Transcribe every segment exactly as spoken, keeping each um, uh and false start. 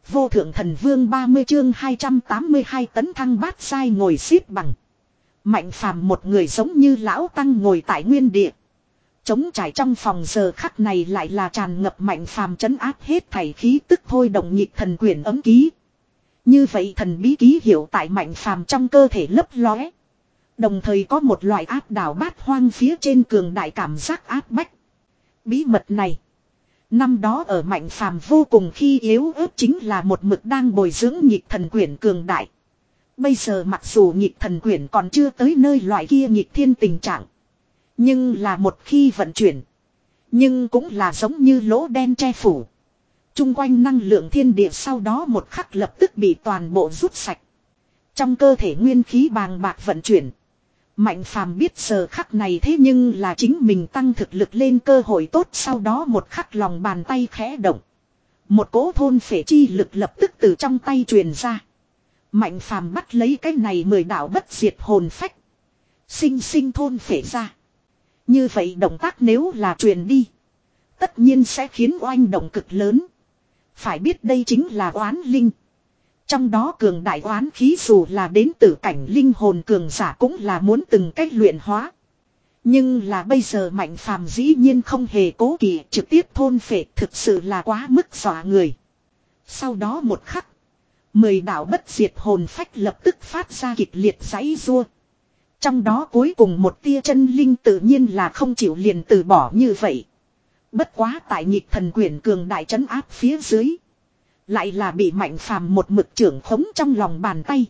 Vô thượng thần vương ba mươi chương hai trăm tám mươi hai tấn thăng bát sai ngồi xếp bằng. Mạnh phàm một người giống như lão tăng ngồi tại nguyên địa. Trống trải trong phòng giờ khắc này lại là tràn ngập mạnh phàm trấn áp hết thảy khí tức thôi động nhịp thần quyển ấm ký. Như vậy thần bí ký hiệu tại mạnh phàm trong cơ thể lấp lóe. Đồng thời có một loại áp đảo bát hoang phía trên cường đại cảm giác áp bách. Bí mật này. Năm đó ở mạnh phàm vô cùng khi yếu ớt chính là một mực đang bồi dưỡng nhịp thần quyển cường đại. Bây giờ mặc dù nhịp thần quyển còn chưa tới nơi loại kia nhịp thiên tình trạng. Nhưng là một khi vận chuyển. Nhưng cũng là giống như lỗ đen che phủ. Trung quanh năng lượng thiên địa sau đó một khắc lập tức bị toàn bộ rút sạch. Trong cơ thể nguyên khí bàng bạc vận chuyển. Mạnh phàm biết giờ khắc này thế nhưng là chính mình tăng thực lực lên cơ hội tốt sau đó một khắc lòng bàn tay khẽ động. Một cỗ thôn phệ chi lực lập tức từ trong tay truyền ra. Mạnh phàm bắt lấy cái này mười đạo bất diệt hồn phách. Sinh sinh thôn phệ ra. Như vậy động tác nếu là truyền đi. Tất nhiên sẽ khiến oanh động cực lớn. Phải biết đây chính là oán linh. Trong đó cường đại oán khí dù là đến từ cảnh linh hồn cường giả cũng là muốn từng cách luyện hóa. Nhưng là bây giờ mạnh phàm dĩ nhiên không hề cố kỵ trực tiếp thôn phệ thực sự là quá mức dọa người. Sau đó một khắc. Mười đạo bất diệt hồn phách lập tức phát ra kịch liệt giãy giụa. Trong đó cuối cùng một tia chân linh tự nhiên là không chịu liền từ bỏ như vậy. Bất quá tại nhịp thần quyển cường đại trấn áp phía dưới. Lại là bị mạnh phàm một mực trưởng khống trong lòng bàn tay.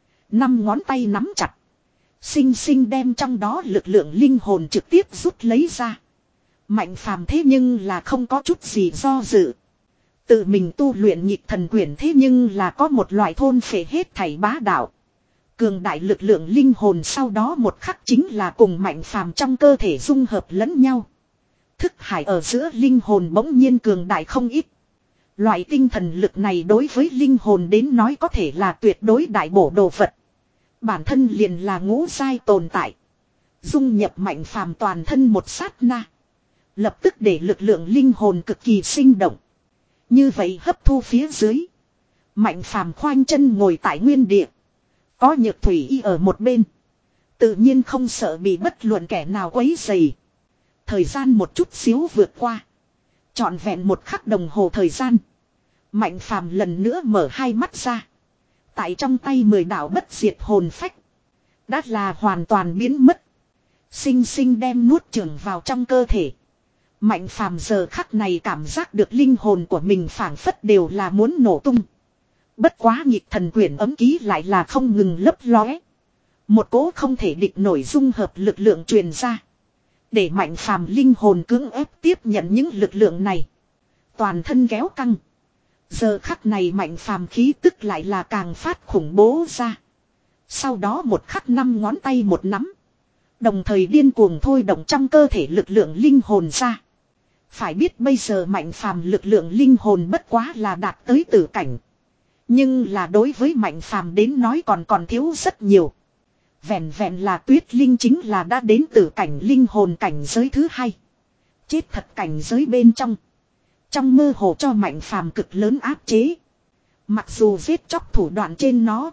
Năm ngón tay nắm chặt. Sinh sinh đem trong đó lực lượng linh hồn trực tiếp rút lấy ra. Mạnh phàm thế nhưng là không có chút gì do dự. Tự mình tu luyện nhịp thần quyển thế nhưng là có một loại thôn phệ hết thảy bá đạo. Cường đại lực lượng linh hồn sau đó một khắc chính là cùng mạnh phàm trong cơ thể dung hợp lẫn nhau. Thức hải ở giữa linh hồn bỗng nhiên cường đại không ít. Loại tinh thần lực này đối với linh hồn đến nói có thể là tuyệt đối đại bổ đồ vật. Bản thân liền là ngũ giai tồn tại. Dung nhập mạnh phàm toàn thân một sát na. Lập tức để lực lượng linh hồn cực kỳ sinh động. Như vậy hấp thu phía dưới. Mạnh phàm khoanh chân ngồi tại nguyên địa. Có nhược thủy y ở một bên. Tự nhiên không sợ bị bất luận kẻ nào quấy rầy. Thời gian một chút xíu vượt qua. Trọn vẹn một khắc đồng hồ thời gian. Mạnh phàm lần nữa mở hai mắt ra. Tại trong tay mười đạo bất diệt hồn phách. Đã là hoàn toàn biến mất. Sinh sinh đem nuốt chửng vào trong cơ thể. Mạnh phàm giờ khắc này cảm giác được linh hồn của mình phảng phất đều là muốn nổ tung. Bất quá nhịp thần quyển ấm ký lại là không ngừng lấp lóe. Một cỗ không thể địch nổi dung hợp lực lượng truyền ra. Để mạnh phàm linh hồn cưỡng ép tiếp nhận những lực lượng này. Toàn thân kéo căng. Giờ khắc này mạnh phàm khí tức lại là càng phát khủng bố ra. Sau đó một khắc năm ngón tay một nắm. Đồng thời điên cuồng thôi động trong cơ thể lực lượng linh hồn ra. Phải biết bây giờ mạnh phàm lực lượng linh hồn bất quá là đạt tới tử cảnh. Nhưng là đối với mạnh phàm đến nói còn còn thiếu rất nhiều. Vẹn vẹn là tuyết linh chính là đã đến tử cảnh linh hồn cảnh giới thứ hai. Chết thật cảnh giới bên trong. Trong mơ hồ cho mạnh phàm cực lớn áp chế. Mặc dù giết chóc thủ đoạn trên nó.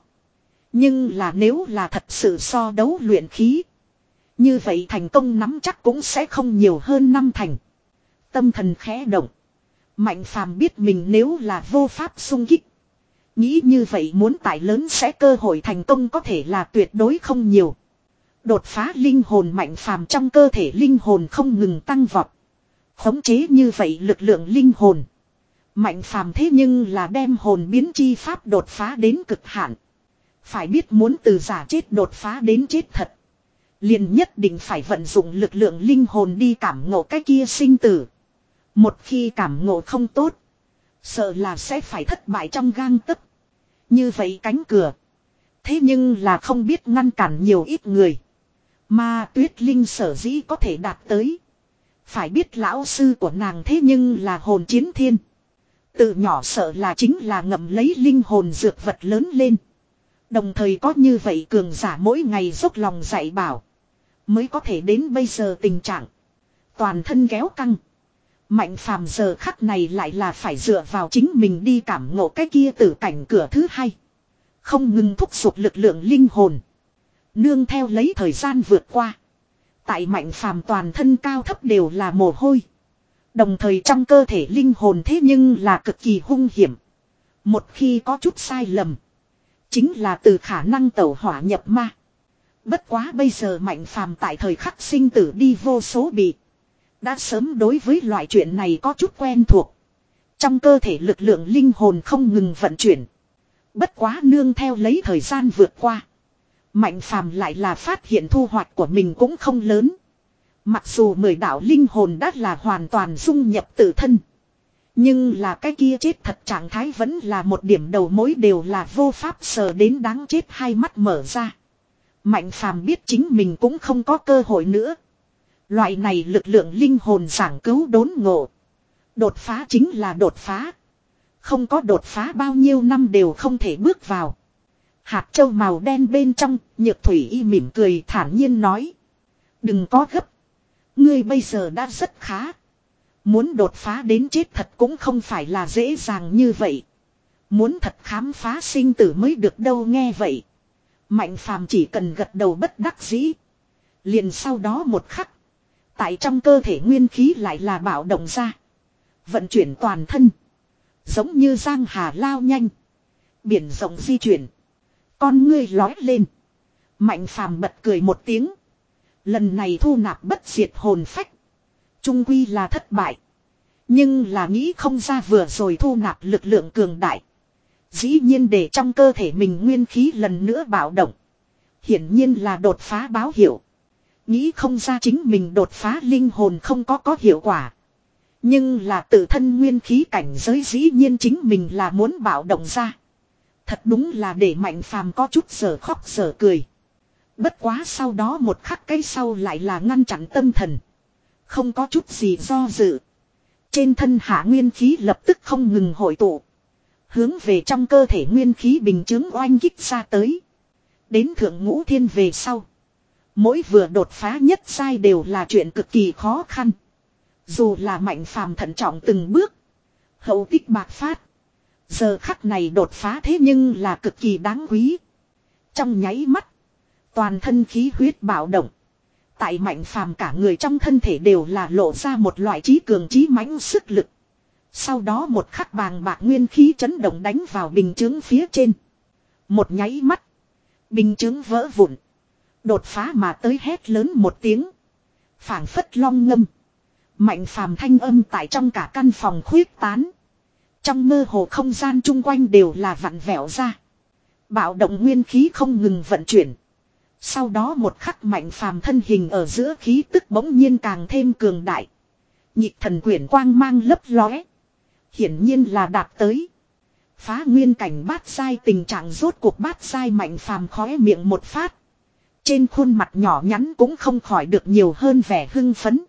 Nhưng là nếu là thật sự so đấu luyện khí. Như vậy thành công nắm chắc cũng sẽ không nhiều hơn năm thành. Tâm thần khẽ động. Mạnh phàm biết mình nếu là vô pháp xung kích. Nghĩ như vậy muốn tải lớn sẽ cơ hội thành công có thể là tuyệt đối không nhiều. Đột phá linh hồn mạnh phàm trong cơ thể linh hồn không ngừng tăng vọt. Khống chế như vậy lực lượng linh hồn. Mạnh phàm thế nhưng là đem hồn biến chi pháp đột phá đến cực hạn. Phải biết muốn từ giả chết đột phá đến chết thật. Liền nhất định phải vận dụng lực lượng linh hồn đi cảm ngộ cái kia sinh tử. Một khi cảm ngộ không tốt. Sợ là sẽ phải thất bại trong gang tấc. Như vậy cánh cửa. Thế nhưng là không biết ngăn cản nhiều ít người. Mà tuyết linh sở dĩ có thể đạt tới. Phải biết lão sư của nàng thế nhưng là hồn chiến thiên. Từ nhỏ sợ là chính là ngậm lấy linh hồn dược vật lớn lên. Đồng thời có như vậy cường giả mỗi ngày dốc lòng dạy bảo. Mới có thể đến bây giờ tình trạng. Toàn thân kéo căng. Mạnh phàm giờ khắc này lại là phải dựa vào chính mình đi cảm ngộ cái kia tử cảnh cửa thứ hai. Không ngừng thúc giục lực lượng linh hồn. Nương theo lấy thời gian vượt qua. Tại mạnh phàm toàn thân cao thấp đều là mồ hôi. Đồng thời trong cơ thể linh hồn thế nhưng là cực kỳ hung hiểm. Một khi có chút sai lầm. Chính là từ khả năng tẩu hỏa nhập ma. Bất quá bây giờ mạnh phàm tại thời khắc sinh tử đi vô số bị. Đã sớm đối với loại chuyện này có chút quen thuộc. Trong cơ thể lực lượng linh hồn không ngừng vận chuyển. Bất quá nương theo lấy thời gian vượt qua. Mạnh phàm lại là phát hiện thu hoạch của mình cũng không lớn. Mặc dù mười đạo linh hồn đã là hoàn toàn dung nhập tự thân. Nhưng là cái kia chết thật trạng thái vẫn là một điểm đầu mối đều là vô pháp sờ đến đáng chết hai mắt mở ra. Mạnh phàm biết chính mình cũng không có cơ hội nữa. Loại này lực lượng linh hồn giảng cứu đốn ngộ. Đột phá chính là đột phá. Không có đột phá bao nhiêu năm đều không thể bước vào. Hạt châu màu đen bên trong, Nhược Thủy Y mỉm cười thản nhiên nói. Đừng có gấp. Ngươi bây giờ đã rất khá. Muốn đột phá đến chết thật cũng không phải là dễ dàng như vậy. Muốn thật khám phá sinh tử mới được đâu nghe vậy. Mạnh phàm chỉ cần gật đầu bất đắc dĩ. Liền sau đó một khắc. Tại trong cơ thể nguyên khí lại là bạo động ra. Vận chuyển toàn thân. Giống như giang hà lao nhanh. Biển rộng di chuyển. Con ngươi lói lên. Mạnh phàm bật cười một tiếng. Lần này thu nạp bất diệt hồn phách. Trung quy là thất bại. Nhưng là nghĩ không ra vừa rồi thu nạp lực lượng cường đại. Dĩ nhiên để trong cơ thể mình nguyên khí lần nữa bạo động. Hiển nhiên là đột phá báo hiệu. Nghĩ không ra chính mình đột phá linh hồn không có có hiệu quả. Nhưng là tự thân nguyên khí cảnh giới dĩ nhiên chính mình là muốn bạo động ra. Thật đúng là để mạnh phàm có chút giờ khóc giờ cười. Bất quá sau đó một khắc cái sau lại là ngăn chặn tâm thần. Không có chút gì do dự. Trên thân hạ nguyên khí lập tức không ngừng hội tụ. Hướng về trong cơ thể nguyên khí bình chứng oanh kích ra tới. Đến thượng ngũ thiên về sau. Mỗi vừa đột phá nhất giai đều là chuyện cực kỳ khó khăn. Dù là mạnh phàm thận trọng từng bước. Hậu tích bạc phát. Giờ khắc này đột phá thế nhưng là cực kỳ đáng quý. Trong nháy mắt. Toàn thân khí huyết bạo động. Tại mạnh phàm cả người trong thân thể đều là lộ ra một loại trí cường trí mãnh sức lực. Sau đó một khắc bàng bạc nguyên khí chấn động đánh vào bình chướng phía trên. Một nháy mắt. Bình chướng vỡ vụn. Đột phá mà tới hét lớn một tiếng. Phảng phất long ngâm. Mạnh phàm thanh âm tại trong cả căn phòng khuyết tán. Trong mơ hồ không gian chung quanh đều là vặn vẹo ra. Bạo động nguyên khí không ngừng vận chuyển. Sau đó một khắc mạnh phàm thân hình ở giữa khí tức bỗng nhiên càng thêm cường đại. Nhịp thần quyển quang mang lấp lóe. Hiển nhiên là đạt tới. Phá nguyên cảnh bát sai tình trạng rốt cuộc bát sai mạnh phàm khóe miệng một phát. Trên khuôn mặt nhỏ nhắn cũng không khỏi được nhiều hơn vẻ hưng phấn.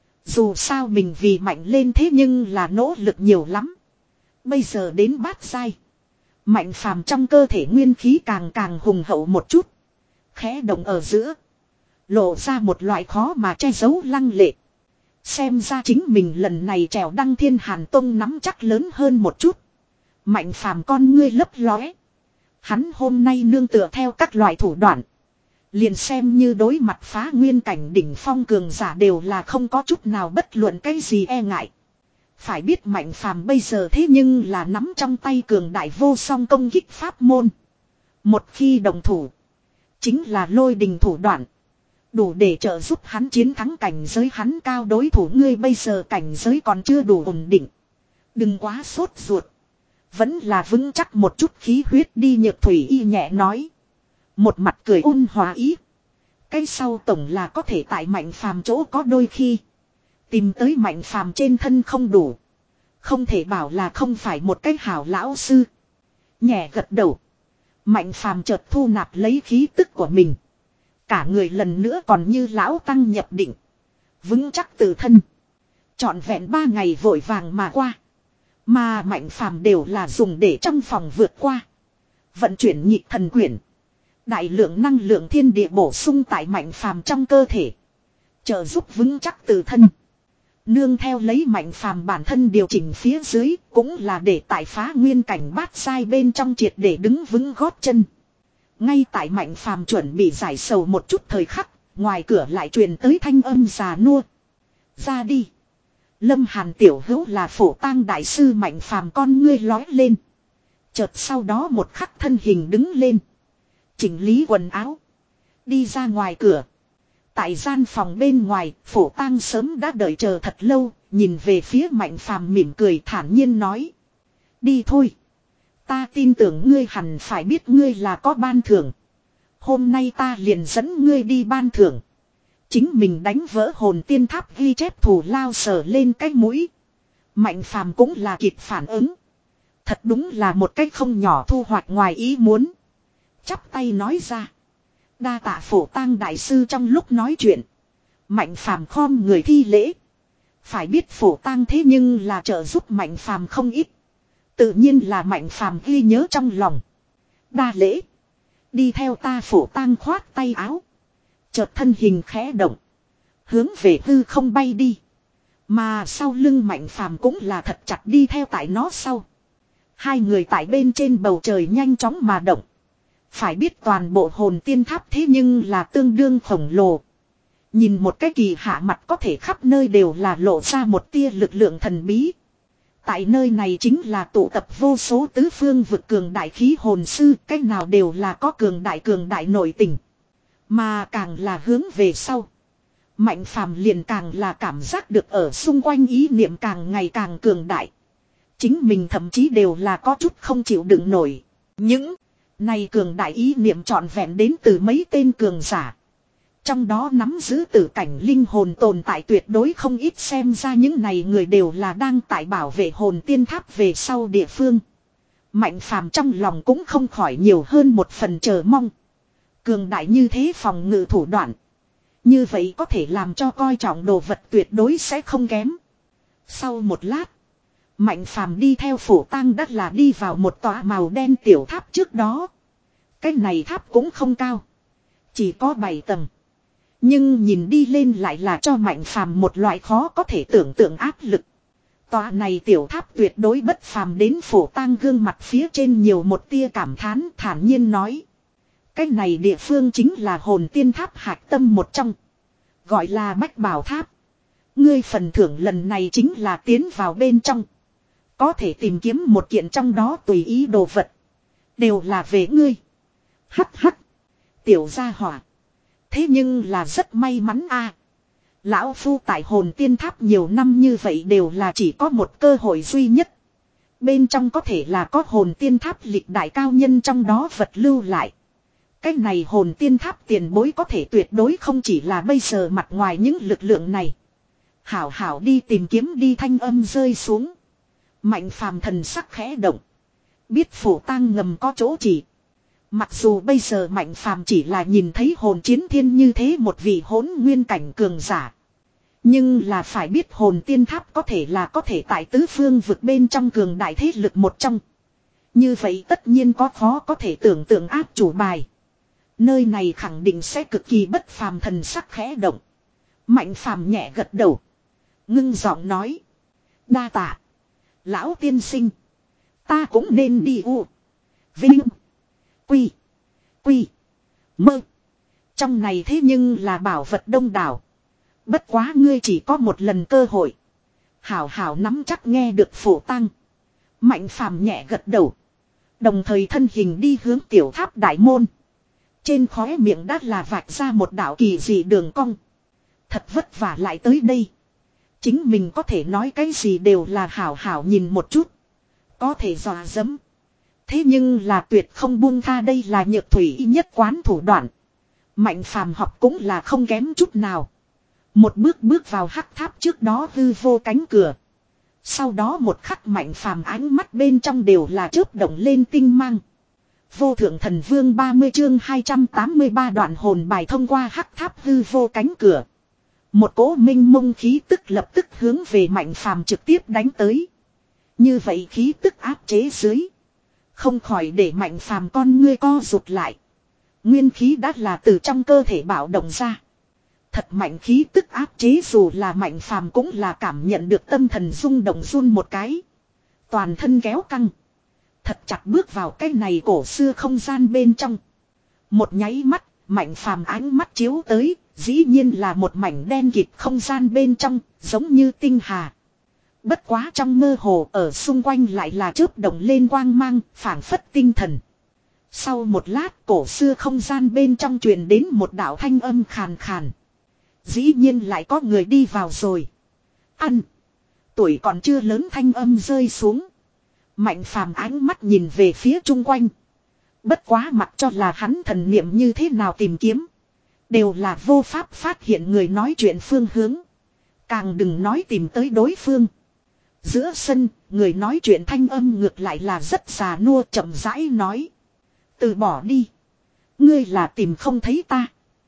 Dù sao mình vì mạnh lên thế nhưng là nỗ lực nhiều lắm. Bây giờ đến bát sai. Mạnh phàm trong cơ thể nguyên khí càng càng hùng hậu một chút. Khẽ động ở giữa. Lộ ra một loại khó mà che giấu lăng lệ. Xem ra chính mình lần này trèo đăng thiên hàn tông nắm chắc lớn hơn một chút. Mạnh phàm con ngươi lấp lóe. Hắn hôm nay nương tựa theo các loại thủ đoạn. Liền xem như đối mặt phá nguyên cảnh đỉnh phong cường giả đều là không có chút nào bất luận cái gì e ngại. Phải biết mạnh phàm bây giờ thế nhưng là nắm trong tay cường đại vô song công kích pháp môn. Một khi đồng thủ. Chính là lôi đình thủ đoạn. Đủ để trợ giúp hắn chiến thắng cảnh giới hắn cao đối thủ ngươi bây giờ cảnh giới còn chưa đủ ổn định. Đừng quá sốt ruột. Vẫn là vững chắc một chút khí huyết đi Nhược Thủy Y nhẹ nói. Một mặt cười ôn hòa ý. Cái sau tổng là có thể tại mạnh phàm chỗ có đôi khi. Tìm tới mạnh phàm trên thân không đủ. Không thể bảo là không phải một cái hảo lão sư. Nhẹ gật đầu. Mạnh phàm chợt thu nạp lấy khí tức của mình. Cả người lần nữa còn như lão tăng nhập định. Vững chắc tự thân. Trọn vẹn ba ngày vội vàng mà qua. Mà mạnh phàm đều là dùng để trong phòng vượt qua. Vận chuyển nhịp thần quyển. Đại lượng năng lượng thiên địa bổ sung tại mạnh phàm trong cơ thể. Trợ giúp vững chắc tự thân. Nương theo lấy Mạnh Phàm bản thân điều chỉnh phía dưới, cũng là để tại phá nguyên cảnh bát sai bên trong triệt để đứng vững gót chân. Ngay tại Mạnh Phàm chuẩn bị giải sầu một chút thời khắc, ngoài cửa lại truyền tới thanh âm già nua. Ra đi. Lâm Hàn tiểu hữu là Phổ Tang đại sư. Mạnh Phàm con ngươi lói lên. Chợt sau đó một khắc thân hình đứng lên. Chỉnh lý quần áo. Đi ra ngoài cửa. Tại gian phòng bên ngoài, Phổ Tang sớm đã đợi chờ thật lâu, nhìn về phía Mạnh Phàm mỉm cười thản nhiên nói. Đi thôi. Ta tin tưởng ngươi hẳn phải biết ngươi là có ban thưởng. Hôm nay ta liền dẫn ngươi đi ban thưởng. Chính mình đánh vỡ hồn tiên tháp ghi chép thủ lao sờ lên cái mũi. Mạnh Phàm cũng là kịp phản ứng. Thật đúng là một cách không nhỏ thu hoạch ngoài ý muốn. Chắp tay nói ra. Đa tạ Phổ Tang đại sư. Trong lúc nói chuyện, Mạnh Phàm khom người thi lễ. Phải biết Phổ Tang thế nhưng là trợ giúp Mạnh Phàm không ít. Tự nhiên là Mạnh Phàm ghi nhớ trong lòng. Đa lễ. Đi theo ta. Phổ Tang khoát tay áo. Chợt thân hình khẽ động. Hướng về hư không bay đi. Mà sau lưng Mạnh Phàm cũng là thật chặt đi theo tại nó sau. Hai người tại bên trên bầu trời nhanh chóng mà động. Phải biết toàn bộ hồn tiên tháp thế nhưng là tương đương khổng lồ. Nhìn một cái kỳ hạ mặt có thể khắp nơi đều là lộ ra một tia lực lượng thần bí. Tại nơi này chính là tụ tập vô số tứ phương vực cường đại khí hồn sư. Cách nào đều là có cường đại cường đại nội tình. Mà càng là hướng về sau. Mạnh Phàm liền càng là cảm giác được ở xung quanh ý niệm càng ngày càng cường đại. Chính mình thậm chí đều là có chút không chịu đựng nổi. Những này cường đại ý niệm trọn vẹn đến từ mấy tên cường giả. Trong đó nắm giữ tử cảnh linh hồn tồn tại tuyệt đối không ít, xem ra những này người đều là đang tại bảo vệ hồn tiên tháp về sau địa phương. Mạnh Phàm trong lòng cũng không khỏi nhiều hơn một phần chờ mong. Cường đại như thế phòng ngự thủ đoạn. Như vậy có thể làm cho coi trọng đồ vật tuyệt đối sẽ không kém. Sau một lát, Mạnh Phàm đi theo Phổ Tang đất là đi vào một tòa màu đen tiểu tháp trước đó. Cái này tháp cũng không cao. Chỉ có bảy tầng. Nhưng nhìn đi lên lại là cho Mạnh Phàm một loại khó có thể tưởng tượng áp lực. Tòa này tiểu tháp tuyệt đối bất phàm đến Phổ Tang gương mặt phía trên nhiều một tia cảm thán, thản nhiên nói. Cái này địa phương chính là hồn tiên tháp hạch tâm một trong. Gọi là Bách Bảo Tháp. Ngươi phần thưởng lần này chính là tiến vào bên trong. Có thể tìm kiếm một kiện trong đó tùy ý đồ vật. Đều là về ngươi. Hắc hắc. Tiểu gia hỏa. Thế nhưng là rất may mắn a. Lão Phu tại hồn tiên tháp nhiều năm như vậy đều là chỉ có một cơ hội duy nhất. Bên trong có thể là có hồn tiên tháp lịch đại cao nhân trong đó vật lưu lại. Cái này hồn tiên tháp tiền bối có thể tuyệt đối không chỉ là bây giờ mặt ngoài những lực lượng này. Hảo hảo đi tìm kiếm đi, thanh âm rơi xuống. Mạnh Phàm thần sắc khẽ động. Biết Phổ Tang ngầm có chỗ chỉ. Mặc dù bây giờ Mạnh Phàm chỉ là nhìn thấy hồn chiến thiên như thế một vị hỗn nguyên cảnh cường giả. Nhưng là phải biết hồn tiên tháp có thể là có thể tại tứ phương vực bên trong cường đại thế lực một trong. Như vậy tất nhiên có khó có thể tưởng tượng áp chủ bài. Nơi này khẳng định sẽ cực kỳ bất phàm, thần sắc khẽ động. Mạnh Phàm nhẹ gật đầu. Ngưng giọng nói. Đa tạ. Lão tiên sinh. Ta cũng nên đi u. Vinh. Quy. Quy. Mơ. Trong này thế nhưng là bảo vật đông đảo. Bất quá ngươi chỉ có một lần cơ hội. Hảo hảo nắm chắc. Nghe được Phổ Tang. Mạnh Phàm nhẹ gật đầu. Đồng thời thân hình đi hướng tiểu tháp đại môn. Trên khóe miệng đã là vạch ra một đạo kỳ dị đường cong. Thật vất vả lại tới đây. Chính mình có thể nói cái gì đều là hảo hảo nhìn một chút. Có thể dọa dẫm. Thế nhưng là tuyệt không buông tha, đây là Nhược Thủy nhất quán thủ đoạn. Mạnh Phàm học cũng là không kém chút nào. Một bước bước vào hắc tháp trước đó hư vô cánh cửa. Sau đó một khắc Mạnh Phàm ánh mắt bên trong đều là chớp động lên tinh mang. Vô Thượng Thần Vương ba mươi chương hai trăm tám mươi ba đoạn hồn bài thông qua hắc tháp hư vô cánh cửa. Một cỗ minh mông khí tức lập tức hướng về Mạnh Phàm trực tiếp đánh tới. Như vậy khí tức áp chế dưới. Không khỏi để Mạnh Phàm con ngươi co rụt lại. Nguyên khí đã là từ trong cơ thể bạo động ra. Thật mạnh khí tức áp chế, dù là Mạnh Phàm cũng là cảm nhận được tâm thần rung động, run một cái. Toàn thân kéo căng. Thật chặt bước vào cái này cổ xưa không gian bên trong. Một nháy mắt, Mạnh Phàm ánh mắt chiếu tới, dĩ nhiên là một mảnh đen kịt không gian bên trong, giống như tinh hà. Bất quá trong mơ hồ ở xung quanh lại là chớp động lên quang mang, phảng phất tinh thần. Sau một lát, cổ xưa không gian bên trong truyền đến một đạo thanh âm khàn khàn. Dĩ nhiên lại có người đi vào rồi. Ăn. Tuổi còn chưa lớn thanh âm rơi xuống. Mạnh Phàm ánh mắt nhìn về phía chung quanh. Bất quá mặc cho là hắn thần niệm như thế nào tìm kiếm. Đều là vô pháp phát hiện người nói chuyện phương hướng. Càng đừng nói tìm tới đối phương. Giữa sân, người nói chuyện thanh âm ngược lại là rất già nua, chậm rãi nói. Từ bỏ đi. Ngươi là tìm không thấy ta.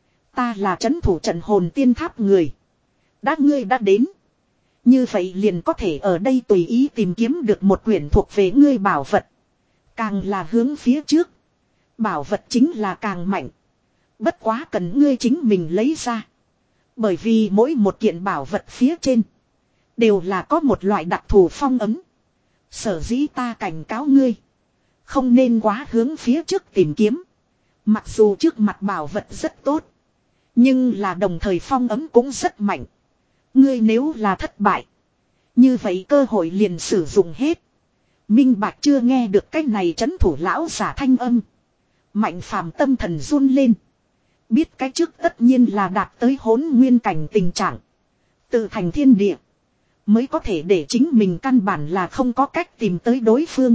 Ta là trấn thủ trận hồn tiên tháp người. Đã ngươi đã đến. Như vậy liền có thể ở đây tùy ý tìm kiếm được một quyển thuộc về ngươi bảo vật. Càng là hướng phía trước. Bảo vật chính là càng mạnh. Bất quá cần ngươi chính mình lấy ra. Bởi vì mỗi một kiện bảo vật phía trên đều là có một loại đặc thù phong ấn. Sở dĩ ta cảnh cáo ngươi. Không nên quá hướng phía trước tìm kiếm. Mặc dù trước mặt bảo vật rất tốt. Nhưng là đồng thời phong ấn cũng rất mạnh. Ngươi nếu là thất bại. Như vậy cơ hội liền sử dụng hết. Minh Bạch chưa? Nghe được cái này trấn thủ lão giả thanh âm. Mạnh Phàm tâm thần run lên. Biết cái trước tất nhiên là đạt tới hỗn nguyên cảnh tình trạng. Tự thành thiên địa. Mới có thể để chính mình căn bản là không có cách tìm tới đối phương.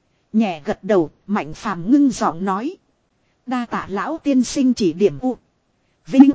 Nhẹ gật đầu, Mạnh Phàm ngưng giọng nói. Đa tạ lão tiên sinh chỉ điểm. U Vinh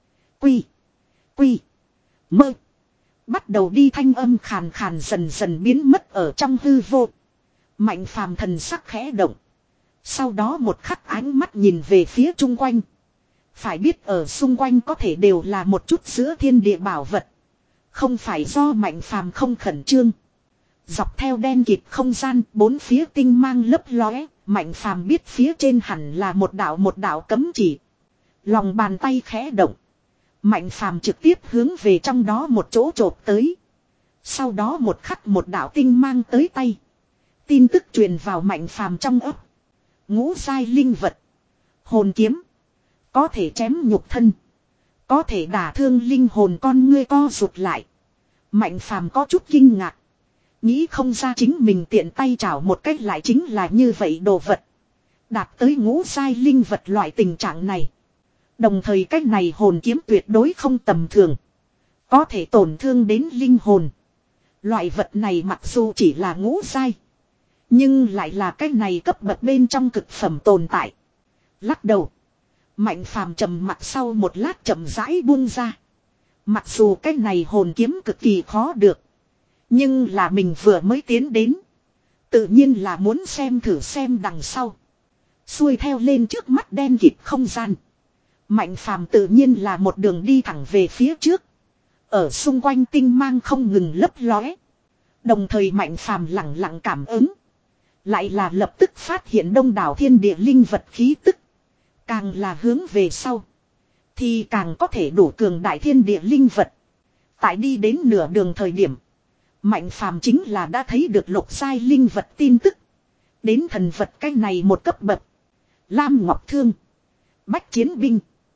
Quy Quy Mơ. Bắt đầu đi, thanh âm khàn khàn dần dần biến mất ở trong hư vô. Mạnh Phàm thần sắc khẽ động. Sau đó một khắc ánh mắt nhìn về phía chung quanh. Phải biết ở xung quanh có thể đều là một chút giữa thiên địa bảo vật. Không phải do Mạnh Phàm không khẩn trương. Dọc theo đen kịt không gian, bốn phía tinh mang lấp lóe, Mạnh Phàm biết phía trên hẳn là một đạo một đạo cấm chỉ. Lòng bàn tay khẽ động. Mạnh Phàm trực tiếp hướng về trong đó một chỗ chộp tới. Sau đó một khắc một đạo tinh mang tới tay. Tin tức truyền vào Mạnh Phàm trong ấp. Ngũ giai linh vật. Hồn kiếm. Có thể chém nhục thân. Có thể đả thương linh hồn, con ngươi co rụt lại. Mạnh Phàm có chút kinh ngạc. Nghĩ không ra chính mình tiện tay trảo một cách lại chính là như vậy đồ vật. Đạt tới ngũ giai linh vật loại tình trạng này. Đồng thời cách này hồn kiếm tuyệt đối không tầm thường. Có thể tổn thương đến linh hồn. Loại vật này mặc dù chỉ là ngũ giai. Nhưng lại là cái này cấp bậc bên trong cực phẩm tồn tại. Lắc đầu. Mạnh Phàm trầm mặt sau một lát chậm rãi buông ra. Mặc dù cái này hồn kiếm cực kỳ khó được. Nhưng là mình vừa mới tiến đến. Tự nhiên là muốn xem thử xem đằng sau. Xuôi theo lên trước mắt đen kịt không gian. Mạnh Phàm tự nhiên là một đường đi thẳng về phía trước. Ở xung quanh tinh mang không ngừng lấp lóe. Đồng thời Mạnh Phàm lặng lặng cảm ứng. Lại là lập tức phát hiện đông đảo thiên địa linh vật khí tức. Càng là hướng về sau. Thì càng có thể đủ cường đại thiên địa linh vật. Tại đi đến nửa đường thời điểm. Mạnh Phàm chính là đã thấy được lục giai linh vật tin tức. Đến thần vật cái này một cấp bậc. Lam Ngọc Thương. Bách Chiến Binh.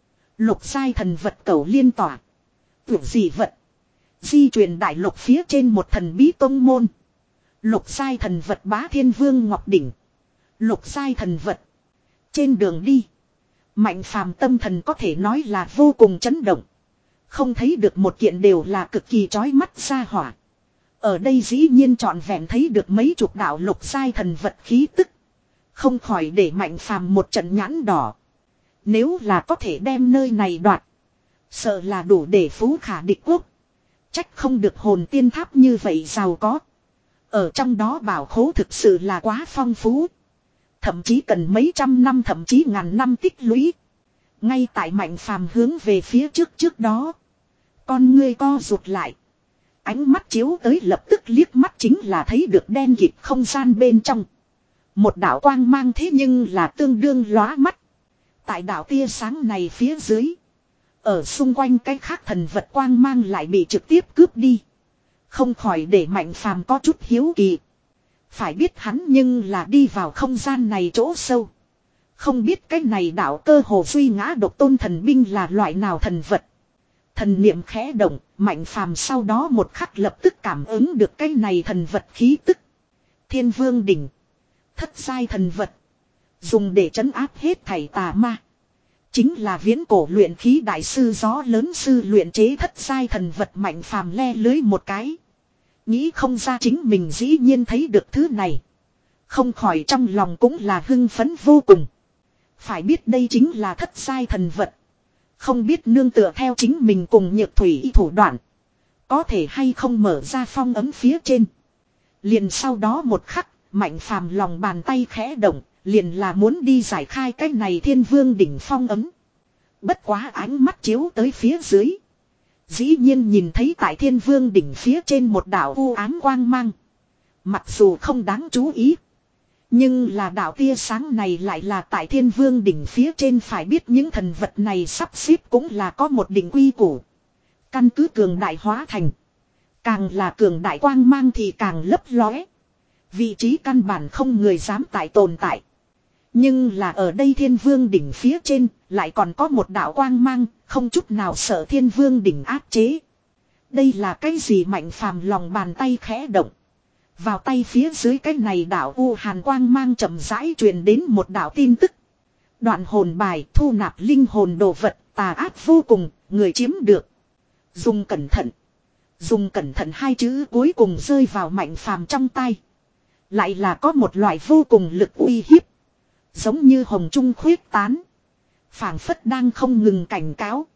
Lục giai thần vật Cẩu Liên Tỏa. Tuyệt dị vật. Di truyền đại lục phía trên một thần bí tông môn. Lục giai thần vật Bá Thiên Vương Ngọc Đỉnh. Lục giai thần vật. Trên đường đi. Mạnh Phàm tâm thần có thể nói là vô cùng chấn động. Không thấy được một kiện đều là cực kỳ chói mắt ra hỏa. Ở đây dĩ nhiên trọn vẹn thấy được mấy chục đạo lục giai thần vật khí tức. Không khỏi để Mạnh Phàm một trận nhãn đỏ. Nếu là có thể đem nơi này đoạt. Sợ là đủ để phú khả địch quốc. Trách không được hồn tiên tháp như vậy giàu có. Ở trong đó bảo khố thực sự là quá phong phú. Thậm chí cần mấy trăm năm, thậm chí ngàn năm tích lũy. Ngay tại Mạnh Phàm hướng về phía trước trước đó. Con ngươi co rụt lại. Ánh mắt chiếu tới lập tức liếc mắt chính là thấy được đen kịt không gian bên trong. Một đạo quang mang thế nhưng là tương đương lóa mắt. Tại đạo tia sáng này phía dưới. Ở xung quanh cái khác thần vật quang mang lại bị trực tiếp cướp đi. Không khỏi để Mạnh Phàm có chút hiếu kỳ. Phải biết hắn nhưng là đi vào không gian này chỗ sâu. Không biết cái này đạo cơ hồ duy ngã độc tôn thần binh là loại nào thần vật. Thần niệm khẽ động, Mạnh Phàm sau đó một khắc lập tức cảm ứng được cái này thần vật khí tức. Thiên Vương đỉnh. Thất giai thần vật. Dùng để trấn áp hết thảy tà ma. Chính là viễn cổ luyện khí đại sư gió lớn sư luyện chế thất giai thần vật. Mạnh Phàm le lưới một cái. Nghĩ không ra chính mình dĩ nhiên thấy được thứ này. Không khỏi trong lòng cũng là hưng phấn vô cùng. Phải biết đây chính là thất giai thần vật. Không biết nương tựa theo chính mình cùng Nhược Thủy thủ đoạn. Có thể hay không mở ra phong ấm phía trên. Liền sau đó một khắc, Mạnh Phàm lòng bàn tay khẽ động, liền là muốn đi giải khai cái này Thiên Vương đỉnh phong ấm. Bất quá ánh mắt chiếu tới phía dưới. Dĩ nhiên nhìn thấy tại Thiên Vương đỉnh phía trên một đạo u ám quang mang. Mặc dù không đáng chú ý. Nhưng là đạo tia sáng này lại là tại Thiên Vương đỉnh phía trên, phải biết những thần vật này sắp xếp cũng là có một đỉnh quy củ. Căn cứ cường đại hóa thành. Càng là cường đại quang mang thì càng lấp lóe. Vị trí căn bản không người dám tại tồn tại. Nhưng là ở đây Thiên Vương đỉnh phía trên lại còn có một đạo quang mang, không chút nào sợ Thiên Vương đỉnh áp chế. Đây là cái gì? Mạnh Phàm lòng bàn tay khẽ động. Vào tay phía dưới cái này đạo u hàn quang mang chậm rãi truyền đến một đạo tin tức. Đoạn hồn bài thu nạp linh hồn đồ vật, tà ác vô cùng, người chiếm được. Dùng cẩn thận. Dùng cẩn thận hai chữ cuối cùng rơi vào Mạnh Phàm trong tay. Lại là có một loại vô cùng lực uy hiếp. Giống như hồng trung khuyết tán. Phảng phất đang không ngừng cảnh cáo.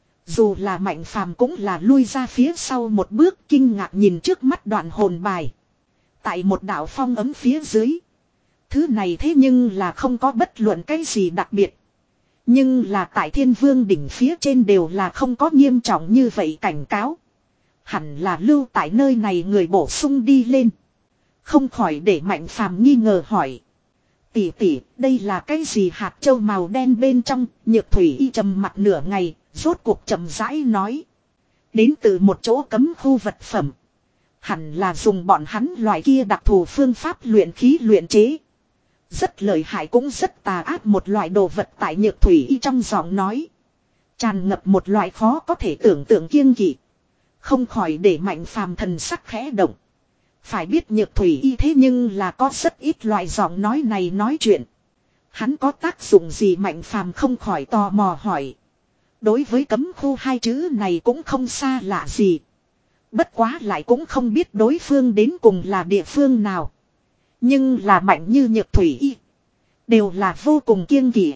Dù là Mạnh Phàm cũng là lui ra phía sau một bước, kinh ngạc nhìn trước mắt đoạn hồn bài. Tại một đạo phong ấm phía dưới. Thứ này thế nhưng là không có bất luận cái gì đặc biệt. Nhưng là tại Thiên Vương đỉnh phía trên đều là không có nghiêm trọng như vậy cảnh cáo. Hẳn là lưu tại nơi này người bổ sung đi lên. Không khỏi để Mạnh Phàm nghi ngờ hỏi. Tỷ tỷ, đây là cái gì? Hạt châu màu đen bên trong? Nhược Thủy y trầm mặt nửa ngày, rốt cuộc chậm rãi nói. Đến từ một chỗ cấm khu vật phẩm. Hẳn là dùng bọn hắn loại kia đặc thù phương pháp luyện khí luyện chế. Rất lợi hại cũng rất tà ác một loại đồ vật. Tại Nhược Thủy y trong giọng nói. Tràn ngập một loại khó có thể tưởng tượng kiêng kỵ. Không khỏi để Mạnh Phàm thần sắc khẽ động. Phải biết Nhược Thủy y thế nhưng là có rất ít loại giọng nói này nói chuyện. Hắn có tác dụng gì? Mạnh Phàm không khỏi tò mò hỏi. Đối với cấm khu hai chữ này cũng không xa lạ gì. Bất quá lại cũng không biết đối phương đến cùng là địa phương nào. Nhưng là mạnh như Nhược Thủy y. Đều là vô cùng kiêng kỵ.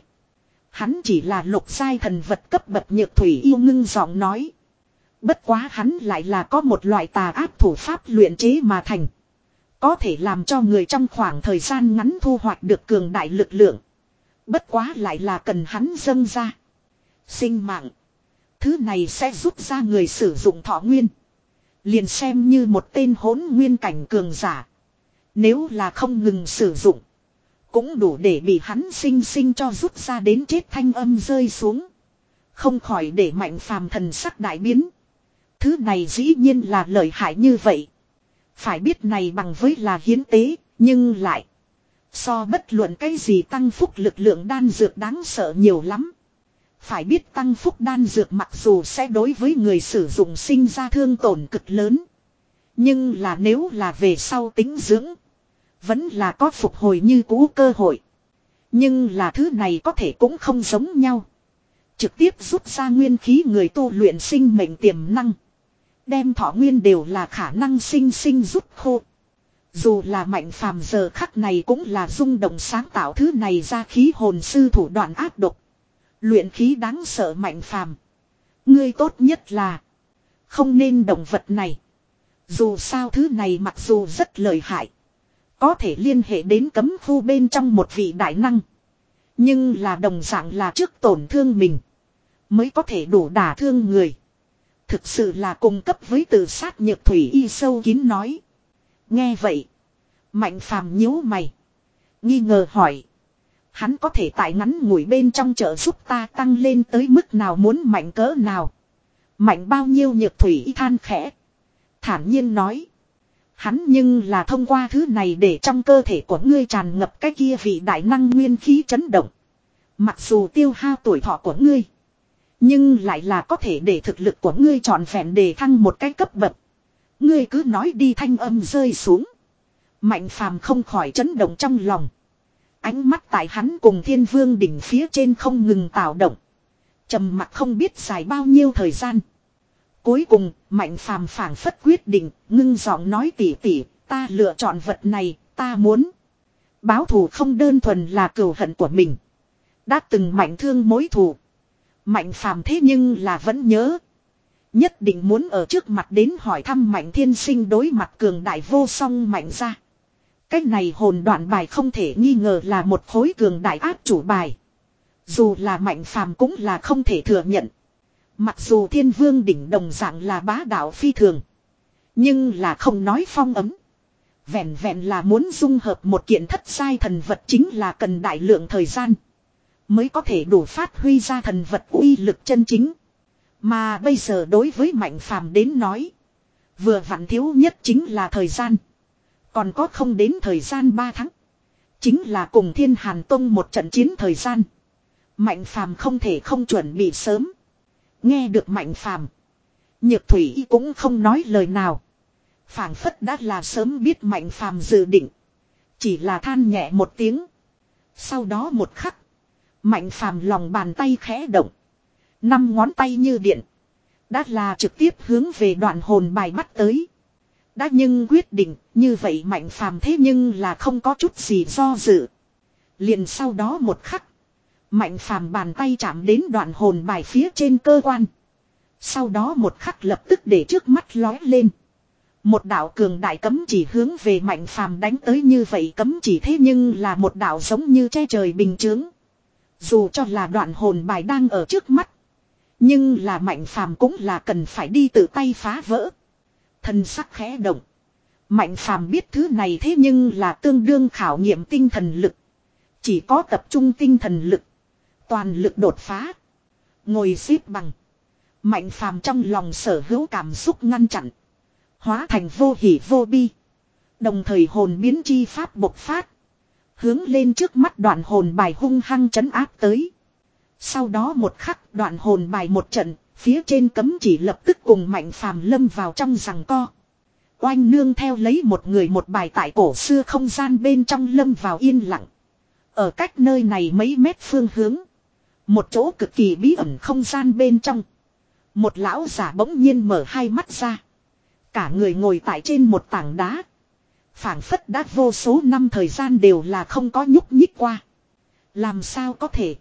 Hắn chỉ là lục giai thần vật cấp bậc. Nhược Thủy y ngưng giọng nói. Bất quá hắn lại là có một loại tà ác thủ pháp luyện chế mà thành. Có thể làm cho người trong khoảng thời gian ngắn thu hoạch được cường đại lực lượng. Bất quá lại là cần hắn dâng ra sinh mạng. Thứ này sẽ giúp ra người sử dụng thọ nguyên. Liền xem như một tên hỗn nguyên cảnh cường giả. Nếu là không ngừng sử dụng. Cũng đủ để bị hắn sinh sinh cho rút ra đến chết. Thanh âm rơi xuống. Không khỏi để Mạnh Phàm thần sắc đại biến. Thứ này dĩ nhiên là lợi hại như vậy. Phải biết này bằng với là hiến tế. Nhưng lại. So bất luận cái gì tăng phúc lực lượng đan dược đáng sợ nhiều lắm. Phải biết tăng phúc đan dược mặc dù sẽ đối với người sử dụng sinh ra thương tổn cực lớn. Nhưng là nếu là về sau tính dưỡng. Vẫn là có phục hồi như cũ cơ hội. Nhưng là thứ này có thể cũng không giống nhau. Trực tiếp rút ra nguyên khí người tu luyện sinh mệnh tiềm năng. Đem thọ nguyên đều là khả năng sinh sinh rút khô. Dù là Mạnh Phàm giờ khắc này cũng là rung động sáng tạo thứ này ra khí hồn sư thủ đoạn ác độc. Luyện khí đáng sợ. Mạnh Phàm, ngươi tốt nhất là không nên động vật này. Dù sao thứ này mặc dù rất lợi hại. Có thể liên hệ đến cấm khu bên trong một vị đại năng. Nhưng là đồng dạng là trước tổn thương mình. Mới có thể đủ đả thương người. Thực sự là cùng cấp với tự sát. Nhược Thủy y sâu kín nói. Nghe vậy. Mạnh Phàm nhíu mày. Nghi ngờ hỏi. Hắn có thể tại ngắn ngủi bên trong trợ giúp ta tăng lên tới mức nào muốn mạnh cỡ nào. Mạnh bao nhiêu Nhược Thủy than khẽ. Thản nhiên nói. Hắn nhưng là thông qua thứ này để trong cơ thể của ngươi tràn ngập cái kia vị đại năng nguyên khí chấn động. Mặc dù tiêu hao tuổi thọ của ngươi. Nhưng lại là có thể để thực lực của ngươi trọn vẹn để thăng một cái cấp bậc. Ngươi cứ nói đi, thanh âm rơi xuống. Mạnh phàm không khỏi chấn động trong lòng. Ánh mắt tại hắn cùng Thiên Vương đỉnh phía trên không ngừng tạo động. Trầm mặc không biết dài bao nhiêu thời gian. Cuối cùng, Mạnh phàm phảng phất quyết định, ngưng giọng nói tỉ tỉ, ta lựa chọn vật này, ta muốn. Báo thù không đơn thuần là cừu hận của mình. Đã từng Mạnh thương mối thù. Mạnh phàm thế nhưng là vẫn nhớ. Nhất định muốn ở trước mặt đến hỏi thăm Mạnh thiên sinh đối mặt cường đại vô song Mạnh ra. Cách này hồn đoạn bài không thể nghi ngờ là một khối cường đại áp chủ bài. Dù là Mạnh phàm cũng là không thể thừa nhận. Mặc dù Thiên Vương đỉnh đồng dạng là bá đạo phi thường. Nhưng là không nói phong ấm. Vẹn vẹn là muốn dung hợp một kiện thất sai thần vật chính là cần đại lượng thời gian. Mới có thể đủ phát huy ra thần vật uy lực chân chính. Mà bây giờ đối với Mạnh phàm đến nói. Vừa vặn thiếu nhất chính là thời gian. Còn có không đến thời gian ba tháng. Chính là cùng Thiên Hàn Tông một trận chiến thời gian. Mạnh phàm không thể không chuẩn bị sớm. Nghe được Mạnh phàm. Nhược Thủy cũng không nói lời nào. Phảng phất đã là sớm biết Mạnh phàm dự định. Chỉ là than nhẹ một tiếng. Sau đó một khắc. Mạnh phàm lòng bàn tay khẽ động. Năm ngón tay như điện. Đã là trực tiếp hướng về đoạn hồn bài bắt tới. Đã nhưng quyết định, như vậy Mạnh phàm thế nhưng là không có chút gì do dự. Liền sau đó một khắc. Mạnh phàm bàn tay chạm đến đoạn hồn bài phía trên cơ quan. Sau đó một khắc lập tức để trước mắt lói lên. Một đạo cường đại cấm chỉ hướng về Mạnh phàm đánh tới, như vậy cấm chỉ thế nhưng là một đạo giống như che trời bình chướng. Dù cho là đoạn hồn bài đang ở trước mắt. Nhưng là Mạnh phàm cũng là cần phải đi tự tay phá vỡ. Thần sắc khẽ động. Mạnh phàm biết thứ này thế nhưng là tương đương khảo nghiệm tinh thần lực. Chỉ có tập trung tinh thần lực. Toàn lực đột phá. Ngồi xếp bằng. Mạnh phàm trong lòng sở hữu cảm xúc ngăn chặn. Hóa thành vô hỉ vô bi. Đồng thời hồn biến chi pháp bộc phát. Hướng lên trước mắt đoạn hồn bài hung hăng trấn áp tới. Sau đó một khắc đoạn hồn bài một trận. Phía trên cấm chỉ lập tức cùng Mạnh phàm lâm vào trong giằng co. Oanh nương theo lấy một người một bài tại cổ xưa không gian bên trong lâm vào yên lặng. Ở cách nơi này mấy mét phương hướng. Một chỗ cực kỳ bí ẩn không gian bên trong. Một lão giả bỗng nhiên mở hai mắt ra. Cả người ngồi tại trên một tảng đá. Phảng phất đã vô số năm thời gian đều là không có nhúc nhích qua. Làm sao có thể?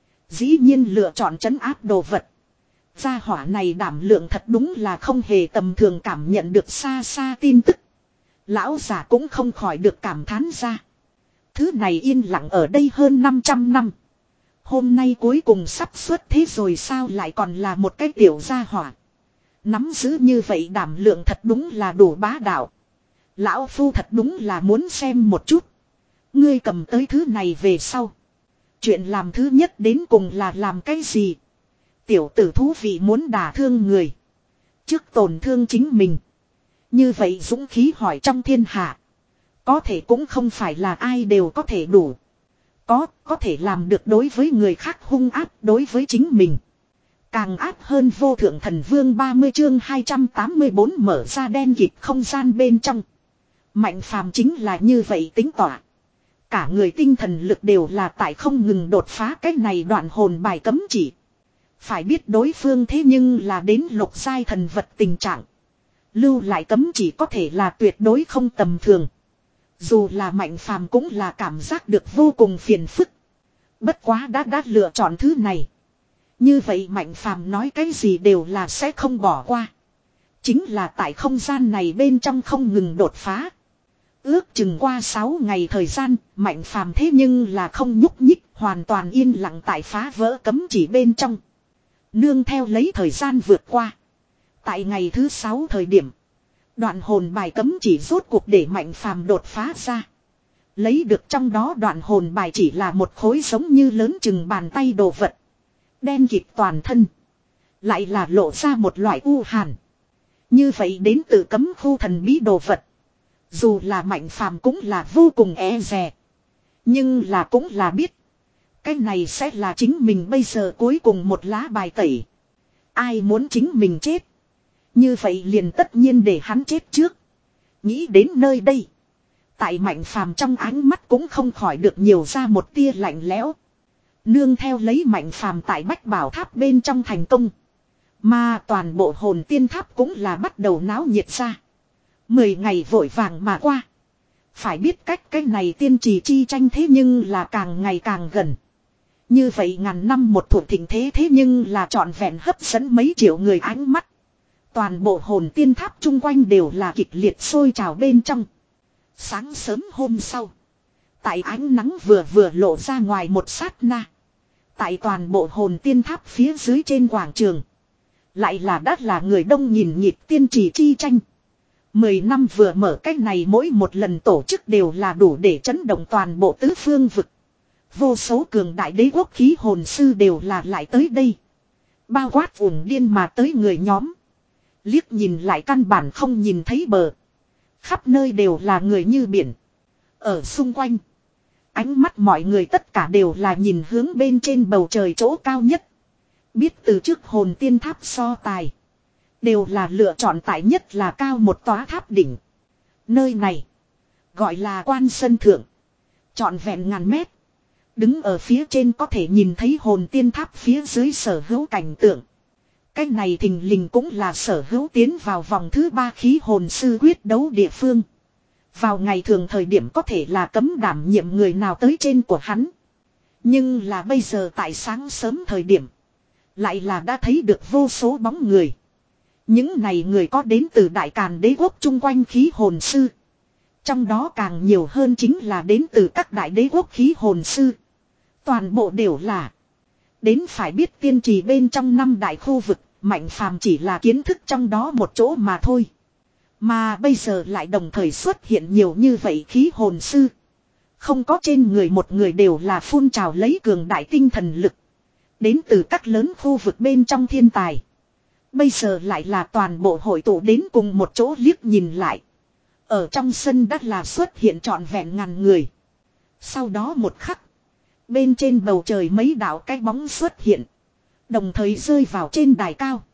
Dĩ nhiên lựa chọn trấn áp đồ vật. Gia hỏa này đảm lượng thật đúng là không hề tầm thường, cảm nhận được xa xa tin tức. Lão giả cũng không khỏi được cảm thán ra. Thứ này yên lặng ở đây hơn năm trăm năm. Hôm nay cuối cùng sắp xuất thế rồi sao lại còn là một cái tiểu gia hỏa. Nắm giữ như vậy đảm lượng thật đúng là đủ bá đạo. Lão phu thật đúng là muốn xem một chút. Ngươi cầm tới thứ này về sau. Chuyện làm thứ nhất đến cùng là làm cái gì? Tiểu tử thú vị muốn đả thương người. Trước tổn thương chính mình. Như vậy dũng khí hỏi trong thiên hạ. Có thể cũng không phải là ai đều có thể đủ. Có, có thể làm được đối với người khác hung áp, đối với chính mình. Càng áp hơn vô thượng thần vương ba mươi chương hai trăm tám mươi bốn mở ra đen kịt không gian bên trong. Mạnh phàm chính là như vậy tính tỏa. Cả người tinh thần lực đều là tại không ngừng đột phá cái này đoạn hồn bài cấm chỉ. Phải biết đối phương thế nhưng là đến lục giai thần vật tình trạng. Lưu lại cấm chỉ có thể là tuyệt đối không tầm thường. Dù là Mạnh phàm cũng là cảm giác được vô cùng phiền phức. Bất quá đã đã lựa chọn thứ này. Như vậy Mạnh phàm nói cái gì đều là sẽ không bỏ qua. Chính là tại không gian này bên trong không ngừng đột phá. Ước chừng qua sáu ngày thời gian, Mạnh phàm thế nhưng là không nhúc nhích, hoàn toàn yên lặng tại phá vỡ cấm chỉ bên trong. Nương theo lấy thời gian vượt qua. Tại ngày thứ sáu thời điểm, đoạn hồn bài cấm chỉ rốt cuộc để Mạnh phàm đột phá ra. Lấy được trong đó đoạn hồn bài chỉ là một khối giống như lớn chừng bàn tay đồ vật. Đen kịt toàn thân. Lại là lộ ra một loại u hàn. Như vậy đến từ cấm khu thần bí đồ vật. Dù là Mạnh Phàm cũng là vô cùng e dè. Nhưng là cũng là biết. Cái này sẽ là chính mình bây giờ cuối cùng một lá bài tẩy. Ai muốn chính mình chết. Như vậy liền tất nhiên để hắn chết trước. Nghĩ đến nơi đây. Tại Mạnh Phàm trong ánh mắt cũng không khỏi được nhiều ra một tia lạnh lẽo. Nương theo lấy Mạnh Phàm tại Bách Bảo Tháp bên trong thành công. Mà toàn bộ hồn tiên tháp cũng là bắt đầu náo nhiệt ra. Mười ngày vội vàng mà qua. Phải biết cách cái này tiên trì chi tranh thế nhưng là càng ngày càng gần. Như vậy ngàn năm một thuộc thịnh thế thế nhưng là trọn vẹn hấp dẫn mấy triệu người ánh mắt. Toàn bộ hồn tiên tháp chung quanh đều là kịch liệt sôi trào bên trong. Sáng sớm hôm sau. Tại ánh nắng vừa vừa lộ ra ngoài một sát na. Tại toàn bộ hồn tiên tháp phía dưới trên quảng trường. Lại là đắt là người đông nhìn nhịp tiên trì chi tranh. Mười năm vừa mở cách này mỗi một lần tổ chức đều là đủ để chấn động toàn bộ tứ phương vực. Vô số cường đại đế quốc khí hồn sư đều là lại tới đây. Bao quát vùng điên mà tới người nhóm. Liếc nhìn lại căn bản không nhìn thấy bờ. Khắp nơi đều là người như biển. Ở xung quanh. Ánh mắt mọi người tất cả đều là nhìn hướng bên trên bầu trời chỗ cao nhất. Biết từ trước hồn tiên tháp so tài. Đều là lựa chọn tại nhất là cao một tòa tháp đỉnh. Nơi này. Gọi là quan sân thượng. Trọn vẹn ngàn mét. Đứng ở phía trên có thể nhìn thấy hồn tiên tháp phía dưới sở hữu cảnh tượng. Cái này thình lình cũng là sở hữu tiến vào vòng thứ ba khí hồn sư quyết đấu địa phương. Vào ngày thường thời điểm có thể là cấm đảm nhiệm người nào tới trên của hắn. Nhưng là bây giờ tại sáng sớm thời điểm. Lại là đã thấy được vô số bóng người. Những này người có đến từ Đại Càn đế quốc chung quanh khí hồn sư. Trong đó càng nhiều hơn chính là đến từ các đại đế quốc khí hồn sư. Toàn bộ đều là. Đến phải biết tiên trì bên trong năm đại khu vực, Mạnh Phàm chỉ là kiến thức trong đó một chỗ mà thôi. Mà bây giờ lại đồng thời xuất hiện nhiều như vậy khí hồn sư. Không có trên người một người đều là phun trào lấy cường đại tinh thần lực. Đến từ các lớn khu vực bên trong thiên tài. Bây giờ lại là toàn bộ hội tụ đến cùng một chỗ liếc nhìn lại. Ở trong sân đất là xuất hiện trọn vẹn ngàn người. Sau đó một khắc. Bên trên bầu trời mấy đạo cái bóng xuất hiện. Đồng thời rơi vào trên đài cao.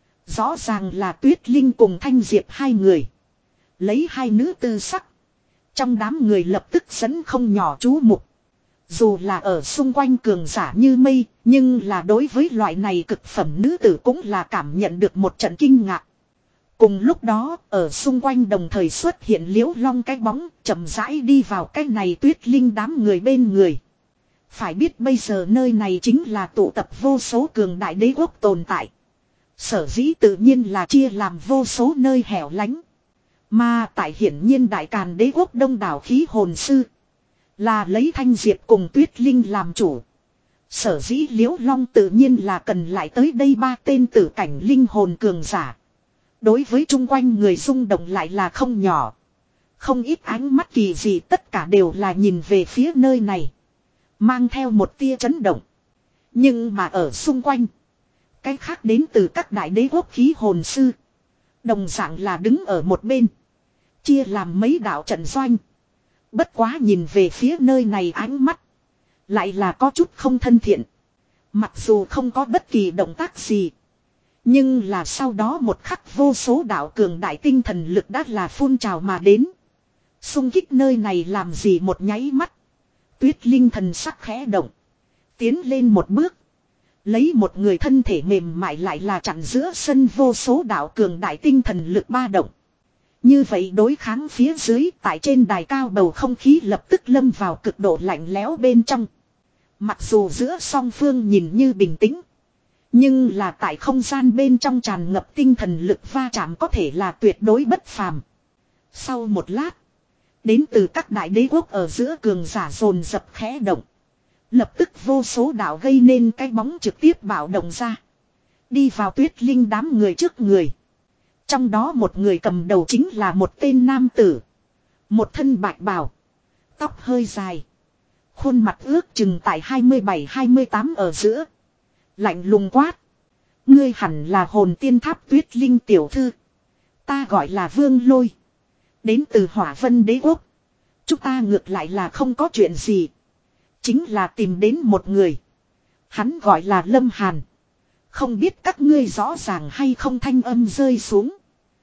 Rõ ràng là Tuyết Linh cùng Thanh Diệp hai người. Lấy hai nữ tư sắc. Trong đám người lập tức dẫn không nhỏ chú mục. Dù là ở xung quanh cường giả như mây. Nhưng là đối với loại này cực phẩm nữ tử cũng là cảm nhận được một trận kinh ngạc. Cùng lúc đó ở xung quanh đồng thời xuất hiện Liễu Long cái bóng. Chậm rãi đi vào cái này Tuyết Linh đám người bên người. Phải biết bây giờ nơi này chính là tụ tập vô số cường đại đế quốc tồn tại. Sở dĩ tự nhiên là chia làm vô số nơi hẻo lánh. Mà tại hiển nhiên Đại Càn đế quốc đông đảo khí hồn sư. Là lấy Thanh Diệp cùng Tuyết Linh làm chủ. Sở dĩ Liễu Long tự nhiên là cần lại tới đây ba tên tử cảnh linh hồn cường giả. Đối với chung quanh người rung động lại là không nhỏ. Không ít ánh mắt kỳ dị tất cả đều là nhìn về phía nơi này. Mang theo một tia chấn động. Nhưng mà ở xung quanh. Cái khác đến từ các đại đế quốc khí hồn sư. Đồng dạng là đứng ở một bên. Chia làm mấy đạo trận doanh. Bất quá nhìn về phía nơi này ánh mắt. Lại là có chút không thân thiện. Mặc dù không có bất kỳ động tác gì. Nhưng là sau đó một khắc vô số đạo cường đại tinh thần lực đã là phun trào mà đến. Xung kích nơi này làm gì một nháy mắt. Tuyết Linh thần sắc khẽ động. Tiến lên một bước. Lấy một người thân thể mềm mại lại là chặn giữa sân vô số đạo cường đại tinh thần lực ba động. Như vậy đối kháng phía dưới tại trên đài cao bầu không khí lập tức lâm vào cực độ lạnh lẽo bên trong. Mặc dù giữa song phương nhìn như bình tĩnh. Nhưng là tại không gian bên trong tràn ngập tinh thần lực va chạm có thể là tuyệt đối bất phàm. Sau một lát. Đến từ các đại đế quốc ở giữa cường giả dồn dập khẽ động. Lập tức vô số đạo gây nên cái bóng trực tiếp bạo động ra. Đi vào Tuyết Linh đám người trước người. Trong đó một người cầm đầu chính là một tên nam tử. Một thân bạch bào. Tóc hơi dài. Khuôn mặt ước chừng tại hai mươi bảy hai mươi tám ở giữa. Lạnh lùng quát. Ngươi hẳn là hồn tiên tháp Tuyết Linh tiểu thư. Ta gọi là Vương Lôi. Đến từ Hỏa Vân Đế Quốc. Chúng ta ngược lại là không có chuyện gì. Chính là tìm đến một người. Hắn gọi là Lâm Hàn. Không biết các ngươi rõ ràng hay không, thanh âm rơi xuống.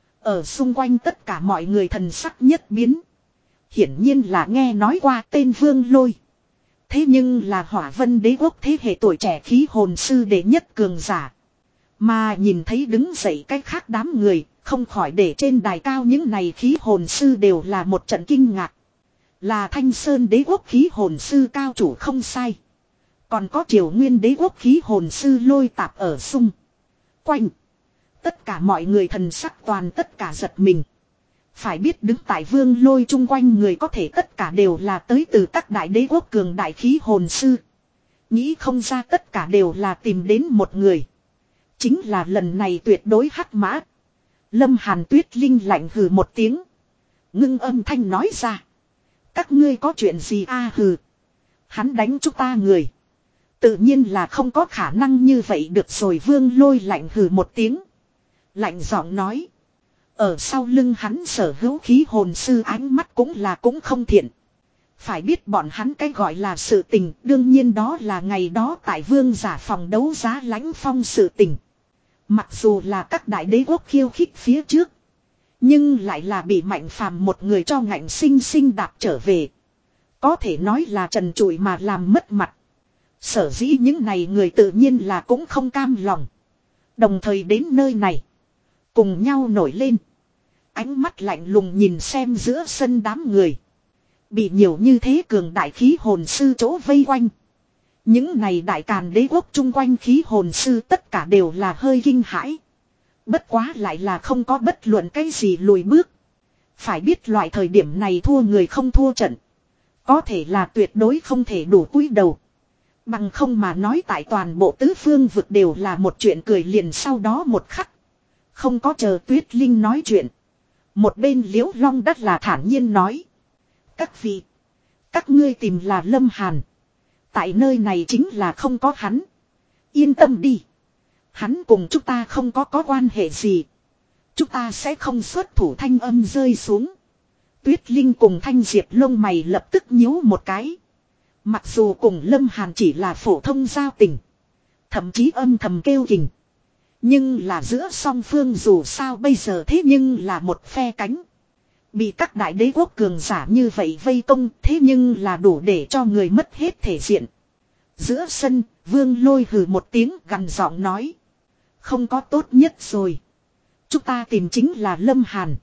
Ở xung quanh tất cả mọi người thần sắc nhất biến. Hiển nhiên là nghe nói qua tên Vương Lôi. Thế nhưng là Hỏa Vân Đế Quốc thế hệ tuổi trẻ khí hồn sư đệ nhất cường giả. Mà nhìn thấy đứng dậy cách khác đám người, không khỏi để trên đài cao những này khí hồn sư đều là một trận kinh ngạc. Là Thanh Sơn Đế Quốc khí hồn sư cao chủ không sai. Còn có Triều Nguyên Đế Quốc khí hồn sư Lôi Tạp ở xung quanh. Tất cả mọi người thần sắc toàn tất cả giật mình. Phải biết đứng tại Vương Lôi chung quanh người có thể tất cả đều là tới từ các đại đế quốc cường đại khí hồn sư. Nghĩ không ra tất cả đều là tìm đến một người. Chính là lần này tuyệt đối hắc mã. Lâm Hàn. Tuyết Linh lạnh hừ một tiếng. Ngưng âm thanh nói ra. Các ngươi có chuyện gì a? Hừ. Hắn đánh chúng ta người. Tự nhiên là không có khả năng như vậy được rồi. Vương Lôi lạnh hừ một tiếng. Lạnh giọng nói. Ở sau lưng hắn sở hữu khí hồn sư ánh mắt cũng là cũng không thiện. Phải biết bọn hắn cái gọi là sự tình, đương nhiên đó là ngày đó tại vương giả phòng đấu giá Lãnh Phong sự tình. Mặc dù là các đại đế quốc khiêu khích phía trước, nhưng lại là bị Mạnh Phàm một người cho ngạnh sinh sinh đạp trở về. Có thể nói là trần trụi mà làm mất mặt. Sở dĩ những này người tự nhiên là cũng không cam lòng. Đồng thời đến nơi này, cùng nhau nổi lên. Ánh mắt lạnh lùng nhìn xem giữa sân đám người. Bị nhiều như thế cường đại khí hồn sư chỗ vây quanh. Những này đại càn đế quốc chung quanh khí hồn sư tất cả đều là hơi kinh hãi. Bất quá lại là không có bất luận cái gì lùi bước. Phải biết loại thời điểm này thua người không thua trận. Có thể là tuyệt đối không thể đủ cúi đầu. Bằng không mà nói tại toàn bộ tứ phương vực đều là một chuyện cười liền sau đó một khắc. Không có chờ Tuyết Linh nói chuyện. Một bên Liễu Long đất là thản nhiên nói. Các vị. Các ngươi tìm là Lâm Hàn. Tại nơi này chính là không có hắn. Yên tâm đi. Hắn cùng chúng ta không có có quan hệ gì. Chúng ta sẽ không xuất thủ. Thanh âm rơi xuống. Tuyết Linh cùng Thanh Diệp lông mày lập tức nhíu một cái. Mặc dù cùng Lâm Hàn chỉ là phổ thông giao tình. Thậm chí âm thầm kêu kình. Nhưng là giữa song phương dù sao bây giờ thế nhưng là một phe cánh. Bị các đại đế quốc cường giả như vậy vây công thế nhưng là đủ để cho người mất hết thể diện. Giữa sân, Vương Lôi hừ một tiếng gằn giọng nói. Không có tốt nhất rồi. Chúng ta tìm chính là Lâm Hàn.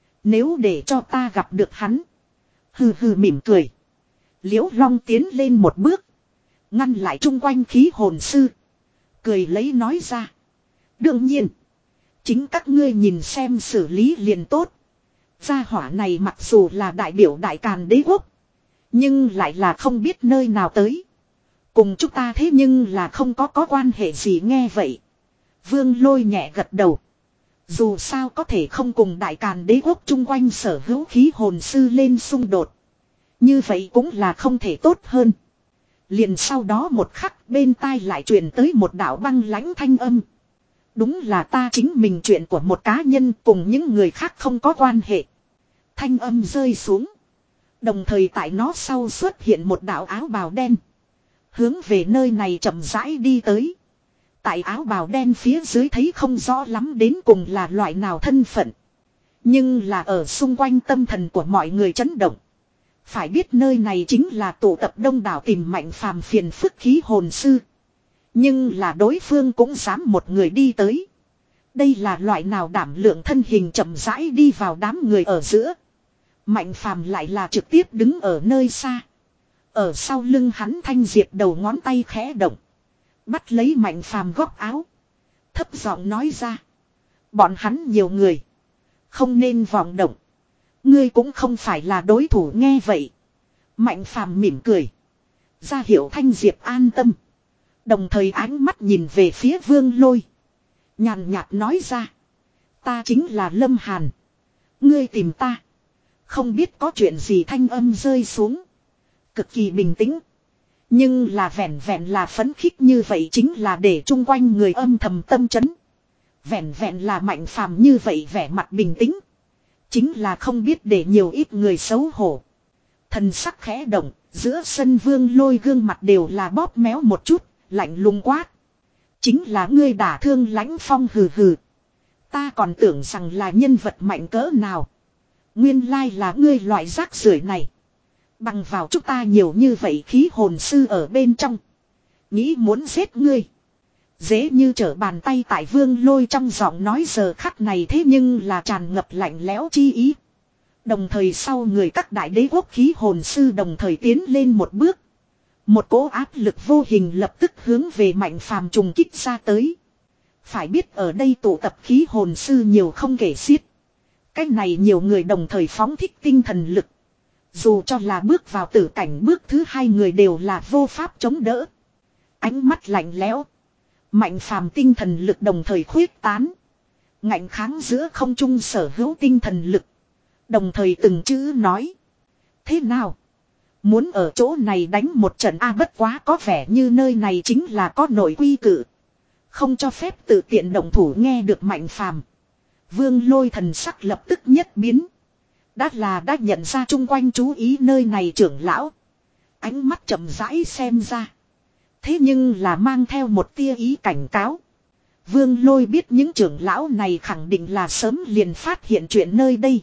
Nếu để cho ta gặp được hắn. Hừ hừ mỉm cười. Liễu Long tiến lên một bước. Ngăn lại chung quanh khí hồn sư. Cười lấy nói ra. Đương nhiên. Chính các ngươi nhìn xem xử lý liền tốt. Gia hỏa này mặc dù là đại biểu đại càn đế quốc. Nhưng lại là không biết nơi nào tới. Cùng chúng ta thế nhưng là không có có quan hệ gì nghe vậy. Vương Lôi nhẹ gật đầu. Dù sao có thể không cùng đại càn đế quốc chung quanh sở hữu khí hồn sư lên xung đột. Như vậy cũng là không thể tốt hơn. Liền sau đó một khắc bên tai lại truyền tới một đạo băng lãnh thanh âm. Đúng là ta chính mình chuyện của một cá nhân cùng những người khác không có quan hệ. Thanh âm rơi xuống. Đồng thời tại nó sau xuất hiện một đạo áo bào đen. Hướng về nơi này chậm rãi đi tới. Tại áo bào đen phía dưới thấy không rõ lắm đến cùng là loại nào thân phận. Nhưng là ở xung quanh tâm thần của mọi người chấn động. Phải biết nơi này chính là tụ tập đông đảo tìm Mạnh Phàm phiền phức khí hồn sư. Nhưng là đối phương cũng dám một người đi tới. Đây là loại nào đảm lượng thân hình chậm rãi đi vào đám người ở giữa. Mạnh Phàm lại là trực tiếp đứng ở nơi xa. Ở sau lưng hắn Thanh Diệp đầu ngón tay khẽ động. Bắt lấy Mạnh Phàm góc áo. Thấp giọng nói ra. Bọn hắn nhiều người. Không nên vọng động. Ngươi cũng không phải là đối thủ nghe vậy. Mạnh Phàm mỉm cười. Ra hiệu Thanh Diệp an tâm. Đồng thời ánh mắt nhìn về phía Vương Lôi. Nhàn nhạt nói ra. Ta chính là Lâm Hàn. Ngươi tìm ta. Không biết có chuyện gì thanh âm rơi xuống. cực kỳ bình tĩnh. Nhưng là vẹn vẹn là phấn khích như vậy chính là để chung quanh người âm thầm tâm chấn. Vẹn vẹn là Mạnh Phàm như vậy vẻ mặt bình tĩnh. Chính là không biết để nhiều ít người xấu hổ. Thần sắc khẽ động, giữa sân Vương Lôi gương mặt đều là bóp méo một chút, lạnh lùng quát. Chính là ngươi đả thương Lãnh Phong hừ hừ. Ta còn tưởng rằng là nhân vật mạnh cỡ nào. Nguyên lai là ngươi loại rác rưởi này. Bằng vào chúng ta nhiều như vậy khí hồn sư ở bên trong. Nghĩ muốn giết ngươi. Dễ như trở bàn tay tại Vương Lôi trong giọng nói giờ khắc này thế nhưng là tràn ngập lạnh lẽo chi ý. Đồng thời sau người các đại đế quốc khí hồn sư đồng thời tiến lên một bước. Một cỗ áp lực vô hình lập tức hướng về Mạnh Phàm trùng kích ra tới. Phải biết ở đây tụ tập khí hồn sư nhiều không kể xiết. Cách này nhiều người đồng thời phóng thích tinh thần lực. Dù cho là bước vào tử cảnh bước thứ hai người đều là vô pháp chống đỡ. Ánh mắt lạnh lẽo. Mạnh Phàm tinh thần lực đồng thời khuyết tán. Ngạnh kháng giữa không trung sở hữu tinh thần lực. Đồng thời từng chữ nói. Thế nào? Muốn ở chỗ này đánh một trận A bất quá có vẻ như nơi này chính là có nội quy cự. Không cho phép tự tiện động thủ nghe được Mạnh Phàm. Vương Lôi thần sắc lập tức nhất biến. Đã là đã nhận ra chung quanh chú ý nơi này trưởng lão. Ánh mắt chậm rãi xem ra. Thế nhưng là mang theo một tia ý cảnh cáo. Vương Lôi biết những trưởng lão này khẳng định là sớm liền phát hiện chuyện nơi đây.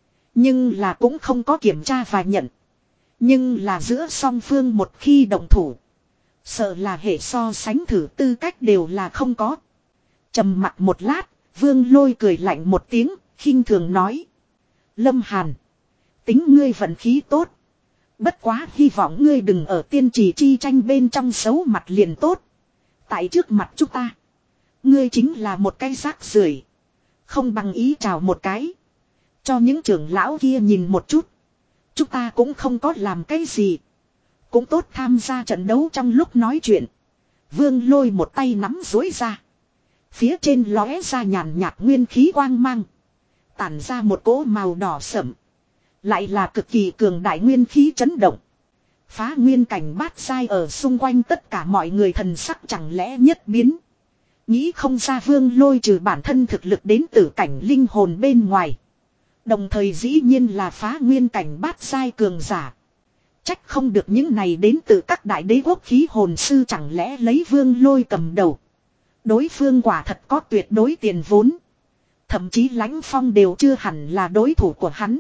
Nhưng là cũng không có kiểm tra và nhận. Nhưng là giữa song phương một khi động thủ. Sợ là hệ so sánh thử tư cách đều là không có. Trầm mặt một lát, Vương Lôi cười lạnh một tiếng, khinh thường nói. Lâm Hàn. Tính ngươi vận khí tốt. Bất quá hy vọng ngươi đừng ở tiên trì chi tranh bên trong xấu mặt liền tốt. Tại trước mặt chúng ta. Ngươi chính là một cái rác rưởi. Không bằng ý chào một cái. Cho những trưởng lão kia nhìn một chút. Chúng ta cũng không có làm cái gì. Cũng tốt tham gia trận đấu trong lúc nói chuyện. Vương Lôi một tay nắm dối ra. Phía trên lóe ra nhàn nhạt nguyên khí quang mang. Tản ra một cỗ màu đỏ sẫm. Lại là cực kỳ cường đại nguyên khí chấn động. Phá nguyên cảnh bát sai ở xung quanh tất cả mọi người thần sắc chẳng lẽ nhất biến. Nghĩ không ra Vương Lôi trừ bản thân thực lực đến từ cảnh linh hồn bên ngoài. Đồng thời dĩ nhiên là phá nguyên cảnh bát sai cường giả. Trách không được những này đến từ các đại đế quốc khí hồn sư chẳng lẽ lấy Vương Lôi cầm đầu. Đối phương quả thật có tuyệt đối tiền vốn. Thậm chí Lãnh Phong đều chưa hẳn là đối thủ của hắn.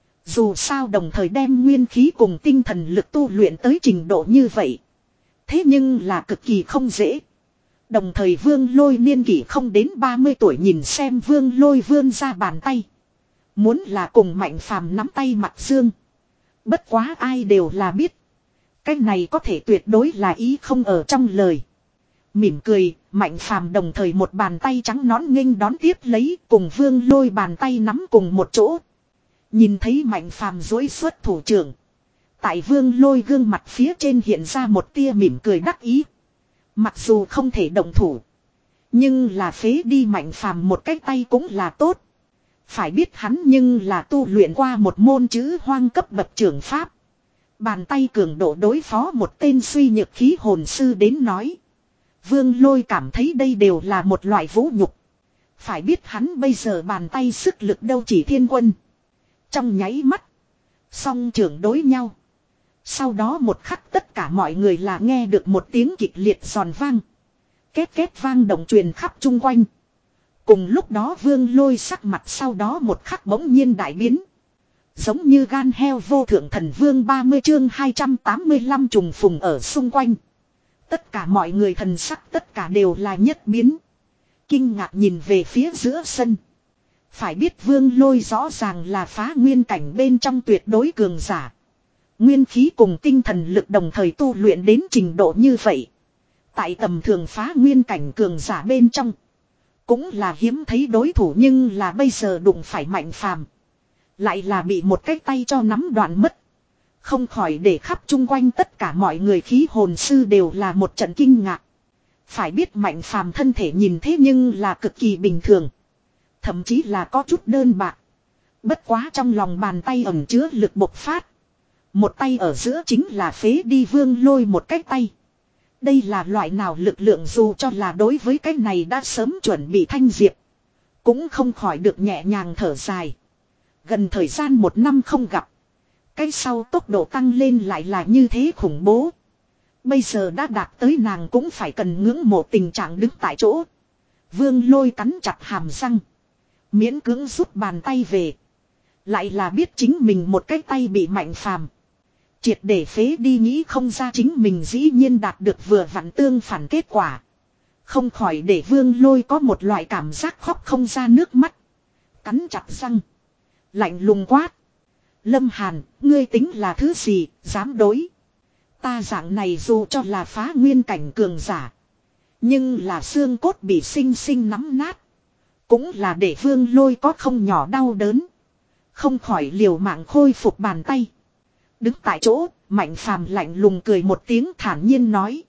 Dù sao đồng thời đem nguyên khí cùng tinh thần lực tu luyện tới trình độ như vậy. Thế nhưng là cực kỳ không dễ. Đồng thời Vương Lôi niên kỷ không đến ba mươi tuổi nhìn xem Vương Lôi vươn ra bàn tay. Muốn là cùng Mạnh Phàm nắm tay mặt dương. Bất quá ai đều là biết. Cái này có thể tuyệt đối là ý không ở trong lời. Mỉm cười, Mạnh Phàm đồng thời một bàn tay trắng nõn nghênh đón tiếp lấy cùng Vương Lôi bàn tay nắm cùng một chỗ. Nhìn thấy Mạnh Phàm duỗi xuất thủ trưởng. Tại Vương Lôi gương mặt phía trên hiện ra một tia mỉm cười đắc ý. Mặc dù không thể động thủ. Nhưng là phế đi Mạnh Phàm một cái tay cũng là tốt. Phải biết hắn nhưng là tu luyện qua một môn chữ hoang cấp bậc trưởng pháp. Bàn tay cường độ đối phó một tên suy nhược khí hồn sư đến nói. Vương Lôi cảm thấy đây đều là một loại vũ nhục. Phải biết hắn bây giờ bàn tay sức lực đâu chỉ thiên quân. Trong nháy mắt. Song trưởng đối nhau. Sau đó một khắc tất cả mọi người là nghe được một tiếng kịch liệt giòn vang. Két két vang động truyền khắp chung quanh. Cùng lúc đó Vương Lôi sắc mặt sau đó một khắc bỗng nhiên đại biến. Giống như gan heo vô thượng thần vương ba mươi chương hai trăm tám mươi lăm trùng phùng ở xung quanh. Tất cả mọi người thần sắc tất cả đều là nhất biến. Kinh ngạc nhìn về phía giữa sân. Phải biết Vương Lôi rõ ràng là phá nguyên cảnh bên trong tuyệt đối cường giả. Nguyên khí cùng tinh thần lực đồng thời tu luyện đến trình độ như vậy. Tại tầm thường phá nguyên cảnh cường giả bên trong. Cũng là hiếm thấy đối thủ nhưng là bây giờ đụng phải Mạnh Phàm. Lại là bị một cái tay cho nắm đoạn mất. Không khỏi để khắp chung quanh tất cả mọi người khí hồn sư đều là một trận kinh ngạc. Phải biết Mạnh Phàm thân thể nhìn thế nhưng là cực kỳ bình thường. Thậm chí là có chút đơn bạc. Bất quá trong lòng bàn tay ẩn chứa lực bộc phát. Một tay ở giữa chính là phế đi Vương Lôi một cái tay. Đây là loại nào lực lượng dù cho là đối với cái này đã sớm chuẩn bị Thanh Diệp. Cũng không khỏi được nhẹ nhàng thở dài. Gần thời gian một năm không gặp. Cái sau tốc độ tăng lên lại là như thế khủng bố. Bây giờ đã đạt tới nàng cũng phải cần ngưỡng mộ tình trạng đứng tại chỗ. Vương Lôi cắn chặt hàm răng. Miễn cưỡng rút bàn tay về. Lại là biết chính mình một cái tay bị Mạnh Phàm triệt để phế đi, nghĩ không ra chính mình dĩ nhiên đạt được vừa vặn tương phản kết quả. Không khỏi để Vương Lôi có một loại cảm giác khóc không ra nước mắt. Cắn chặt răng. Lạnh lùng quát. Lâm Hàn, ngươi tính là thứ gì, dám đối. Ta dạng này dù cho là phá nguyên cảnh cường giả. Nhưng là xương cốt bị sinh sinh nắm nát. Cũng là để Vương Lôi có không nhỏ đau đớn. Không khỏi liều mạng khôi phục bàn tay. Đứng tại chỗ, Mạnh Phàm lạnh lùng cười một tiếng thản nhiên nói.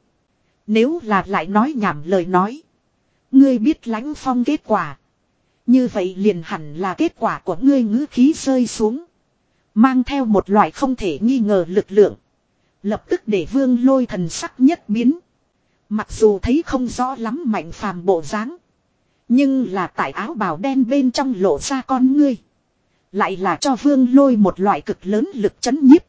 Nếu là lại nói nhảm lời nói. Ngươi biết lãnh phong kết quả. Như vậy liền hẳn là kết quả của ngươi, ngữ khí rơi xuống. Mang theo một loại không thể nghi ngờ lực lượng. Lập tức để Vương Lôi thần sắc nhất biến. Mặc dù thấy không rõ lắm Mạnh Phàm bộ dáng. Nhưng là tại áo bào đen bên trong lộ ra con ngươi. Lại là cho Vương Lôi một loại cực lớn lực chấn nhiếp.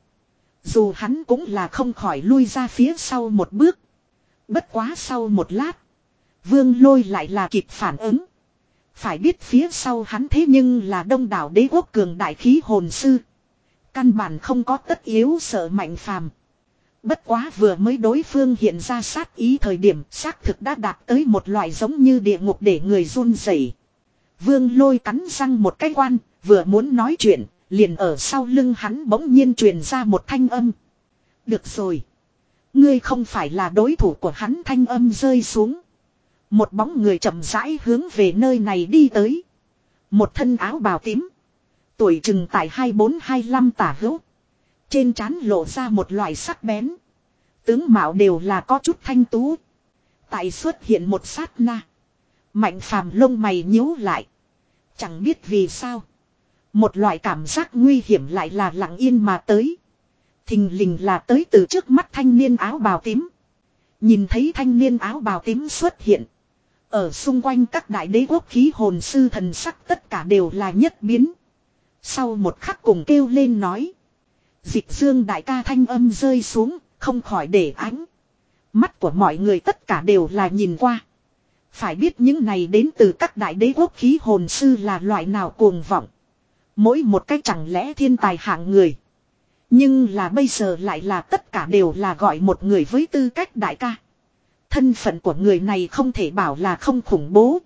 Dù hắn cũng là không khỏi lui ra phía sau một bước. Bất quá sau một lát. Vương Lôi lại là kịp phản ứng. Phải biết phía sau hắn thế nhưng là đông đảo đế quốc cường đại khí hồn sư. Căn bản không có tất yếu sợ Mạnh Phàm. Bất quá vừa mới đối phương hiện ra sát ý thời điểm xác thực đã đạt tới một loại giống như địa ngục để người run rẩy. Vương Lôi cắn răng một cái quan, vừa muốn nói chuyện, liền ở sau lưng hắn bỗng nhiên truyền ra một thanh âm. Được rồi. Ngươi không phải là đối thủ của hắn, thanh âm rơi xuống. Một bóng người chậm rãi hướng về nơi này đi tới. Một thân áo bào tím. Tuổi chừng tại hai bốn hai lăm tả hữu. Trên trán lộ ra một loại sắc bén. Tướng mạo đều là có chút thanh tú. Tại xuất hiện một sát na. Mạnh Phàm lông mày nhíu lại. Chẳng biết vì sao. Một loại cảm giác nguy hiểm lại là lặng yên mà tới. Thình lình là tới từ trước mắt thanh niên áo bào tím. Nhìn thấy thanh niên áo bào tím xuất hiện. Ở xung quanh các đại đế quốc khí hồn sư thần sắc tất cả đều là nhất biến. Sau một khắc cùng kêu lên nói. Dịch Dương đại ca, thanh âm rơi xuống, không khỏi để ánh. Mắt của mọi người tất cả đều là nhìn qua. Phải biết những này đến từ các đại đế quốc khí hồn sư là loại nào cuồng vọng. Mỗi một cách chẳng lẽ thiên tài hạng người. Nhưng là bây giờ lại là tất cả đều là gọi một người với tư cách đại ca. Thân phận của người này không thể bảo là không khủng bố.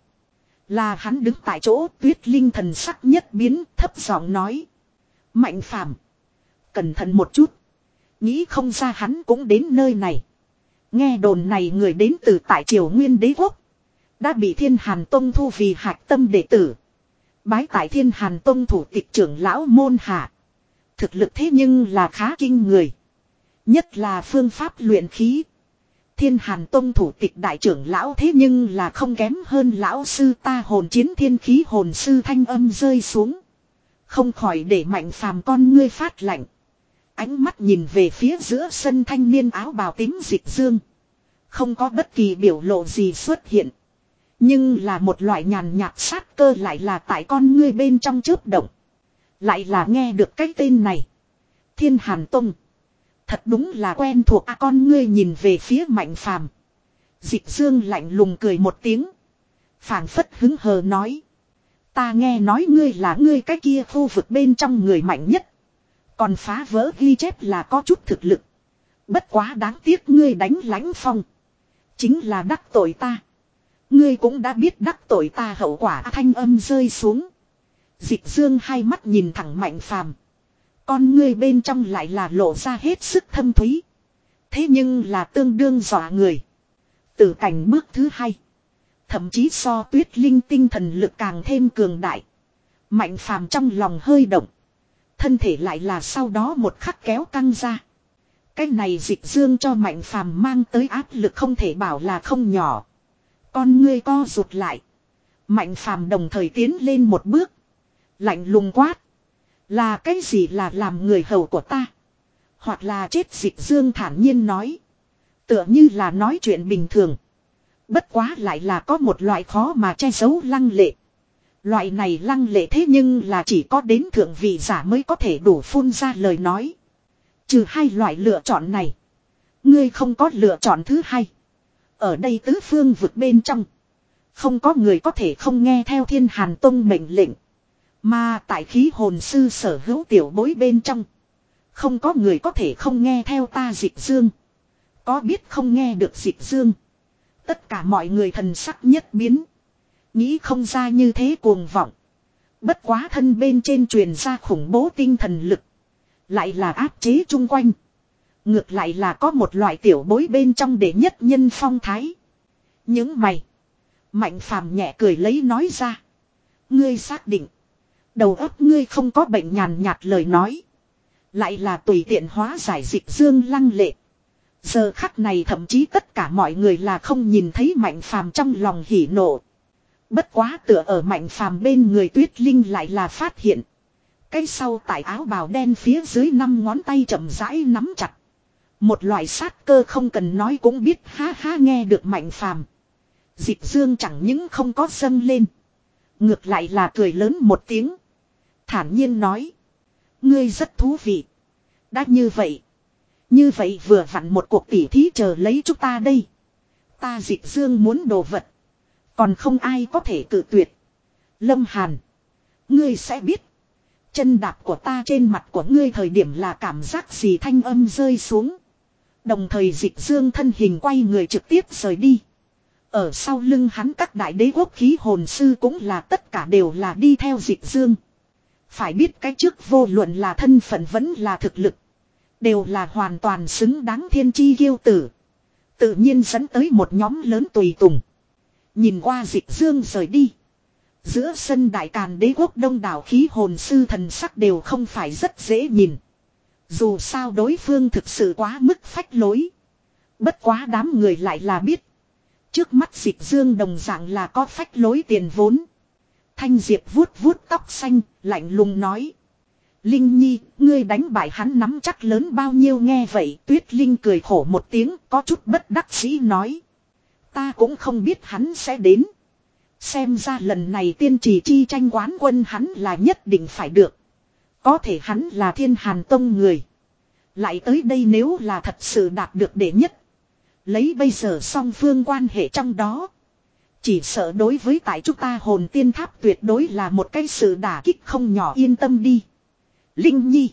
Là hắn đứng tại chỗ, Tuyết Linh thần sắc nhất biến, thấp giọng nói. Mạnh Phàm, cẩn thận một chút. Nghĩ không ra hắn cũng đến nơi này. Nghe đồn này người đến từ tại Triều Nguyên đế quốc. Đã bị Thiên Hàn Tông thu vì hạch tâm đệ tử. Bái tại Thiên Hàn Tông thủ tịch trưởng lão môn hạ. Thực lực thế nhưng là khá kinh người. Nhất là phương pháp luyện khí. Thiên Hàn Tông thủ tịch đại trưởng lão thế nhưng là không kém hơn lão sư ta, hồn chiến thiên khí hồn sư, thanh âm rơi xuống. Không khỏi để Mạnh Phàm con ngươi phát lạnh. Ánh mắt nhìn về phía giữa sân thanh niên áo bào tím Dịch Dương. Không có bất kỳ biểu lộ gì xuất hiện. Nhưng là một loại nhàn nhạt sát cơ lại là tại con ngươi bên trong chớp động. Lại là nghe được cái tên này. Thiên Hàn Tông. Thật đúng là quen thuộc, à, con ngươi nhìn về phía Mạnh Phàm. Dịch Dương lạnh lùng cười một tiếng. Phảng phất hứng hờ nói. Ta nghe nói ngươi là ngươi cái kia khu vực bên trong người mạnh nhất. Còn phá vỡ ghi chép là có chút thực lực. Bất quá đáng tiếc ngươi đánh lãnh phong. Chính là đắc tội ta. Ngươi cũng đã biết đắc tội ta hậu quả, à, thanh âm rơi xuống. Dịch Dương hai mắt nhìn thẳng Mạnh Phàm. Con ngươi bên trong lại là lộ ra hết sức thâm thúy. Thế nhưng là tương đương dọa người. Tử cảnh bước thứ hai. Thậm chí so Tuyết Linh tinh thần lực càng thêm cường đại. Mạnh Phàm trong lòng hơi động. Thân thể lại là sau đó một khắc kéo căng ra. Cái này Dịch Dương cho Mạnh Phàm mang tới áp lực không thể bảo là không nhỏ. Con ngươi co rụt lại. Mạnh Phàm đồng thời tiến lên một bước. Lạnh lùng quát. Là cái gì là làm người hầu của ta? Hoặc là chết Dịch Dương thản nhiên nói. Tựa như là nói chuyện bình thường. Bất quá lại là có một loại khó mà che giấu lăng lệ. Loại này lăng lệ thế nhưng là chỉ có đến thượng vị giả mới có thể đủ phun ra lời nói. Trừ hai loại lựa chọn này. Ngươi không có lựa chọn thứ hai. Ở đây tứ phương vực bên trong. Không có người có thể không nghe theo Thiên Hàn Tông mệnh lệnh. Mà tại khí hồn sư sở hữu tiểu bối bên trong. Không có người có thể không nghe theo ta Dịch Dương. Có biết không nghe được Dịch Dương. Tất cả mọi người thần sắc nhất biến. Nghĩ không ra như thế cuồng vọng. Bất quá thân bên trên truyền ra khủng bố tinh thần lực. Lại là áp chế chung quanh. Ngược lại là có một loại tiểu bối bên trong để nhất nhân phong thái. Những mày. Mạnh phàm nhẹ cười lấy nói ra. Ngươi xác định. Đầu óc ngươi không có bệnh nhàn nhạt lời nói. Lại là tùy tiện hóa giải Dịch Dương lăng lệ. Giờ khắc này thậm chí tất cả mọi người là không nhìn thấy Mạnh phàm trong lòng hỉ nộ. Bất quá tựa ở Mạnh phàm bên người Tuyết Linh lại là phát hiện. Cái sau tại áo bào đen phía dưới năm ngón tay chậm rãi nắm chặt. Một loại sát cơ không cần nói cũng biết ha ha nghe được Mạnh phàm. Dịch Dương chẳng những không có dâng lên. Ngược lại là cười lớn một tiếng. Thản nhiên nói. Ngươi rất thú vị. Đã như vậy. Như vậy vừa vặn một cuộc tỉ thí chờ lấy chúng ta đây. Ta Dịch Dương muốn đồ vật. Còn không ai có thể cự tuyệt. Lâm Hàn. Ngươi sẽ biết. Chân đạp của ta trên mặt của ngươi thời điểm là cảm giác gì thanh âm rơi xuống. Đồng thời Dịch Dương thân hình quay người trực tiếp rời đi. Ở sau lưng hắn các đại đế quốc khí hồn sư cũng là tất cả đều là đi theo Dịch Dương. Phải biết cái trước vô luận là thân phận vẫn là thực lực. Đều là hoàn toàn xứng đáng thiên chi kiêu tử. Tự nhiên dẫn tới một nhóm lớn tùy tùng. Nhìn qua Dịch Dương rời đi. Giữa sân đại càn đế quốc đông đảo khí hồn sư thần sắc đều không phải rất dễ nhìn. Dù sao đối phương thực sự quá mức phách lối. Bất quá đám người lại là biết. Trước mắt Dịch Dương đồng dạng là có phách lối tiền vốn. Thanh Diệp vuốt vuốt tóc xanh, lạnh lùng nói. Linh Nhi, ngươi đánh bại hắn nắm chắc lớn bao nhiêu nghe vậy. Tuyết Linh cười khổ một tiếng, có chút bất đắc dĩ nói. Ta cũng không biết hắn sẽ đến. Xem ra lần này tiên trì chi tranh quán quân hắn là nhất định phải được. Có thể hắn là Thiên Hàn Tông người. Lại tới đây nếu là thật sự đạt được đệ nhất. Lấy bây giờ song phương quan hệ trong đó. Chỉ sợ đối với tại chúng ta hồn tiên tháp tuyệt đối là một cái sự đả kích không nhỏ, yên tâm đi. Linh Nhi.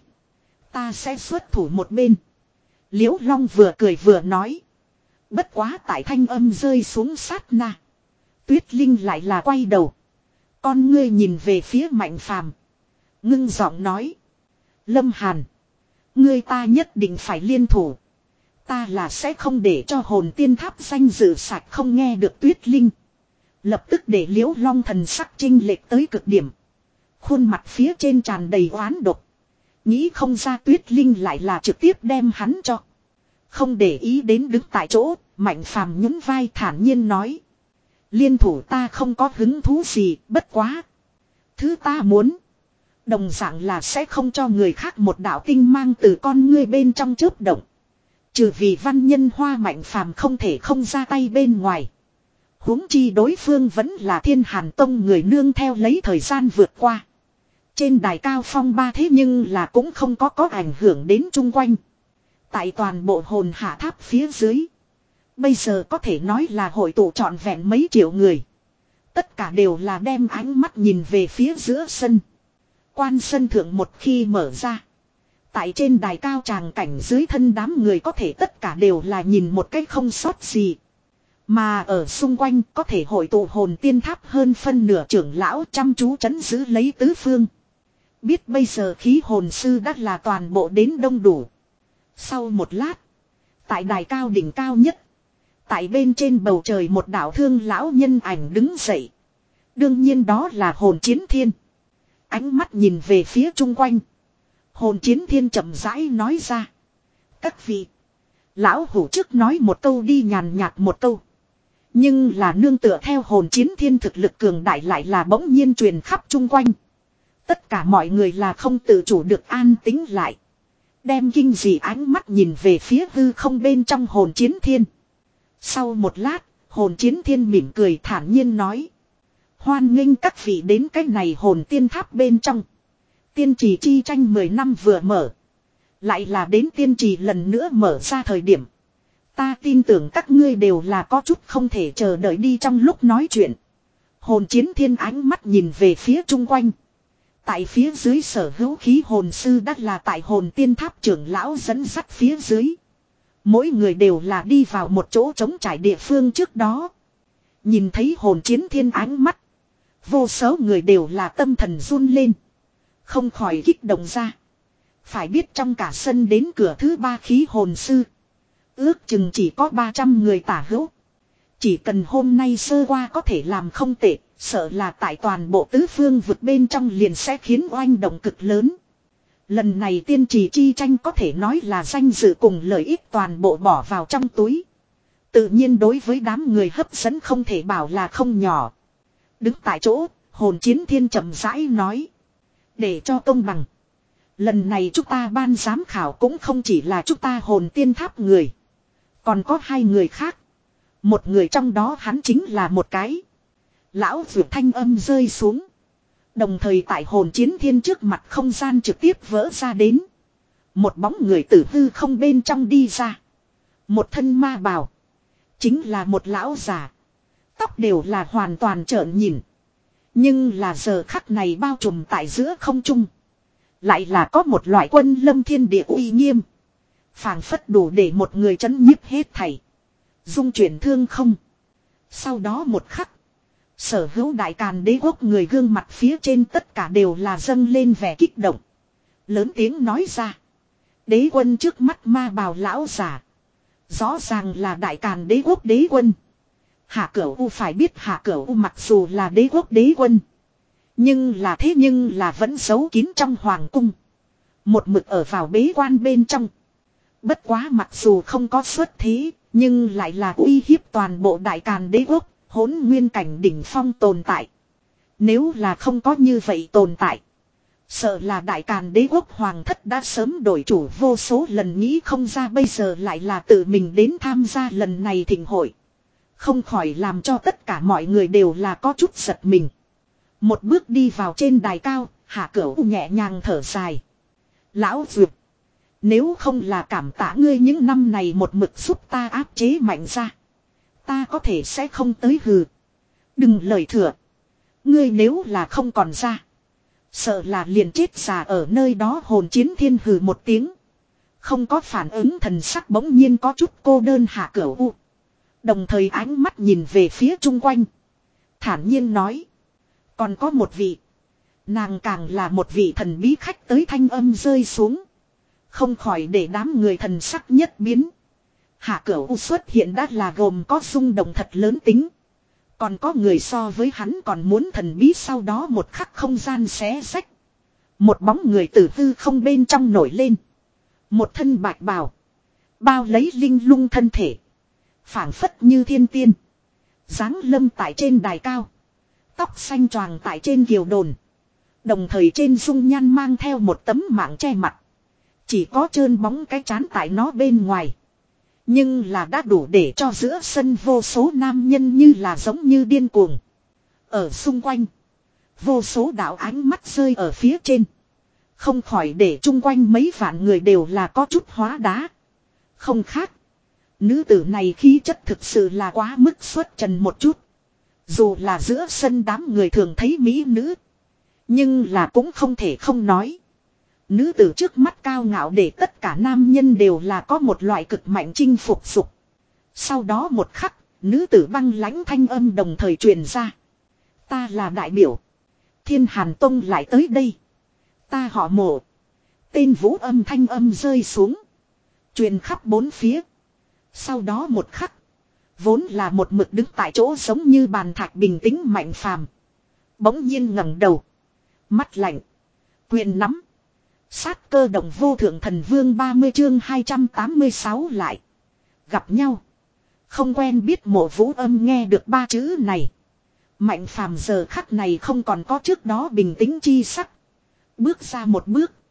Ta sẽ xuất thủ một bên. Liễu Long vừa cười vừa nói. Bất quá tại thanh âm rơi xuống sát na. Tuyết Linh lại là quay đầu. Con ngươi nhìn về phía Mạnh Phàm, ngưng giọng nói. Lâm Hàn. Ngươi ta nhất định phải liên thủ. Ta là sẽ không để cho hồn tiên tháp danh dự sạch không nghe được Tuyết Linh. Lập tức để Liễu Long thần sắc chinh lệch tới cực điểm. Khuôn mặt phía trên tràn đầy oán độc. Nghĩ không ra Tuyết Linh lại là trực tiếp đem hắn cho. Không để ý đến đứng tại chỗ, Mạnh Phàm nhún vai thản nhiên nói. Liên thủ ta không có hứng thú gì, bất quá. Thứ ta muốn. Đồng dạng là sẽ không cho người khác một đạo tinh mang từ con ngươi bên trong chớp động. Trừ vì văn nhân Hoa Mạnh Phàm không thể không ra tay bên ngoài. Huống chi đối phương vẫn là Thiên Hàn Tông người nương theo lấy thời gian vượt qua. Trên đài cao phong ba thế nhưng là cũng không có có ảnh hưởng đến chung quanh. Tại toàn bộ hồn hạ tháp phía dưới. Bây giờ có thể nói là hội tụ trọn vẹn mấy triệu người. Tất cả đều là đem ánh mắt nhìn về phía giữa sân. Quan sân thượng một khi mở ra. Tại trên đài cao tràng cảnh dưới thân đám người có thể tất cả đều là nhìn một cách không sót gì. Mà ở xung quanh có thể hội tụ hồn tiên tháp hơn phân nửa trưởng lão chăm chú trấn giữ lấy tứ phương. Biết bây giờ khí hồn sư đã là toàn bộ đến đông đủ. Sau một lát. Tại đài cao đỉnh cao nhất. Tại bên trên bầu trời một đạo thương lão nhân ảnh đứng dậy. Đương nhiên đó là hồn chiến thiên. Ánh mắt nhìn về phía chung quanh. Hồn chiến thiên chậm rãi nói ra. Các vị. Lão hủ trước nói một câu đi nhàn nhạt một câu. Nhưng là nương tựa theo hồn chiến thiên thực lực cường đại lại là bỗng nhiên truyền khắp chung quanh. Tất cả mọi người là không tự chủ được an tính lại. Đem kinh dị ánh mắt nhìn về phía hư không bên trong hồn chiến thiên. Sau một lát, hồn chiến thiên mỉm cười thản nhiên nói. Hoan nghênh các vị đến cái này hồn tiên tháp bên trong. Tiên trì chi tranh mười năm vừa mở. Lại là đến tiên trì lần nữa mở ra thời điểm. Ta tin tưởng các ngươi đều là có chút không thể chờ đợi đi trong lúc nói chuyện. Hồn chiến thiên ánh mắt nhìn về phía chung quanh. Tại phía dưới sở hữu khí hồn sư đắt là tại hồn tiên tháp trưởng lão dẫn dắt phía dưới. Mỗi người đều là đi vào một chỗ trống trải địa phương trước đó. Nhìn thấy hồn chiến thiên ánh mắt. Vô số người đều là tâm thần run lên. Không khỏi kích động ra. Phải biết trong cả sân đến cửa thứ ba khí hồn sư. Ước chừng chỉ có ba trăm người tả hữu. Chỉ cần hôm nay sơ qua có thể làm không tệ. Sợ là tại toàn bộ tứ phương vực bên trong liền sẽ khiến oanh động cực lớn. Lần này tiên trì chi tranh có thể nói là danh dự cùng lợi ích toàn bộ bỏ vào trong túi. Tự nhiên đối với đám người hấp dẫn không thể bảo là không nhỏ. Đứng tại chỗ, hồn chiến thiên chậm rãi nói. Để cho công bằng. Lần này chúng ta ban giám khảo cũng không chỉ là chúng ta hồn tiên tháp người. Còn có hai người khác. Một người trong đó hắn chính là một cái. Lão vượt thanh âm rơi xuống. Đồng thời tại hồn chiến thiên trước mặt không gian trực tiếp vỡ ra đến. Một bóng người tử hư không bên trong đi ra. Một thân ma bào. Chính là một lão già. Tóc đều là hoàn toàn trợn nhìn. Nhưng là giờ khắc này bao trùm tại giữa không trung. Lại là có một loại quân lâm thiên địa uy nghiêm. Phảng phất đủ để một người chấn nhiếp hết thảy. Dung chuyển thương không. Sau đó một khắc. Sở hữu đại càn đế quốc người gương mặt phía trên tất cả đều là dâng lên vẻ kích động. Lớn tiếng nói ra. Đế quân trước mắt ma bào lão giả. Rõ ràng là đại càn đế quốc đế quân. Hạ Cửu U phải biết Hạ Cửu U mặc dù là đế quốc đế quân. Nhưng là thế nhưng là vẫn giấu kín trong hoàng cung. Một mực ở vào bế quan bên trong. Bất quá mặc dù không có xuất thế. Nhưng lại là uy hiếp toàn bộ đại càn đế quốc. Hỗn nguyên cảnh đỉnh phong tồn tại. Nếu là không có như vậy tồn tại. Sợ là đại càn đế quốc hoàng thất đã sớm đổi chủ vô số lần nghĩ không ra bây giờ lại là tự mình đến tham gia lần này thịnh hội. Không khỏi làm cho tất cả mọi người đều là có chút giật mình. Một bước đi vào trên đài cao, Hạ Cửu nhẹ nhàng thở dài. Lão Dược. Nếu không là cảm tạ ngươi những năm này một mực giúp ta áp chế mạnh ra. Ta có thể sẽ không tới hừ. Đừng lời thừa. Ngươi nếu là không còn ra. Sợ là liền chết già ở nơi đó hồn chiến thiên hừ một tiếng. Không có phản ứng thần sắc bỗng nhiên có chút cô đơn Hạ Cửu U. Đồng thời ánh mắt nhìn về phía chung quanh. Thản nhiên nói. Còn có một vị. Nàng càng là một vị thần bí khách tới thanh âm rơi xuống. Không khỏi để đám người thần sắc nhất biến. Hạ Cửu U xuất hiện đã là gồm có rung động thật lớn tính. Còn có người so với hắn còn muốn thần bí sau đó một khắc không gian xé rách. Một bóng người từ hư không bên trong nổi lên. Một thân bạch bào. Bao lấy linh lung thân thể. Phảng phất như thiên tiên. Giáng lâm tại trên đài cao. Tóc xanh choàng tại trên kiều đồn. Đồng thời trên dung nhan mang theo một tấm mạng che mặt. Chỉ có trơn bóng cái trán tại nó bên ngoài. Nhưng là đã đủ để cho giữa sân vô số nam nhân như là giống như điên cuồng. Ở xung quanh. Vô số đạo ánh mắt rơi ở phía trên. Không khỏi để chung quanh mấy vạn người đều là có chút hóa đá. Không khác. Nữ tử này khí chất thực sự là quá mức xuất trần một chút. Dù là giữa sân đám người thường thấy mỹ nữ. Nhưng là cũng không thể không nói. Nữ tử trước mắt cao ngạo để tất cả nam nhân đều là có một loại cực mạnh chinh phục dục. Sau đó một khắc, nữ tử băng lãnh thanh âm đồng thời truyền ra. Ta là đại biểu. Thiên Hàn Tông lại tới đây. Ta họ Mộ. Tên Vũ âm thanh âm rơi xuống. Truyền khắp bốn phía. Sau đó một khắc. Vốn là một mực đứng tại chỗ giống như bàn thạch bình tĩnh Mạnh Phàm. Bỗng nhiên ngẩng đầu. Mắt lạnh. Quyền nắm. Sát cơ động vô thượng thần vương ba mươi chương hai trăm tám mươi sáu lại. Gặp nhau. Không quen biết Mộ Vũ âm nghe được ba chữ này. Mạnh Phàm giờ khắc này không còn có trước đó bình tĩnh chi sắc. Bước ra một bước.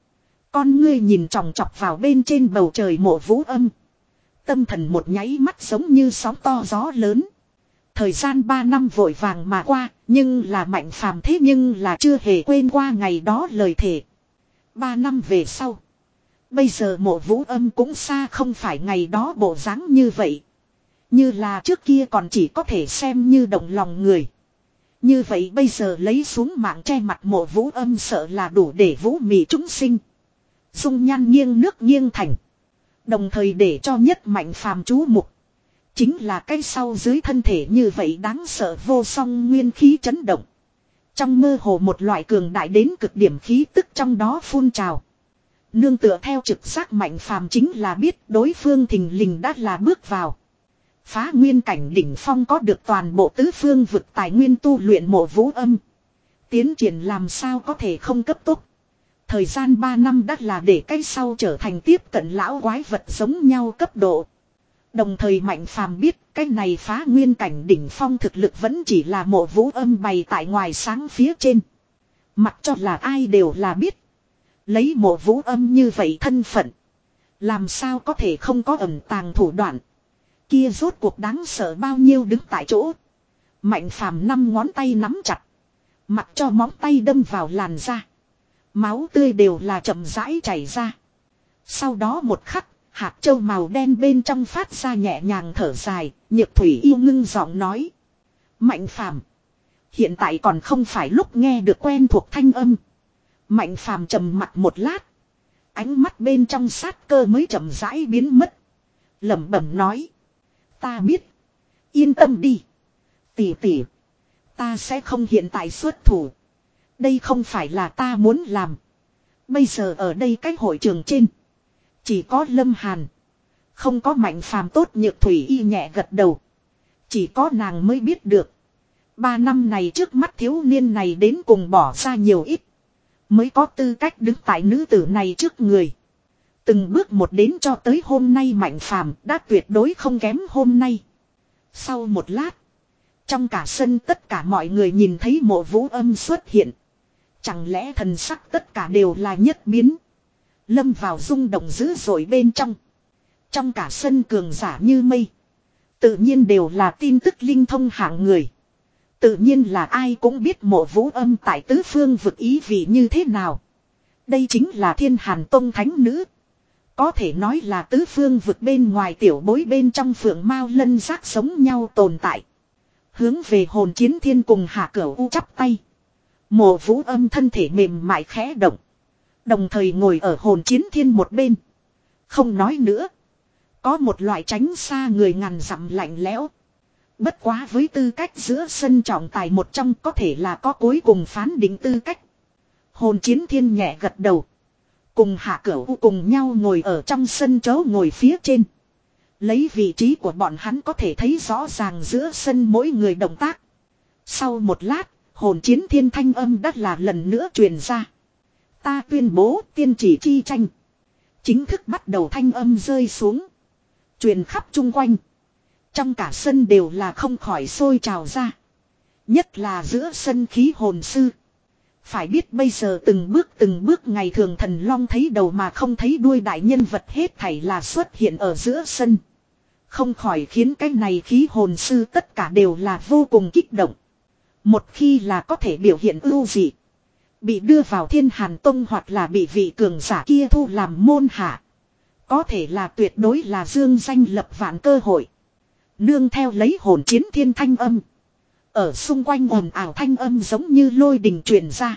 Con ngươi nhìn chòng chọc vào bên trên bầu trời Mộ Vũ Âm. Tâm thần một nháy mắt giống như sóng to gió lớn. Thời gian ba năm vội vàng mà qua, nhưng là Mạnh Phàm thế nhưng là chưa hề quên qua ngày đó lời thề. Ba năm về sau. Bây giờ Mộ Vũ Âm cũng xa không phải ngày đó bộ dáng như vậy. Như là trước kia còn chỉ có thể xem như động lòng người. Như vậy bây giờ lấy xuống mạng che mặt Mộ Vũ Âm sợ là đủ để vũ mị chúng sinh. Dung nhan nghiêng nước nghiêng thành. Đồng thời để cho nhất Mạnh Phàm chú mục. Chính là cái sau dưới thân thể như vậy đáng sợ vô song nguyên khí chấn động. Trong mơ hồ một loại cường đại đến cực điểm khí tức trong đó phun trào. Nương tựa theo trực giác Mạnh Phàm chính là biết đối phương thình lình đã là bước vào. Phá nguyên cảnh đỉnh phong có được toàn bộ tứ phương vực tài nguyên tu luyện Mộ Vũ Âm. Tiến triển làm sao có thể không cấp tốc. Thời gian ba năm đã là để cái sau trở thành tiếp cận lão quái vật giống nhau cấp độ. Đồng thời Mạnh Phàm biết cái này phá nguyên cảnh đỉnh phong thực lực vẫn chỉ là Mộ Vũ Âm bày tại ngoài sáng phía trên. Mặc cho là ai đều là biết. Lấy Mộ Vũ Âm như vậy thân phận. Làm sao có thể không có ẩn tàng thủ đoạn. Kia rốt cuộc đáng sợ bao nhiêu đứng tại chỗ. Mạnh Phàm năm ngón tay nắm chặt. Mặc cho móng tay đâm vào làn da. Máu tươi đều là chậm rãi chảy ra. Sau đó một khắc, hạt châu màu đen bên trong phát ra nhẹ nhàng thở dài, Nhược Thủy yêu ngưng giọng nói. Mạnh Phàm, hiện tại còn không phải lúc nghe được quen thuộc thanh âm. Mạnh Phàm trầm mặt một lát. Ánh mắt bên trong sát cơ mới chậm rãi biến mất. Lẩm bẩm nói. Ta biết. Yên tâm đi. Tỷ tỷ. Ta sẽ không hiện tại xuất thủ. Đây không phải là ta muốn làm. Bây giờ ở đây cái hội trường trên. Chỉ có Lâm Hàn. Không có Mạnh Phàm tốt. Nhược Thủy y nhẹ gật đầu. Chỉ có nàng mới biết được. Ba năm này trước mắt thiếu niên này đến cùng bỏ ra nhiều ít. Mới có tư cách đứng tại nữ tử này trước người. Từng bước một đến cho tới hôm nay Mạnh Phàm đã tuyệt đối không kém hôm nay. Sau một lát. Trong cả sân tất cả mọi người nhìn thấy Mộ Vũ Âm xuất hiện. Chẳng lẽ thần sắc tất cả đều là nhất biến. Lâm vào rung động dữ dội bên trong. Trong cả sân cường giả như mây. Tự nhiên đều là tin tức linh thông hạng người. Tự nhiên là ai cũng biết Mộ Vũ Âm tại tứ phương vực ý vị như thế nào. Đây chính là Thiên Hàn Tông thánh nữ. Có thể nói là tứ phương vực bên ngoài tiểu bối bên trong phượng mao lân giác sống nhau tồn tại. Hướng về Hồn Chiến Thiên cùng Hạ Cửu U chắp tay. Mộ Vũ Âm thân thể mềm mại khẽ động. Đồng thời ngồi ở Hồn Chiến Thiên một bên. Không nói nữa. Có một loại tránh xa người ngàn dặm lạnh lẽo. Bất quá với tư cách giữa sân trọng tài một trong có thể là có cuối cùng phán định tư cách. Hồn Chiến Thiên nhẹ gật đầu. Cùng Hạ Cửu U cùng nhau ngồi ở trong sân chỗ ngồi phía trên. Lấy vị trí của bọn hắn có thể thấy rõ ràng giữa sân mỗi người động tác. Sau một lát, Hồn Chiến Thiên thanh âm đắt là lần nữa truyền ra. Ta tuyên bố tiên chỉ chi tranh. Chính thức bắt đầu thanh âm rơi xuống. Truyền khắp chung quanh. Trong cả sân đều là không khỏi sôi trào ra. Nhất là giữa sân khí hồn sư. Phải biết bây giờ từng bước từng bước ngày thường thần long thấy đầu mà không thấy đuôi đại nhân vật hết thảy là xuất hiện ở giữa sân. Không khỏi khiến cái này khí hồn sư tất cả đều là vô cùng kích động. Một khi là có thể biểu hiện ưu dị. Bị đưa vào Thiên Hàn Tông hoặc là bị vị cường giả kia thu làm môn hạ. Có thể là tuyệt đối là dương danh lập vạn cơ hội. Nương theo lấy Hồn Chiến Thiên thanh âm. Ở xung quanh ồn ào thanh âm giống như lôi đình truyền ra.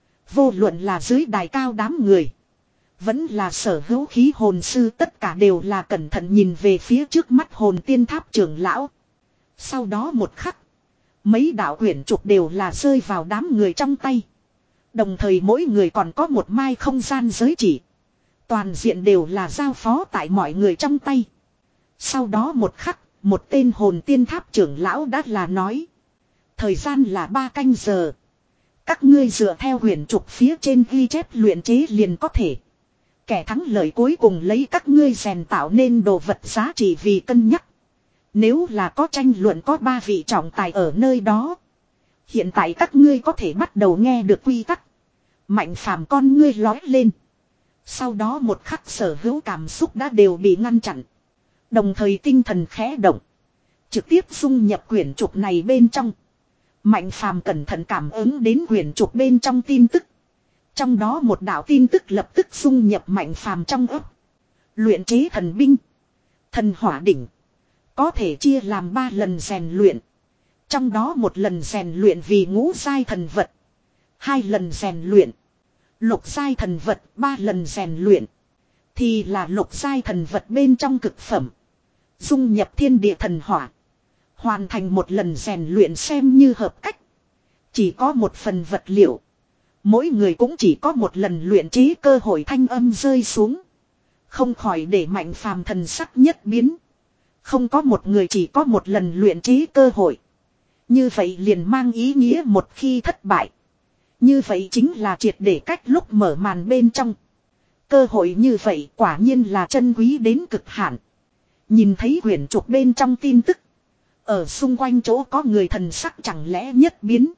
Vô luận là dưới đài cao đám người. Vẫn là sở hữu khí hồn sư tất cả đều là cẩn thận nhìn về phía trước mắt Hồn Tiên Tháp trưởng lão. Sau đó một khắc. Mấy đạo quyển trục đều là rơi vào đám người trong tay. Đồng thời mỗi người còn có một mai không gian giới chỉ. Toàn diện đều là giao phó tại mọi người trong tay. Sau đó một khắc, một tên Hồn Tiên Tháp trưởng lão đã là nói. Thời gian là ba canh giờ. Các ngươi dựa theo huyền trục phía trên ghi chép luyện chế liền có thể. Kẻ thắng lợi cuối cùng lấy các ngươi rèn tạo nên đồ vật giá trị vì cân nhắc. Nếu là có tranh luận có ba vị trọng tài ở nơi đó. Hiện tại các ngươi có thể bắt đầu nghe được quy tắc. Mạnh Phàm con ngươi lói lên. Sau đó một khắc sở hữu cảm xúc đã đều bị ngăn chặn. Đồng thời tinh thần khẽ động. Trực tiếp dung nhập quyển trục này bên trong. Mạnh phàm cẩn thận cảm ứng đến quyển trục bên trong tin tức. Trong đó một đạo tin tức lập tức dung nhập mạnh phàm trong ấp. Luyện chế thần binh. Thần hỏa đỉnh. Có thể chia làm ba lần rèn luyện. Trong đó một lần rèn luyện vì ngũ giai thần vật. Hai lần rèn luyện. Lục giai thần vật ba lần rèn luyện. Thì là lục giai thần vật bên trong cực phẩm. Dung nhập thiên địa thần hỏa. Hoàn thành một lần rèn luyện xem như hợp cách. Chỉ có một phần vật liệu. Mỗi người cũng chỉ có một lần luyện chế cơ hội thanh âm rơi xuống. Không khỏi để mạnh phàm thần sắc nhất biến. Không có một người chỉ có một lần luyện chế cơ hội. Như vậy liền mang ý nghĩa một khi thất bại. Như vậy chính là triệt để cách lúc mở màn bên trong. Cơ hội như vậy quả nhiên là chân quý đến cực hạn. Nhìn thấy quyển trục bên trong tin tức. Ở xung quanh chỗ có người thần sắc chẳng lẽ nhất biến.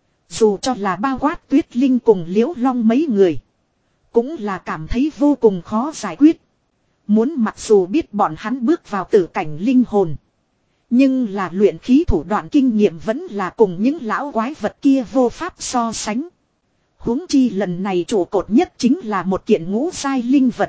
Dù cho là bao quát Tuyết Linh cùng Liễu Long mấy người. Cũng là cảm thấy vô cùng khó giải quyết. Muốn mặc dù biết bọn hắn bước vào tử cảnh linh hồn. Nhưng là luyện khí thủ đoạn kinh nghiệm vẫn là cùng những lão quái vật kia vô pháp so sánh. Huống chi lần này trụ cột nhất chính là một kiện ngũ giai linh vật.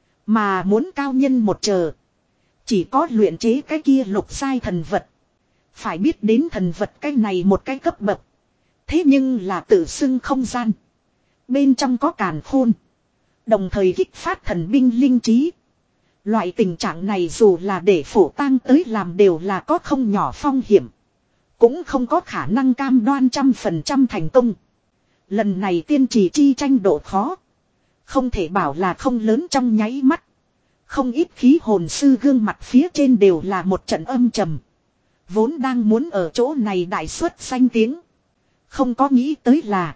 Mà muốn cao nhân một chờ. Chỉ có luyện chế cái kia lục giai thần vật. Phải biết đến thần vật cái này một cái cấp bậc. Thế nhưng là tự xưng không gian. Bên trong có càn khôn. Đồng thời kích phát thần binh linh trí. Loại tình trạng này dù là để phổ tang tới làm đều là có không nhỏ phong hiểm. Cũng không có khả năng cam đoan trăm phần trăm thành công. Lần này tiên trì chi tranh độ khó. Không thể bảo là không lớn trong nháy mắt. Không ít khí hồn sư gương mặt phía trên đều là một trận âm trầm. Vốn đang muốn ở chỗ này đại xuất danh tiếng. Không có nghĩ tới là.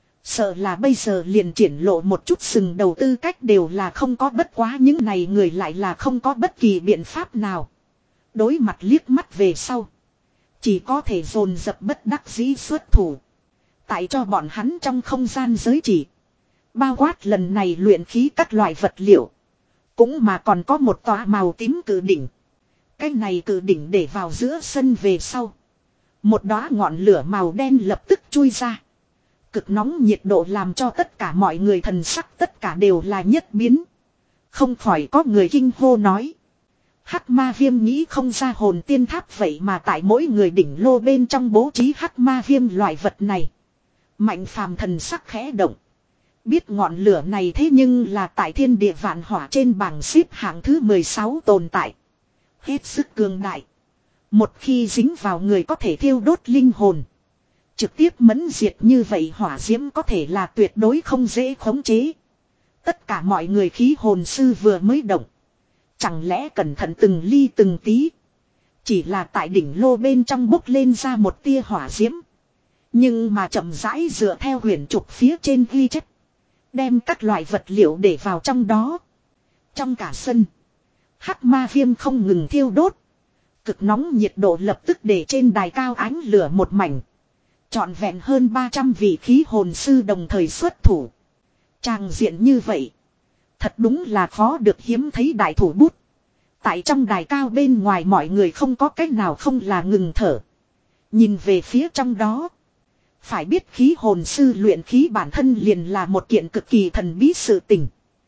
Sợ là bây giờ liền triển lộ một chút sừng đầu tư cách đều là không có, bất quá những này người lại là không có bất kỳ biện pháp nào. Đối mặt liếc mắt về sau. Chỉ có thể dồn dập bất đắc dĩ xuất thủ. Tại cho bọn hắn trong không gian giới chỉ. Bao quát lần này luyện khí các loại vật liệu. Cũng mà còn có một tòa màu tím cự đỉnh. Cái này cự đỉnh để vào giữa sân về sau. Một đóa ngọn lửa màu đen lập tức chui ra. Cực nóng nhiệt độ làm cho tất cả mọi người thần sắc tất cả đều là nhất biến. Không khỏi có người kinh hô nói. Hắc ma viêm nghĩ không ra hồn tiên tháp vậy mà tại mỗi người đỉnh lô bên trong bố trí hắc ma viêm loại vật này. Mạnh phàm thần sắc khẽ động. Biết ngọn lửa này thế nhưng là tại thiên địa vạn hỏa trên bảng xếp hạng thứ mười sáu tồn tại. Hết sức cường đại. Một khi dính vào người có thể thiêu đốt linh hồn. Trực tiếp mẫn diệt như vậy hỏa diễm có thể là tuyệt đối không dễ khống chế. Tất cả mọi người khí hồn sư vừa mới động. Chẳng lẽ cẩn thận từng ly từng tí. Chỉ là tại đỉnh lô bên trong bốc lên ra một tia hỏa diễm. Nhưng mà chậm rãi dựa theo huyền trục phía trên ghi chép. Đem các loại vật liệu để vào trong đó. Trong cả sân. Hắc ma viêm không ngừng thiêu đốt. Cực nóng nhiệt độ lập tức để trên đài cao ánh lửa một mảnh. Trọn vẹn hơn ba trăm vị khí hồn sư đồng thời xuất thủ. Tràng diện như vậy. Thật đúng là khó được hiếm thấy đại thủ bút. Tại trong đài cao bên ngoài mọi người không có cách nào không là ngừng thở. Nhìn về phía trong đó. Phải biết khí hồn sư luyện khí bản thân liền là một kiện cực kỳ thần bí sự tình.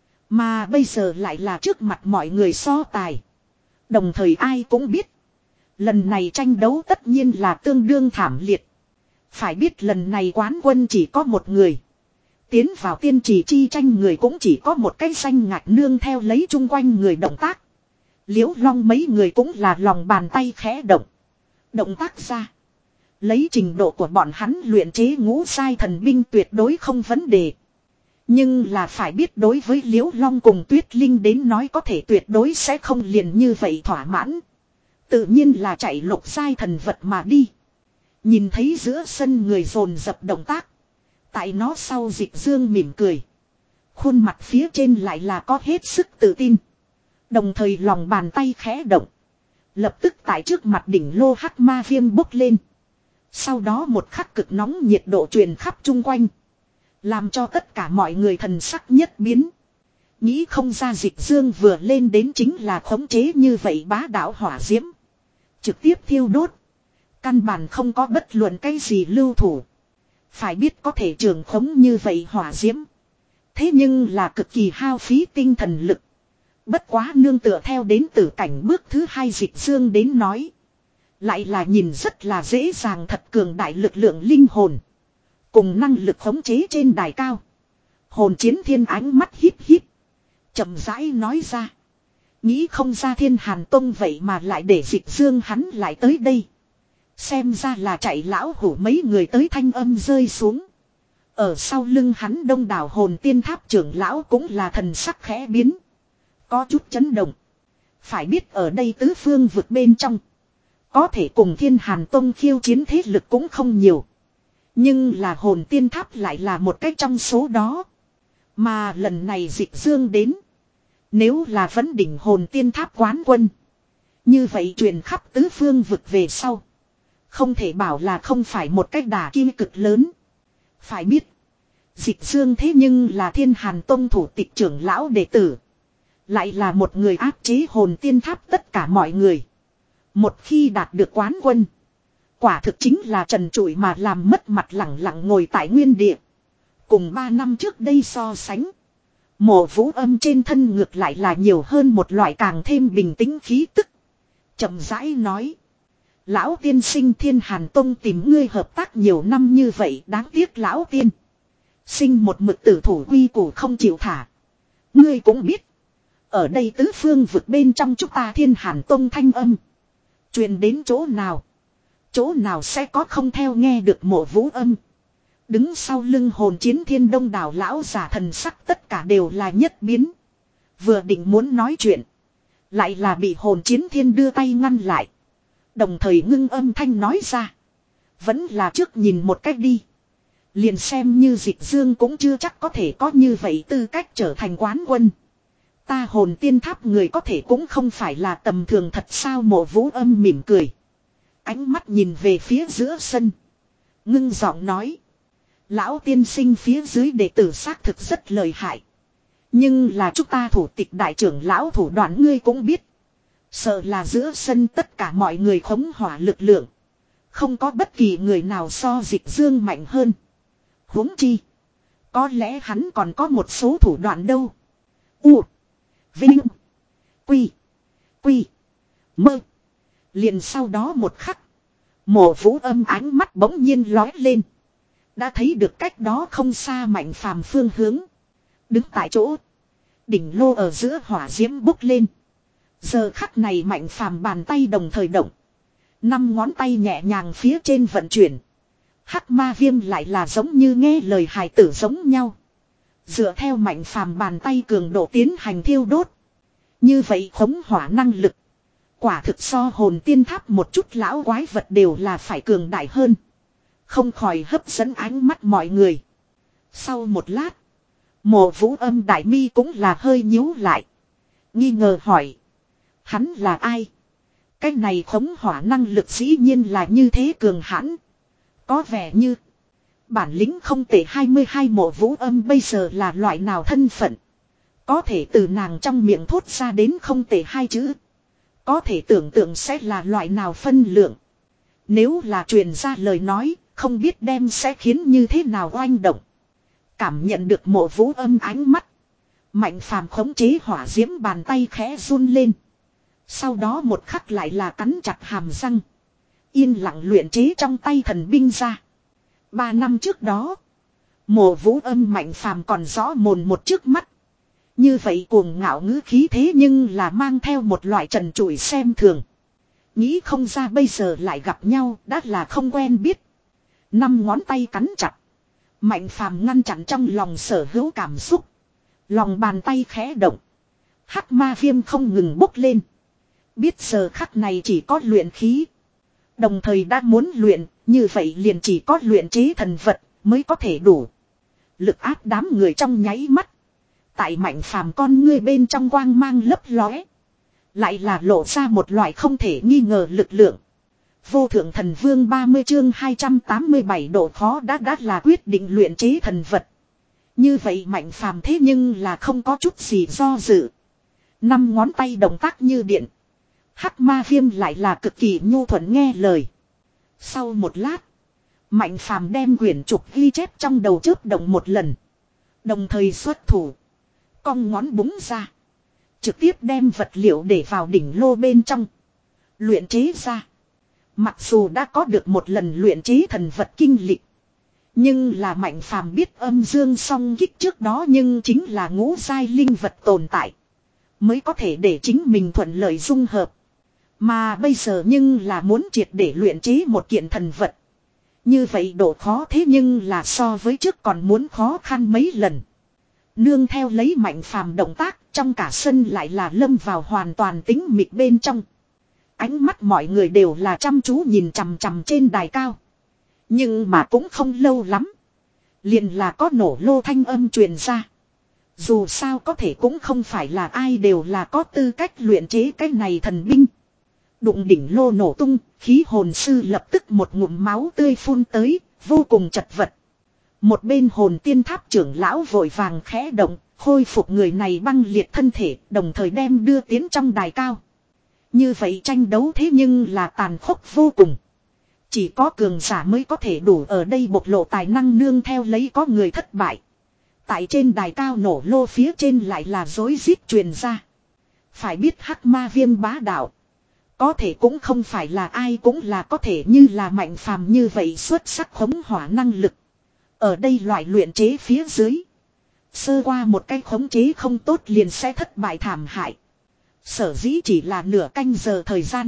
Mà bây giờ lại là trước mặt mọi người so tài. Đồng thời ai cũng biết. Lần này tranh đấu tất nhiên là tương đương thảm liệt. Phải biết lần này quán quân chỉ có một người. Tiến vào tiên trì chi tranh người cũng chỉ có một cái danh ngạch nương theo lấy chung quanh người động tác. Liễu Long mấy người cũng là lòng bàn tay khẽ động. Động tác ra. Lấy trình độ của bọn hắn luyện chế ngũ giai thần binh tuyệt đối không vấn đề. Nhưng là phải biết đối với Liễu Long cùng Tuyết Linh đến nói có thể tuyệt đối sẽ không liền như vậy thỏa mãn. Tự nhiên là chạy lục giai thần vật mà đi. Nhìn thấy giữa sân người dồn dập động tác. Tại nó sau dịch dương mỉm cười. Khuôn mặt phía trên lại là có hết sức tự tin. Đồng thời lòng bàn tay khẽ động. Lập tức tại trước mặt đỉnh lô hắc ma viêm bốc lên. Sau đó một khắc cực nóng nhiệt độ truyền khắp chung quanh. Làm cho tất cả mọi người thần sắc nhất biến. Nghĩ không ra Dịch Dương vừa lên đến chính là khống chế như vậy bá đạo hỏa diễm. Trực tiếp thiêu đốt. Căn bản không có bất luận cái gì lưu thủ. Phải biết có thể trường khống như vậy hỏa diễm. Thế nhưng là cực kỳ hao phí tinh thần lực. Bất quá nương tựa theo đến tử cảnh bước thứ hai Dịch Dương đến nói. Lại là nhìn rất là dễ dàng thật cường đại lực lượng linh hồn. Cùng năng lực khống chế trên đài cao. Hồn chiến thiên ánh mắt híp híp. Chậm rãi nói ra. Nghĩ không ra Thiên Hàn Tông vậy mà lại để Dịch Dương hắn lại tới đây. Xem ra là chạy lão hủ mấy người tới thanh âm rơi xuống. Ở sau lưng hắn đông đảo hồn tiên tháp trưởng lão cũng là thần sắc khẽ biến. Có chút chấn động. Phải biết ở đây tứ phương vực bên trong. Có thể cùng Thiên Hàn Tông khiêu chiến thế lực cũng không nhiều. Nhưng là hồn tiên tháp lại là một cách trong số đó. Mà lần này Dịch Dương đến. Nếu là vấn đỉnh hồn tiên tháp quán quân. Như vậy truyền khắp tứ phương vực về sau. Không thể bảo là không phải một cách đả kim cực lớn. Phải biết. Dịch Dương thế nhưng là Thiên Hàn Tông thủ tịch trưởng lão đệ tử. Lại là một người áp chế hồn tiên tháp tất cả mọi người. Một khi đạt được quán quân. Quả thực chính là trần trụi mà làm mất mặt lẳng lặng ngồi tại nguyên địa. Cùng ba năm trước đây so sánh. Mộ Vũ Âm trên thân ngược lại là nhiều hơn một loại càng thêm bình tĩnh khí tức. Chậm rãi nói. Lão tiên sinh Thiên Hàn Tông tìm ngươi hợp tác nhiều năm như vậy, đáng tiếc lão tiên sinh một mực tử thủ quy củ không chịu thả. Ngươi cũng biết. Ở đây tứ phương vực bên trong chúng ta Thiên Hàn Tông thanh âm. Truyền đến chỗ nào. Chỗ nào sẽ có không theo nghe được Mộ Vũ Âm. Đứng sau lưng hồn chiến thiên đông đảo lão giả thần sắc tất cả đều là nhất biến. Vừa định muốn nói chuyện. Lại là bị hồn chiến thiên đưa tay ngăn lại. Đồng thời ngưng âm thanh nói ra. Vẫn là trước nhìn một cách đi. Liền xem như Dịch Dương cũng chưa chắc có thể có như vậy tư cách trở thành quán quân. Ta hồn tiên tháp người có thể cũng không phải là tầm thường thật sao. Mộ Vũ Âm mỉm cười. Ánh mắt nhìn về phía giữa sân. Ngưng giọng nói. Lão tiên sinh phía dưới đệ tử xác thực rất lợi hại. Nhưng là chúng ta thủ tịch đại trưởng lão thủ đoạn ngươi cũng biết. Sợ là giữa sân tất cả mọi người khống hỏa lực lượng. Không có bất kỳ người nào so Dịch Dương mạnh hơn. Huống chi. Có lẽ hắn còn có một số thủ đoạn đâu. U. Vinh. Quy. Quy. Mơ. Liền sau đó một khắc. Mộ Vũ Âm ánh mắt bỗng nhiên lói lên. Đã thấy được cách đó không xa Mạnh Phàm phương hướng. Đứng tại chỗ. Đỉnh lô ở giữa hỏa diễm bốc lên. Giờ khắc này Mạnh Phàm bàn tay đồng thời động. Năm ngón tay nhẹ nhàng phía trên vận chuyển. Hắc ma viêm lại là giống như nghe lời hài tử giống nhau. Dựa theo Mạnh Phàm bàn tay cường độ tiến hành thiêu đốt. Như vậy khống hỏa năng lực. Quả thực so hồn tiên tháp một chút lão quái vật đều là phải cường đại hơn. Không khỏi hấp dẫn ánh mắt mọi người. Sau một lát. Mộ Vũ Âm đại mi cũng là hơi nhíu lại. Nghi ngờ hỏi. Hắn là ai? Cái này khống hỏa năng lực dĩ nhiên là như thế cường hãn. Có vẻ như. Bản lĩnh không tệ hai mươi hai. Mộ Vũ Âm bây giờ là loại nào thân phận. Có thể từ nàng trong miệng thốt ra đến không tệ hai chữ. Có thể tưởng tượng sẽ là loại nào phân lượng. Nếu là truyền ra lời nói. Không biết đem sẽ khiến như thế nào oanh động. Cảm nhận được Mộ Vũ Âm ánh mắt. Mạnh Phàm khống chế hỏa diễm bàn tay khẽ run lên. Sau đó một khắc lại là cắn chặt hàm răng. Yên lặng luyện chế trong tay thần binh ra. Ba năm trước đó. Mộ Vũ Âm Mạnh Phàm còn rõ mồn một trước mắt. Như vậy cuồng ngạo ngữ khí thế nhưng là mang theo một loại trần trụi xem thường. Nghĩ không ra bây giờ lại gặp nhau đã là không quen biết. Năm ngón tay cắn chặt. Mạnh Phàm ngăn chặn trong lòng sở hữu cảm xúc. Lòng bàn tay khẽ động. Hắc ma viêm không ngừng bốc lên. Biết giờ khắc này chỉ có luyện khí. Đồng thời đã muốn luyện, như vậy liền chỉ có luyện chế thần vật mới có thể đủ. Lực áp đám người trong nháy mắt. Tại Mạnh Phàm con ngươi bên trong quang mang lấp lóe. Lại là lộ ra một loại không thể nghi ngờ lực lượng. Vô thượng thần vương ba mươi chương hai trăm tám mươi bảy độ khó đã đã là quyết định luyện chế thần vật. Như vậy Mạnh Phàm thế nhưng là không có chút gì do dự. Năm ngón tay động tác như điện. Hắc ma viêm lại là cực kỳ nhu thuận nghe lời. Sau một lát, Mạnh Phàm đem quyển trục ghi chép trong đầu chớp động một lần. Đồng thời xuất thủ. Cong ngón búng ra. Trực tiếp đem vật liệu để vào đỉnh lô bên trong. Luyện chế ra. Mặc dù đã có được một lần luyện chế thần vật kinh lịch. Nhưng là Mạnh Phàm biết âm dương song kích trước đó nhưng chính là ngũ giai linh vật tồn tại. Mới có thể để chính mình thuận lợi dung hợp. Mà bây giờ nhưng là muốn triệt để luyện chế một kiện thần vật. Như vậy độ khó thế nhưng là so với trước còn muốn khó khăn mấy lần. Nương theo lấy Mạnh Phàm động tác, trong cả sân lại là lâm vào hoàn toàn tĩnh mịch bên trong. Ánh mắt mọi người đều là chăm chú nhìn chằm chằm trên đài cao. Nhưng mà cũng không lâu lắm. Liền là có nổ lô thanh âm truyền ra. Dù sao có thể cũng không phải là ai đều là có tư cách luyện chế cái này thần binh. Đụng đỉnh lô nổ tung, khí hồn sư lập tức một ngụm máu tươi phun tới, vô cùng chật vật. Một bên hồn tiên tháp trưởng lão vội vàng khẽ động, khôi phục người này băng liệt thân thể, đồng thời đem đưa tiến trong đài cao. Như vậy tranh đấu thế nhưng là tàn khốc vô cùng. Chỉ có cường giả mới có thể đủ ở đây bộc lộ tài năng nương theo lấy có người thất bại. Tại trên đài cao nổ lô phía trên lại là rối rít truyền ra. Phải biết hắc ma viêm bá đạo. Có thể cũng không phải là ai cũng là có thể như là Mạnh Phàm như vậy xuất sắc khống hỏa năng lực. Ở đây loại luyện chế phía dưới. Sơ qua một cái khống chế không tốt liền sẽ thất bại thảm hại. Sở dĩ chỉ là nửa canh giờ thời gian.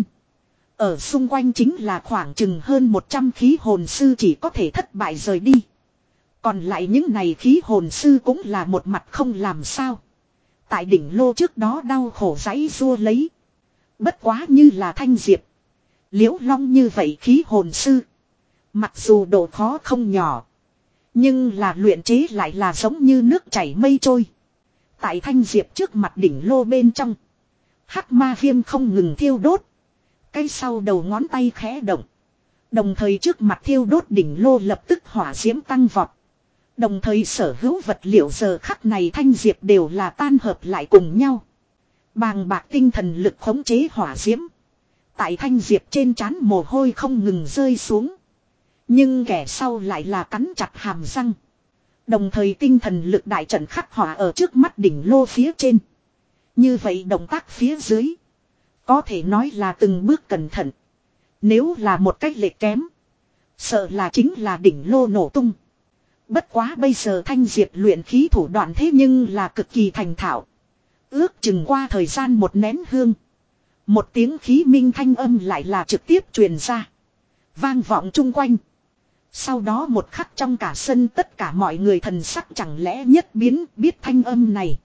Ở xung quanh chính là khoảng chừng hơn một trăm khí hồn sư chỉ có thể thất bại rời đi. Còn lại những này khí hồn sư cũng là một mặt không làm sao. Tại đỉnh lô trước đó đau khổ giãy giụa lấy. Bất quá như là Thanh Diệp, Liễu Long như vậy khí hồn sư. Mặc dù độ khó không nhỏ. Nhưng là luyện chế lại là giống như nước chảy mây trôi. Tại Thanh Diệp trước mặt đỉnh lô bên trong. Hắc ma viêm không ngừng thiêu đốt. Cái sau đầu ngón tay khẽ động. Đồng thời trước mặt thiêu đốt đỉnh lô lập tức hỏa diễm tăng vọt. Đồng thời sở hữu vật liệu giờ khắc này Thanh Diệp đều là tan hợp lại cùng nhau. Bàng bạc tinh thần lực khống chế hỏa diễm. Tại Thanh Diệp trên trán mồ hôi không ngừng rơi xuống. Nhưng kẻ sau lại là cắn chặt hàm răng. Đồng thời tinh thần lực đại trận khắc họa ở trước mắt đỉnh lô phía trên. Như vậy động tác phía dưới. Có thể nói là từng bước cẩn thận. Nếu là một cách lệch kém. Sợ là chính là đỉnh lô nổ tung. Bất quá bây giờ Thanh Diệp luyện khí thủ đoạn thế nhưng là cực kỳ thành thạo. Ước chừng qua thời gian một nén hương. Một tiếng khí minh thanh âm lại là trực tiếp truyền ra. Vang vọng chung quanh. Sau đó một khắc trong cả sân tất cả mọi người thần sắc chẳng lẽ nhất biến biết thanh âm này.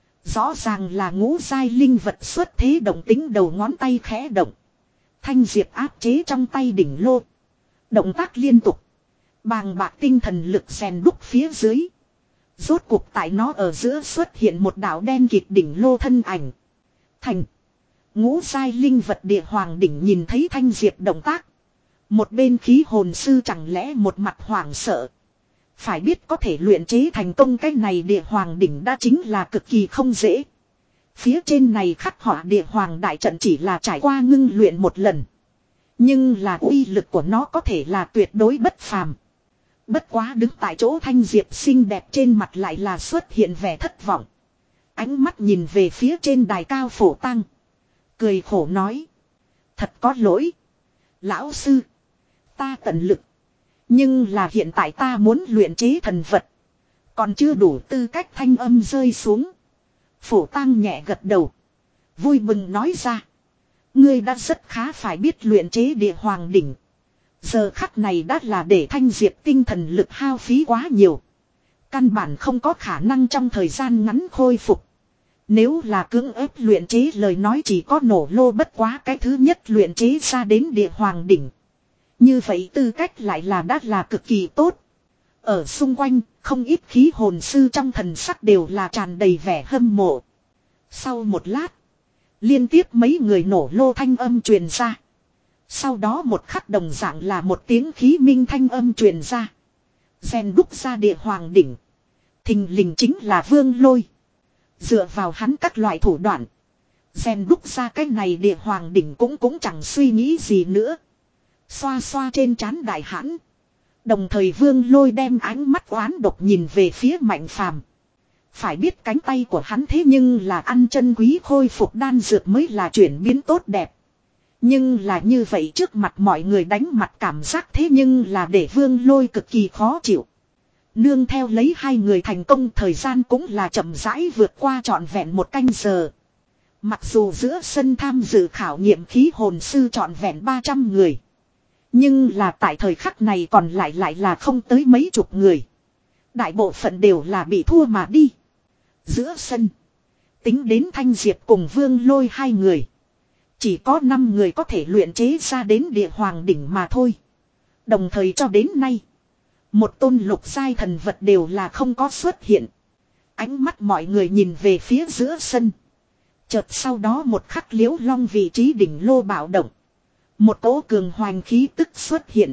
Rõ ràng là ngũ giai linh vật xuất thế động tính đầu ngón tay khẽ động. Thanh Diệp áp chế trong tay đỉnh lô. Động tác liên tục. Bàng bạc tinh thần lực rèn đúc phía dưới. Rốt cuộc tại nó ở giữa xuất hiện một đạo đen kịt đỉnh lô thân ảnh. Thành. Ngũ giai linh vật địa hoàng đỉnh nhìn thấy Thanh Diệp động tác. Một bên khí hồn sư chẳng lẽ một mặt hoảng sợ. Phải biết có thể luyện chế thành công cái này địa hoàng đỉnh đã chính là cực kỳ không dễ. Phía trên này khắc họa địa hoàng đại trận chỉ là trải qua ngưng luyện một lần. Nhưng là uy lực của nó có thể là tuyệt đối bất phàm. Bất quá đứng tại chỗ Thanh Diệp xinh đẹp trên mặt lại là xuất hiện vẻ thất vọng. Ánh mắt nhìn về phía trên đài cao Phổ Tăng. Cười khổ nói. Thật có lỗi. Lão sư. Ta tận lực. Nhưng là hiện tại ta muốn luyện chế thần vật. Còn chưa đủ tư cách thanh âm rơi xuống. Phổ Tăng nhẹ gật đầu. Vui mừng nói ra. Ngươi đã rất khá phải biết luyện chế địa hoàng đỉnh. Giờ khắc này đã là để Thanh Diệp tinh thần lực hao phí quá nhiều. Căn bản không có khả năng trong thời gian ngắn khôi phục. Nếu là cưỡng ép luyện chế lời nói chỉ có nổ lô bất quá cái thứ nhất luyện chế ra đến địa hoàng đỉnh. Như vậy tư cách lại là đã là cực kỳ tốt. Ở xung quanh, không ít khí hồn sư trong thần sắc đều là tràn đầy vẻ hâm mộ. Sau một lát, liên tiếp mấy người nổ lô thanh âm truyền ra. Sau đó một khắc đồng dạng là một tiếng khí minh thanh âm truyền ra. Rèn đúc ra địa hoàng đỉnh. Thình lình chính là Vương Lôi. Dựa vào hắn các loại thủ đoạn. Rèn đúc ra cái này địa hoàng đỉnh cũng cũng chẳng suy nghĩ gì nữa. Xoa xoa trên trán đại hãn. Đồng thời Vương Lôi đem ánh mắt oán độc nhìn về phía Mạnh Phàm. Phải biết cánh tay của hắn thế nhưng là ăn chân quý khôi phục đan dược mới là chuyển biến tốt đẹp. Nhưng là như vậy trước mặt mọi người đánh mặt cảm giác thế nhưng là để Vương Lôi cực kỳ khó chịu. Nương theo lấy hai người thành công thời gian cũng là chậm rãi vượt qua trọn vẹn một canh giờ. Mặc dù giữa sân tham dự khảo nghiệm khí hồn sư trọn vẹn ba trăm người. Nhưng là tại thời khắc này còn lại lại là không tới mấy chục người. Đại bộ phận đều là bị thua mà đi. Giữa sân. Tính đến Thanh Diệp cùng Vương Lôi hai người. Chỉ có năm người có thể luyện chế ra đến địa hoàng đỉnh mà thôi. Đồng thời cho đến nay. Một tôn lục giai thần vật đều là không có xuất hiện. Ánh mắt mọi người nhìn về phía giữa sân. Chợt sau đó một khắc Liễu Long vị trí đỉnh lô bạo động. Một cỗ cường hoành khí tức xuất hiện.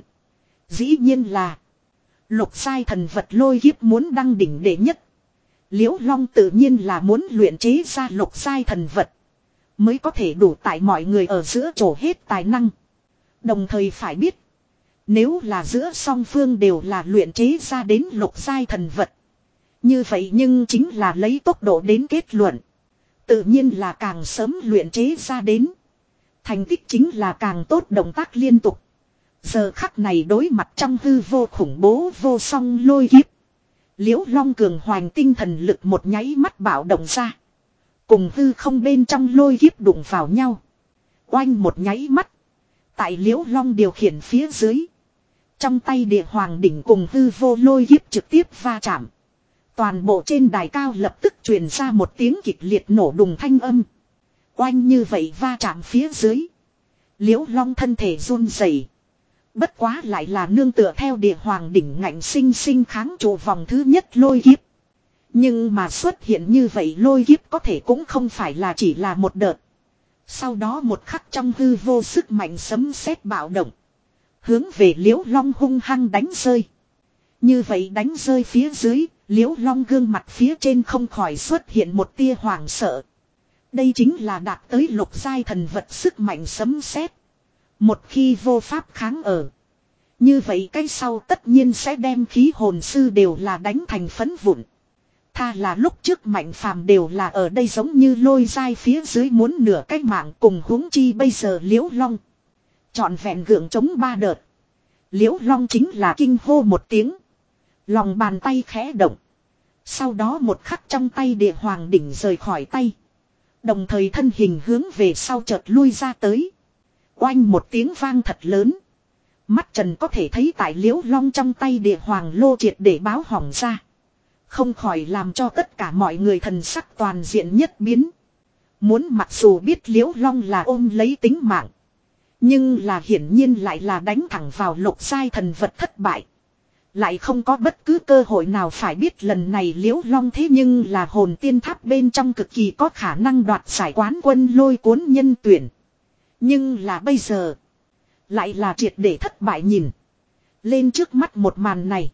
Dĩ nhiên là lục giai thần vật lôi kiếp muốn đăng đỉnh đệ nhất. Liễu Long tự nhiên là muốn luyện chế ra lục giai thần vật. Mới có thể đủ tại mọi người ở giữa trổ hết tài năng. Đồng thời phải biết. Nếu là giữa song phương đều là luyện chế ra đến lục giai thần vật. Như vậy nhưng chính là lấy tốc độ đến kết luận. Tự nhiên là càng sớm luyện chế ra đến. Thành tích chính là càng tốt động tác liên tục. Giờ khắc này đối mặt trong hư vô khủng bố vô song lôi kiếp. Liễu Long cường hoành tinh thần lực một nháy mắt bạo động ra. Cùng hư không bên trong lôi kiếp đụng vào nhau. Oanh một nháy mắt. Tại Liễu Long điều khiển phía dưới. Trong tay địa hoàng đỉnh cùng hư vô lôi kiếp trực tiếp va chạm. Toàn bộ trên đài cao lập tức truyền ra một tiếng kịch liệt nổ đùng thanh âm. Oanh như vậy va chạm phía dưới. Liễu Long thân thể run rẩy. Bất quá lại là nương tựa theo địa hoàng đỉnh ngạnh sinh sinh kháng trụ vòng thứ nhất lôi kiếp. Nhưng mà xuất hiện như vậy lôi kiếp có thể cũng không phải là chỉ là một đợt. Sau đó một khắc trong hư vô sức mạnh sấm sét bạo động. Hướng về Liễu Long hung hăng đánh rơi. Như vậy đánh rơi phía dưới, Liễu Long gương mặt phía trên không khỏi xuất hiện một tia hoảng sợ. Đây chính là đạt tới lục giai thần vật sức mạnh sấm sét. Một khi vô pháp kháng ở. Như vậy cái sau tất nhiên sẽ đem khí hồn sư đều là đánh thành phấn vụn. Tha là lúc trước Mạnh Phàm đều là ở đây giống như lôi giai phía dưới muốn nửa cái mạng cùng huống chi bây giờ Liễu Long. Chọn vẹn gượng chống ba đợt. Liễu Long chính là kinh hô một tiếng. Lòng bàn tay khẽ động. Sau đó một khắc trong tay địa hoàng đỉnh rời khỏi tay. Đồng thời thân hình hướng về sau chợt lui ra tới. Oanh một tiếng vang thật lớn. Mắt trần có thể thấy tại Liễu Long trong tay địa hoàng lô triệt để báo hỏng ra. Không khỏi làm cho tất cả mọi người thần sắc toàn diện nhất biến. Muốn mặc dù biết Liễu Long là ôm lấy tính mạng. Nhưng là hiển nhiên lại là đánh thẳng vào lục giai thần vật thất bại. Lại không có bất cứ cơ hội nào phải biết lần này Liễu Long thế nhưng là hồn tiên tháp bên trong cực kỳ có khả năng đoạt giải quán quân lôi cuốn nhân tuyển. Nhưng là bây giờ. Lại là triệt để thất bại nhìn. Lên trước mắt một màn này.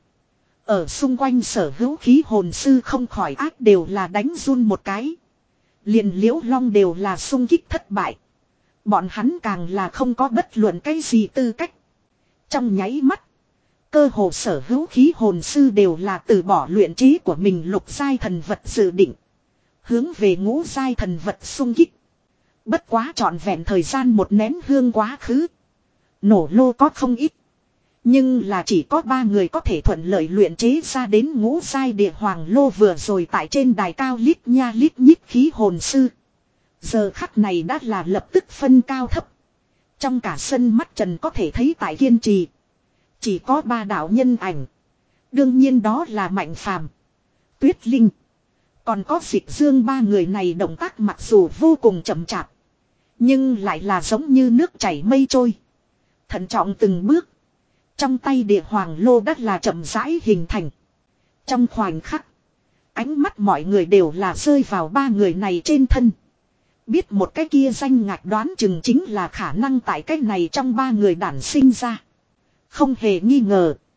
Ở xung quanh sở hữu khí hồn sư không khỏi ác đều là đánh run một cái. Liền Liễu Long đều là xung kích thất bại. Bọn hắn càng là không có bất luận cái gì tư cách. Trong nháy mắt. Cơ hồ sở hữu khí hồn sư đều là từ bỏ luyện trí của mình lục giai thần vật dự định. Hướng về ngũ giai thần vật xung kích. Bất quá trọn vẹn thời gian một nén hương quá khứ. Nổ lô có không ít. Nhưng là chỉ có ba người có thể thuận lợi luyện chế ra đến ngũ giai địa hoàng lô vừa rồi tại trên đài cao lít nha lít nhít khí hồn sư. Giờ khắc này đã là lập tức phân cao thấp. Trong cả sân mắt trần có thể thấy tại kiên trì. Chỉ có ba đạo nhân ảnh. Đương nhiên đó là Mạnh Phàm, Tuyết Linh. Còn có Dịch Dương ba người này động tác mặc dù vô cùng chậm chạp. Nhưng lại là giống như nước chảy mây trôi. Thận trọng từng bước. Trong tay địa hoàng lô đất là chậm rãi hình thành. Trong khoảnh khắc. Ánh mắt mọi người đều là rơi vào ba người này trên thân. Biết một cái kia danh ngạch đoán chừng chính là khả năng tại cái này trong ba người đản sinh ra. Không hề nghi ngờ.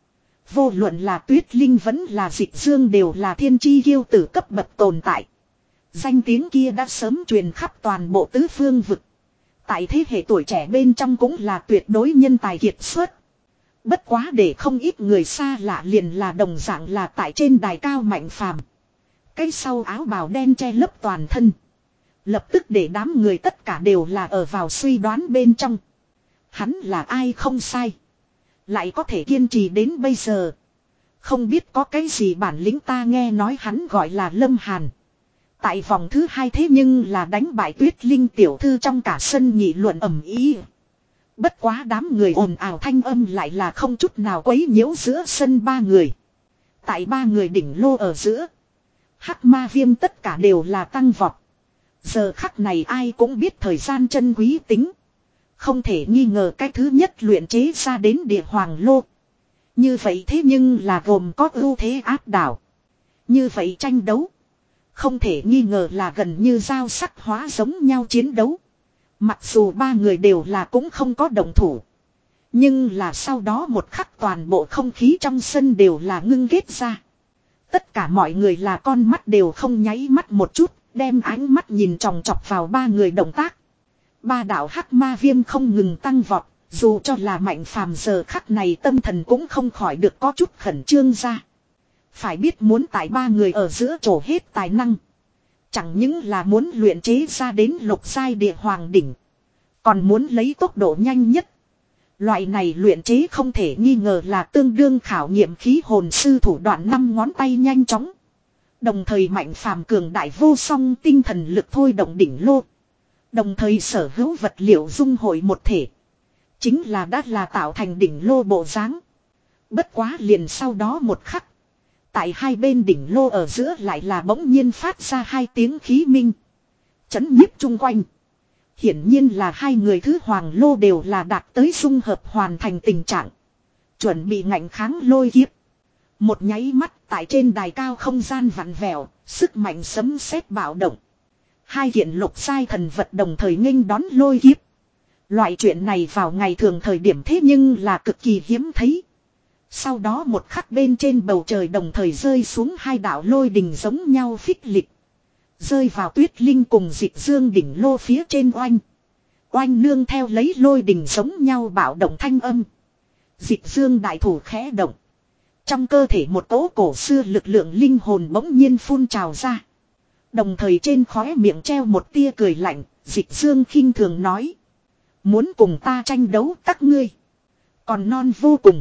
Vô luận là Tuyết Linh vẫn là Dịch Dương đều là thiên chi kiêu tử cấp bậc tồn tại. Danh tiếng kia đã sớm truyền khắp toàn bộ tứ phương vực. Tại thế hệ tuổi trẻ bên trong cũng là tuyệt đối nhân tài kiệt xuất. Bất quá để không ít người xa lạ liền là đồng dạng là tại trên đài cao Mạnh Phàm. Cái sau áo bào đen che lấp toàn thân. Lập tức để đám người tất cả đều là ở vào suy đoán bên trong. Hắn là ai không sai. Lại có thể kiên trì đến bây giờ. Không biết có cái gì bản lĩnh, ta nghe nói hắn gọi là Lâm Hàn. Tại vòng thứ hai thế nhưng là đánh bại Tuyết Linh tiểu thư trong cả sân nghị luận ầm ĩ. Bất quá đám người ồn ào thanh âm lại là không chút nào quấy nhiễu giữa sân ba người. Tại ba người đỉnh lô ở giữa. Hắc ma viêm tất cả đều là tăng vọt. Giờ khắc này ai cũng biết thời gian chân quý tính. Không thể nghi ngờ cái thứ nhất luyện chế ra đến địa hoàng lô. Như vậy thế nhưng là gồm có ưu thế áp đảo. Như vậy tranh đấu. Không thể nghi ngờ là gần như dao sắc hóa giống nhau chiến đấu. Mặc dù ba người đều là cũng không có động thủ. Nhưng là sau đó một khắc toàn bộ không khí trong sân đều là ngưng ghét ra. Tất cả mọi người là con mắt đều không nháy mắt một chút, đem ánh mắt nhìn chòng chọc vào ba người động tác. Ba đạo hắc ma viêm không ngừng tăng vọt, dù cho là Mạnh Phàm giờ khắc này tâm thần cũng không khỏi được có chút khẩn trương ra. Phải biết muốn tại ba người ở giữa trổ hết tài năng. Chẳng những là muốn luyện chế ra đến lục giai địa hoàng đỉnh. Còn muốn lấy tốc độ nhanh nhất. Loại này luyện chế không thể nghi ngờ là tương đương khảo nghiệm khí hồn sư thủ đoạn năm ngón tay nhanh chóng. Đồng thời Mạnh Phàm cường đại vô song tinh thần lực thôi động đỉnh lô. Đồng thời sở hữu vật liệu dung hội một thể. Chính là đã là tạo thành đỉnh lô bộ dáng. Bất quá liền sau đó một khắc. Tại hai bên đỉnh lô ở giữa lại là bỗng nhiên phát ra hai tiếng khí minh. Chấn nhiếp chung quanh. Hiển nhiên là hai người thứ hoàng lô đều là đạt tới dung hợp hoàn thành tình trạng. Chuẩn bị ngạnh kháng lôi kiếp. Một nháy mắt tại trên đài cao không gian vặn vẹo, sức mạnh sấm sét bạo động. Hai kiện lục giai thần vật đồng thời nghênh đón lôi kiếp. Loại chuyện này vào ngày thường thời điểm thế nhưng là cực kỳ hiếm thấy. Sau đó một khắc bên trên bầu trời đồng thời rơi xuống hai đạo lôi đình giống nhau phích lịch. Rơi vào Tuyết Linh cùng Dịch Dương đỉnh lô phía trên oanh. Oanh nương theo lấy lôi đình giống nhau bạo động thanh âm. Dịch Dương đại thủ khẽ động. Trong cơ thể một cỗ cổ xưa lực lượng linh hồn bỗng nhiên phun trào ra. Đồng thời trên khóe miệng treo một tia cười lạnh, Dịch Dương khinh thường nói. Muốn cùng ta tranh đấu các ngươi. Còn non vô cùng.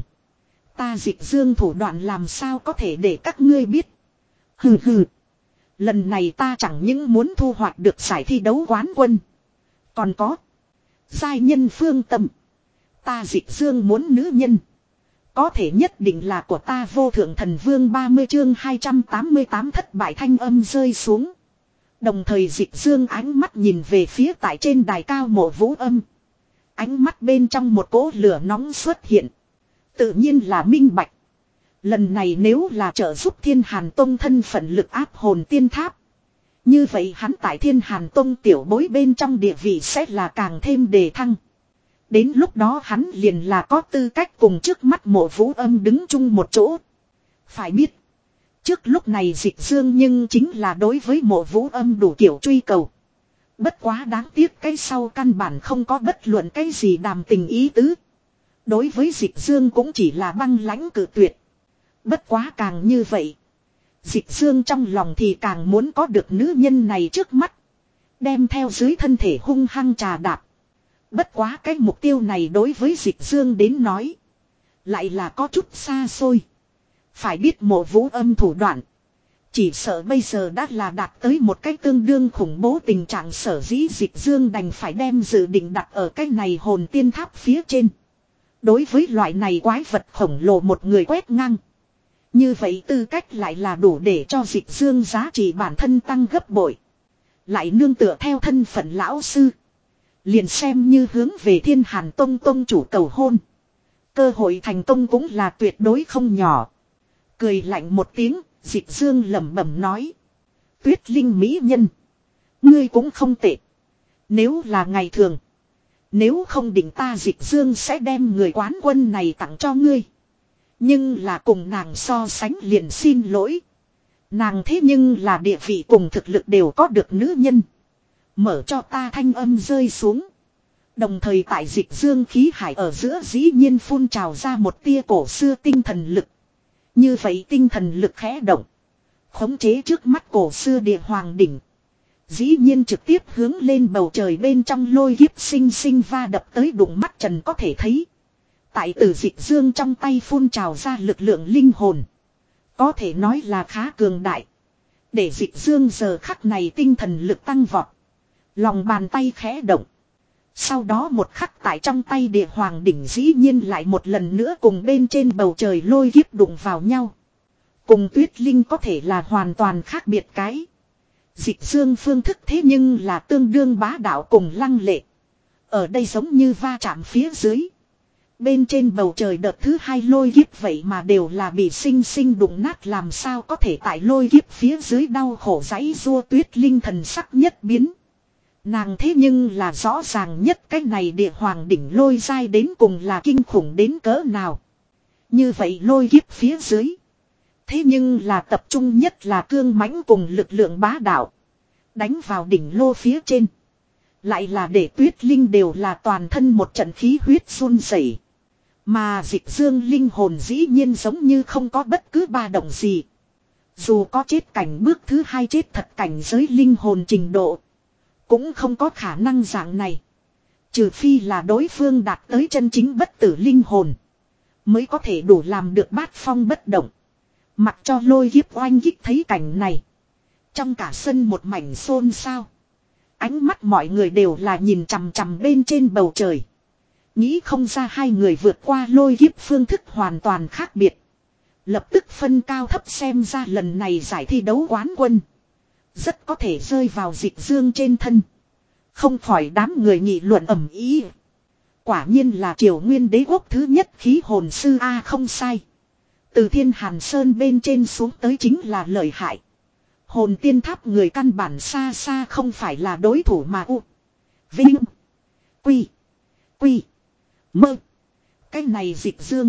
Ta Dịch Dương thủ đoạn làm sao có thể để các ngươi biết. Hừ hừ. Lần này ta chẳng những muốn thu hoạch được giải thi đấu quán quân. Còn có. Giai nhân phương tâm. Ta Dịch Dương muốn nữ nhân. Có thể nhất định là của ta Vô Thượng Thần Vương ba mươi chương hai trăm tám mươi tám thất bại thanh âm rơi xuống. Đồng thời Dịch Dương ánh mắt nhìn về phía tại trên đài cao Mộ Vũ Âm. Ánh mắt bên trong một cỗ lửa nóng xuất hiện. Tự nhiên là minh bạch. Lần này nếu là trợ giúp Thiên Hàn Tông thân phận lực áp hồn tiên tháp. Như vậy hắn tại Thiên Hàn Tông tiểu bối bên trong địa vị sẽ là càng thêm đề thăng. Đến lúc đó hắn liền là có tư cách cùng trước mắt Mộ Vũ Âm đứng chung một chỗ. Phải biết. Trước lúc này Dịch Dương nhưng chính là đối với Mộ Vũ Âm đủ kiểu truy cầu. Bất quá đáng tiếc cái sau căn bản không có bất luận cái gì đàm tình ý tứ. Đối với Dịch Dương cũng chỉ là băng lãnh cự tuyệt. Bất quá càng như vậy. Dịch Dương trong lòng thì càng muốn có được nữ nhân này trước mắt. Đem theo dưới thân thể hung hăng trà đạp. Bất quá cái mục tiêu này đối với Dịch Dương đến nói. Lại là có chút xa xôi. Phải biết Mộ Vũ Âm thủ đoạn. Chỉ sợ bây giờ đã là đạt tới một cách tương đương khủng bố tình trạng, sở dĩ Dịch Dương đành phải đem dự định đặt ở cái này hồn tiên tháp phía trên. Đối với loại này quái vật khổng lồ một người quét ngang. Như vậy tư cách lại là đủ để cho Dịch Dương giá trị bản thân tăng gấp bội. Lại nương tựa theo thân phận lão sư. Liền xem như hướng về Thiên Hàn Tông tông chủ cầu hôn. Cơ hội thành công cũng là tuyệt đối không nhỏ. Cười lạnh một tiếng, Dịch Dương lẩm bẩm nói. Tuyết Linh mỹ nhân. Ngươi cũng không tệ. Nếu là ngày thường. Nếu không định ta Dịch Dương sẽ đem người quán quân này tặng cho ngươi. Nhưng là cùng nàng so sánh liền xin lỗi. Nàng thế nhưng là địa vị cùng thực lực đều có được nữ nhân. Mở cho ta thanh âm rơi xuống. Đồng thời tại dịch dương khí hải ở giữa dĩ nhiên phun trào ra một tia cổ xưa tinh thần lực. Như vậy tinh thần lực khẽ động. Khống chế trước mắt cổ xưa địa hoàng đỉnh. Dĩ nhiên trực tiếp hướng lên bầu trời bên trong lôi kiếp sinh sinh va đập tới đụng mắt trần có thể thấy. Tại từ dịch dương trong tay phun trào ra lực lượng linh hồn. Có thể nói là khá cường đại. Để dịch dương giờ khắc này tinh thần lực tăng vọt. Lòng bàn tay khẽ động. Sau đó một khắc tại trong tay địa hoàng đỉnh dĩ nhiên lại một lần nữa cùng bên trên bầu trời lôi kiếp đụng vào nhau. Cùng tuyết linh có thể là hoàn toàn khác biệt cái. Dịch dương phương thức thế nhưng là tương đương bá đạo cùng lăng lệ. Ở đây giống như va chạm phía dưới. Bên trên bầu trời đợt thứ hai lôi kiếp vậy mà đều là bị sinh sinh đụng nát, làm sao có thể tại lôi kiếp phía dưới đau khổ giãy giụa. Tuyết linh thần sắc nhất biến. Nàng thế nhưng là rõ ràng nhất cái này địa hoàng đỉnh lôi dai đến cùng là kinh khủng đến cỡ nào. Như vậy lôi kiếp phía dưới. Thế nhưng là tập trung nhất là cương mãnh cùng lực lượng bá đạo. Đánh vào đỉnh lô phía trên. Lại là để tuyết linh đều là toàn thân một trận khí huyết run rẩy. Mà dịch dương linh hồn dĩ nhiên giống như không có bất cứ ba động gì. Dù có chết cảnh bước thứ hai chết thật cảnh giới linh hồn trình độ. Cũng không có khả năng dạng này. Trừ phi là đối phương đạt tới chân chính bất tử linh hồn. Mới có thể đủ làm được bát phong bất động. Mặc cho lôi kiếp oanh kích thấy cảnh này. Trong cả sân một mảnh xôn xao. Ánh mắt mọi người đều là nhìn chằm chằm bên trên bầu trời. Nghĩ không ra hai người vượt qua lôi kiếp phương thức hoàn toàn khác biệt. Lập tức phân cao thấp xem ra lần này giải thi đấu quán quân. Rất có thể rơi vào dịch dương trên thân. Không khỏi đám người nghị luận ầm ĩ. Quả nhiên là Triều Nguyên Đế quốc thứ nhất khí hồn sư A, không sai. Từ Thiên Hàn Sơn bên trên xuống tới chính là lợi hại. Hồn tiên tháp người căn bản xa xa không phải là đối thủ mà u. Vinh. Quy. Quy. Mơ. Cái này dịch dương.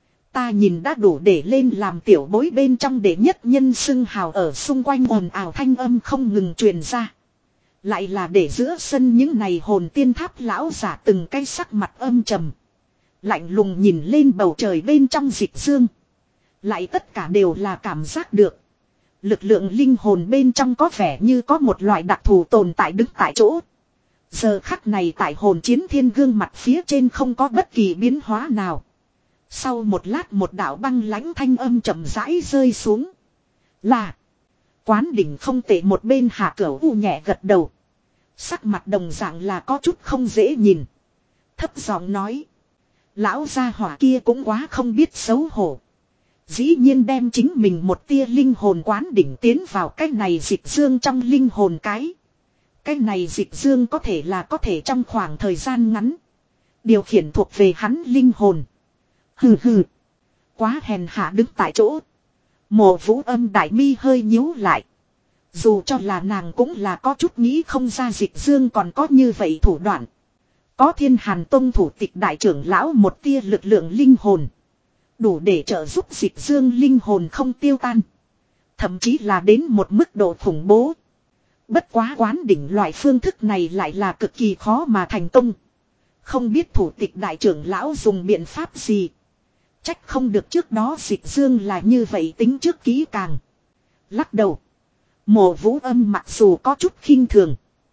Ta nhìn đã đủ để lên làm tiểu bối bên trong đệ nhất nhân xưng hào, ở xung quanh ồn ào thanh âm không ngừng truyền ra. Lại là để giữa sân những này hồn tiên tháp lão giả từng cái sắc mặt âm trầm. Lạnh lùng nhìn lên bầu trời bên trong dịch dương. Lại tất cả đều là cảm giác được. Lực lượng linh hồn bên trong có vẻ như có một loại đặc thù tồn tại đứng tại chỗ. Giờ khắc này tại hồn chiến thiên gương mặt phía trên không có bất kỳ biến hóa nào. Sau một lát một đạo băng lãnh thanh âm chậm rãi rơi xuống. Là. Quán đỉnh không tệ, một bên Hạ Cửu U nhẹ gật đầu. Sắc mặt đồng dạng là có chút không dễ nhìn. Thấp giọng nói. Lão gia hỏa kia cũng quá không biết xấu hổ. Dĩ nhiên đem chính mình một tia linh hồn quán đỉnh tiến vào cái này dịch dương trong linh hồn cái. Cái này dịch dương có thể là có thể trong khoảng thời gian ngắn. Điều khiển thuộc về hắn linh hồn. Hừ hừ. Quá hèn hạ đứng tại chỗ. Mộ Vũ Âm đại mi hơi nhíu lại. Dù cho là nàng cũng là có chút nghĩ không ra dịch dương còn có như vậy thủ đoạn. Có Thiên Hàn Tông thủ tịch đại trưởng lão một tia lực lượng linh hồn. Đủ để trợ giúp dịch dương linh hồn không tiêu tan. Thậm chí là đến một mức độ khủng bố. Bất quá quán đỉnh loại phương thức này lại là cực kỳ khó mà thành công. Không biết thủ tịch đại trưởng lão dùng biện pháp gì. Trách không được trước đó dịch dương là như vậy tính trước kỹ càng. Lắc đầu. Mộ Vũ Âm mặc dù có chút khinh thường.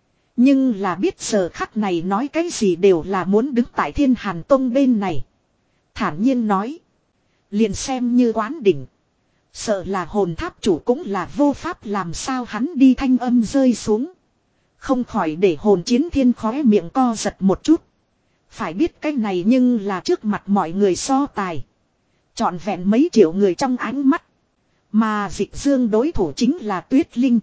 Nhưng là biết giờ khắc này nói cái gì đều là muốn đứng tại Thiên Hàn Tông bên này. Thản nhiên nói. Liền xem như quán đỉnh. Sợ là hồn tháp chủ cũng là vô pháp làm sao hắn đi thanh âm rơi xuống. Không khỏi để hồn chiến thiên khóe miệng co giật một chút. Phải biết cái này nhưng là trước mặt mọi người so tài. Trọn vẹn mấy triệu người trong ánh mắt. Mà dịch dương đối thủ chính là Tuyết Linh.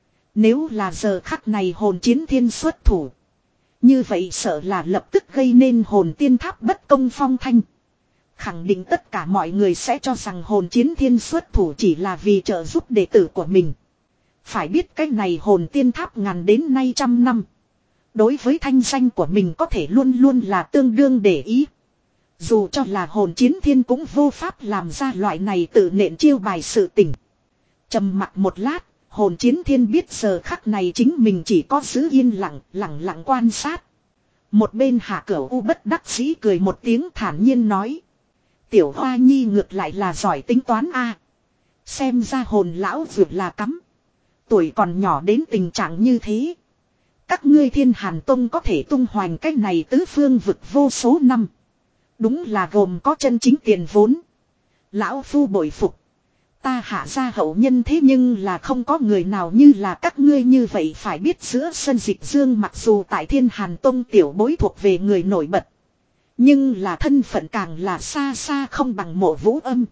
Nếu là giờ khắc này hồn chiến thiên xuất thủ. Như vậy sợ là lập tức gây nên hồn tiên tháp bất công phong thanh. Khẳng định tất cả mọi người sẽ cho rằng hồn chiến thiên xuất thủ chỉ là vì trợ giúp đệ tử của mình. Phải biết cái này hồn tiên tháp ngàn đến nay trăm năm. Đối với thanh danh của mình có thể luôn luôn là tương đương để ý. Dù cho là hồn chiến thiên cũng vô pháp làm ra loại này tự nện chiêu bài sự tình. Trầm mặc một lát, hồn chiến thiên biết giờ khắc này chính mình chỉ có giữ yên lặng, lặng lặng quan sát. Một bên Hạ Cửu U bất đắc dĩ cười một tiếng thản nhiên nói. Tiểu Hoa Nhi ngược lại là giỏi tính toán a. Xem ra hồn lão vượt là cắm. Tuổi còn nhỏ đến tình trạng như thế. Các ngươi Thiên Hàn Tông có thể tung hoành cách này tứ phương vực vô số năm. Đúng là gồm có chân chính tiền vốn. Lão phu bội phục. Ta Hạ gia hậu nhân thế nhưng là không có người nào như là các ngươi như vậy phải biết giữa sân Dịch Dương mặc dù tại Thiên Hàn Tông tiểu bối thuộc về người nổi bật. Nhưng là thân phận càng là xa xa không bằng Mộ Vũ Âm.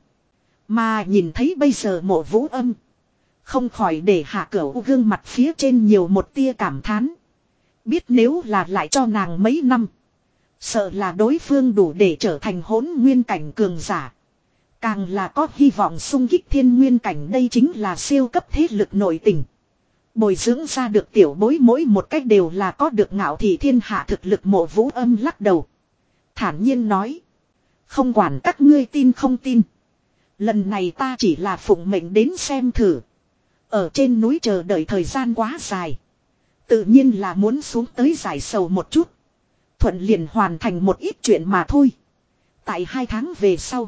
Mà nhìn thấy bây giờ Mộ Vũ Âm. Không khỏi để Hạ Cửu gương mặt phía trên nhiều một tia cảm thán. Biết nếu là lại cho nàng mấy năm. Sợ là đối phương đủ để trở thành hỗn nguyên cảnh cường giả. Càng là có hy vọng xung kích thiên nguyên cảnh, đây chính là siêu cấp thế lực nội tình. Bồi dưỡng ra được tiểu bối mỗi một cách đều là có được ngạo thị thiên hạ thực lực. Mộ Vũ Âm lắc đầu. Thản nhiên nói. Không quản các ngươi tin không tin. Lần này ta chỉ là phụng mệnh đến xem thử. Ở trên núi chờ đợi thời gian quá dài. Tự nhiên là muốn xuống tới giải sầu một chút. Thuận liền hoàn thành một ít chuyện mà thôi. Tại hai tháng về sau.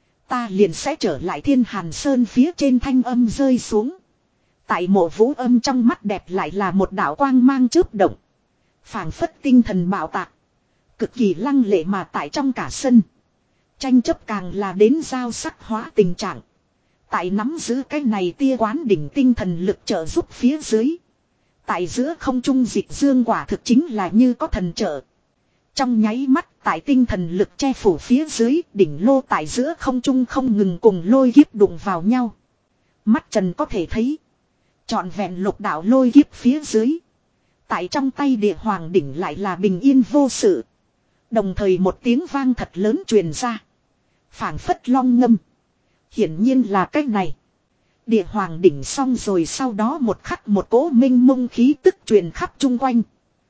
Ta liền sẽ trở lại Thiên Hàn Sơn phía trên thanh âm rơi xuống. Tại Mộ Vũ Âm trong mắt đẹp lại là một đạo quang mang chớp động. Phảng phất tinh thần bạo tạc. Cực kỳ lăng lệ mà tại trong cả sân. Tranh chấp càng là đến giao sắc hóa tình trạng. Tại nắm giữ cái này tia quán đỉnh tinh thần lực trợ giúp phía dưới. Tại giữa không trung Dịch Dương quả thực chính là như có thần trợ. Trong nháy mắt tại tinh thần lực che phủ phía dưới, đỉnh lô tại giữa không trung không ngừng cùng lôi kiếp đụng vào nhau. Mắt trần có thể thấy. Trọn vẹn lục đạo lôi kiếp phía dưới. Tại trong tay địa hoàng đỉnh lại là bình yên vô sự. Đồng thời một tiếng vang thật lớn truyền ra. Phảng phất long ngâm. Hiển nhiên là cách này. Địa hoàng đỉnh xong rồi sau đó một khắc một cỗ minh mông khí tức truyền khắp chung quanh.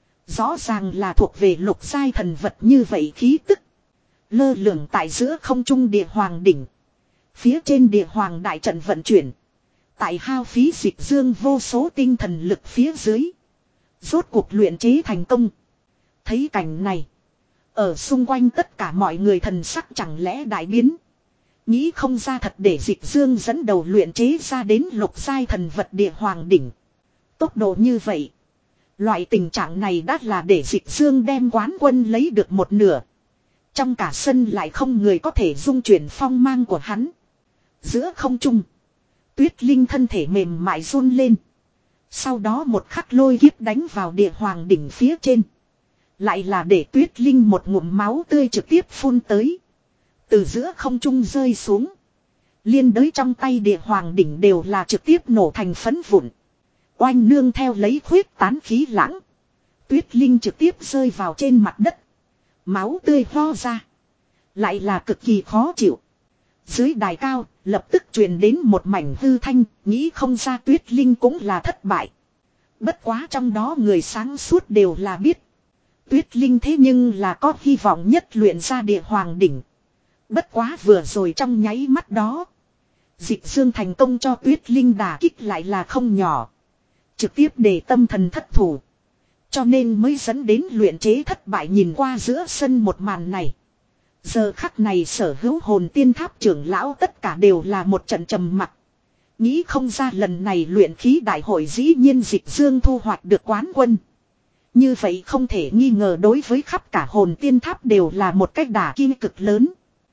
Rõ ràng là thuộc về lục giai thần vật như vậy khí tức. Lơ lửng tại giữa không trung địa hoàng đỉnh. Phía trên địa hoàng đại trận vận chuyển. Tại hao phí Dịch Dương vô số tinh thần lực phía dưới. Rốt cuộc luyện chế thành công. Thấy cảnh này. Ở xung quanh tất cả mọi người thần sắc chẳng lẽ đại biến. Nghĩ không ra thật để Dịch Dương dẫn đầu luyện chế ra đến lục giai thần vật địa hoàng đỉnh. Tốc độ như vậy. Loại tình trạng này đã là để Dịch Dương đem quán quân lấy được một nửa. Trong cả sân lại không người có thể dung chuyển phong mang của hắn. Giữa không trung. Tuyết Linh thân thể mềm mại run lên. Sau đó một khắc lôi kiếp đánh vào địa hoàng đỉnh phía trên. Lại là để Tuyết Linh một ngụm máu tươi trực tiếp phun tới. Từ giữa không trung rơi xuống. Liên đới trong tay địa hoàng đỉnh đều là trực tiếp nổ thành phấn vụn. Oanh nương theo lấy khuyết tán khí lãng. Tuyết Linh trực tiếp rơi vào trên mặt đất. Máu tươi ho ra. Lại là cực kỳ khó chịu. Dưới đài cao, lập tức truyền đến một mảnh hư thanh, nghĩ không ra Tuyết Linh cũng là thất bại. Bất quá trong đó người sáng suốt đều là biết. Tuyết Linh thế nhưng là có hy vọng nhất luyện ra địa hoàng đỉnh. Bất quá vừa rồi trong nháy mắt đó. Dịch Dương thành công cho Tuyết Linh đả kích lại là không nhỏ. Trực tiếp để tâm thần thất thủ. Cho nên mới dẫn đến luyện chế thất bại. Nhìn qua giữa sân một màn này. Giờ khắc này sở hữu hồn tiên tháp trưởng lão tất cả đều là một trận trầm mặc. Nghĩ không ra lần này luyện khí đại hội dĩ nhiên Dịch Dương thu hoạch được quán quân. Như vậy không thể nghi ngờ đối với khắp cả hồn tiên tháp đều là một cách đả kích cực lớn.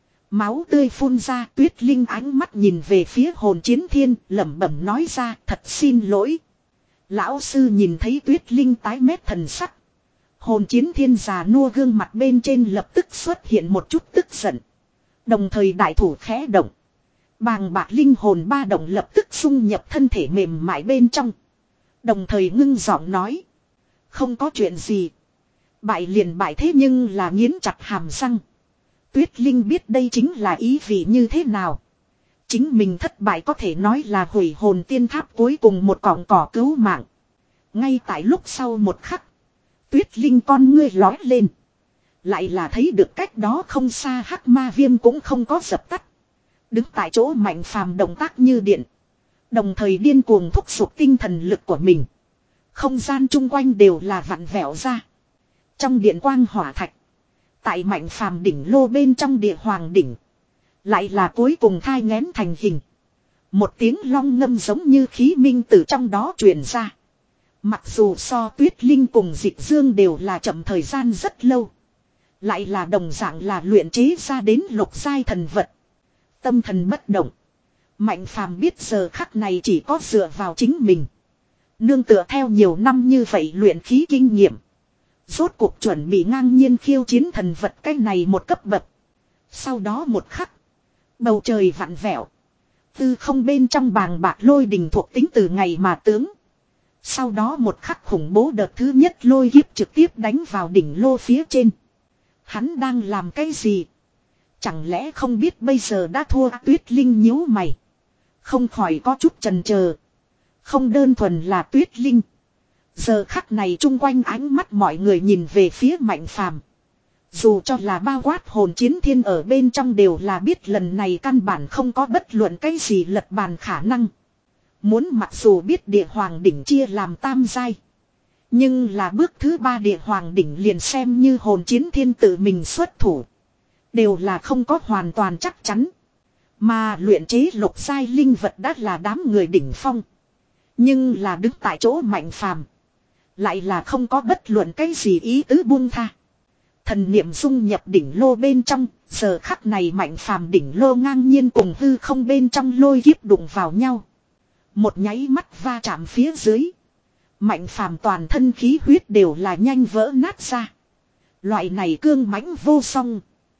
Máu tươi phun ra, Tuyết Linh ánh mắt nhìn về phía hồn chiến thiên, lẩm bẩm nói ra thật xin lỗi. Lão sư nhìn thấy Tuyết Linh tái mét thần sắc. Hồn chiến thiên già nua gương mặt bên trên lập tức xuất hiện một chút tức giận. Đồng thời đại thủ khẽ động. Bàng bạc linh hồn ba động lập tức xung nhập thân thể mềm mại bên trong. Đồng thời ngưng giọng nói. Không có chuyện gì. Bại liền bại thế nhưng là nghiến chặt hàm răng. Tuyết Linh biết đây chính là ý vị như thế nào. Chính mình thất bại có thể nói là hủy hồn tiên tháp cuối cùng một cọng cỏ cứu mạng. Ngay tại lúc sau một khắc. Tuyết Linh con ngươi lói lên. Lại là thấy được cách đó không xa hắc ma viêm cũng không có dập tắt. Đứng tại chỗ Mạnh Phàm động tác như điện. Đồng thời điên cuồng thúc giục tinh thần lực của mình. Không gian chung quanh đều là vặn vẹo ra. Trong điện quang hỏa thạch. Tại Mạnh Phàm đỉnh lô bên trong địa hoàng đỉnh. Lại là cuối cùng thai nghén thành hình. Một tiếng long ngâm giống như khí minh từ trong đó truyền ra. Mặc dù so Tuyết Linh cùng Dịch Dương đều là chậm thời gian rất lâu. Lại là đồng dạng là luyện chế ra đến lục giai thần vật. Tâm thần bất động. Mạnh Phàm biết giờ khắc này chỉ có dựa vào chính mình. Nương tựa theo nhiều năm như vậy luyện khí kinh nghiệm. Rốt cuộc chuẩn bị ngang nhiên khiêu chiến thần vật cái này một cấp bậc. Sau đó một khắc. Bầu trời vặn vẹo. Tư không bên trong bàng bạc lôi đình thuộc tính từ ngày mà tướng. Sau đó một khắc khủng bố đợt thứ nhất lôi kiếp trực tiếp đánh vào đỉnh lô phía trên. Hắn đang làm cái gì? Chẳng lẽ không biết bây giờ đã thua? Tuyết Linh nhíu mày. Không khỏi có chút chần chờ. Không đơn thuần là Tuyết Linh. Giờ khắc này chung quanh ánh mắt mọi người nhìn về phía Mạnh Phàm. Dù cho là bao quát hồn chiến thiên ở bên trong đều là biết lần này căn bản không có bất luận cái gì lật bàn khả năng. Muốn mặc dù biết địa hoàng đỉnh chia làm tam giai. Nhưng là bước thứ ba địa hoàng đỉnh liền xem như hồn chiến thiên tự mình xuất thủ. Đều là không có hoàn toàn chắc chắn. Mà luyện chế lục giai linh vật đã là đám người đỉnh phong. Nhưng là đứng tại chỗ Mạnh Phàm. Lại là không có bất luận cái gì ý tứ buông tha. Thần niệm dung nhập đỉnh lô bên trong. Giờ khắc này Mạnh Phàm đỉnh lô ngang nhiên cùng hư không bên trong lôi kiếp đụng vào nhau. Một nháy mắt va chạm phía dưới. Mạnh Phàm toàn thân khí huyết đều là nhanh vỡ nát ra. Loại này cương mãnh vô song.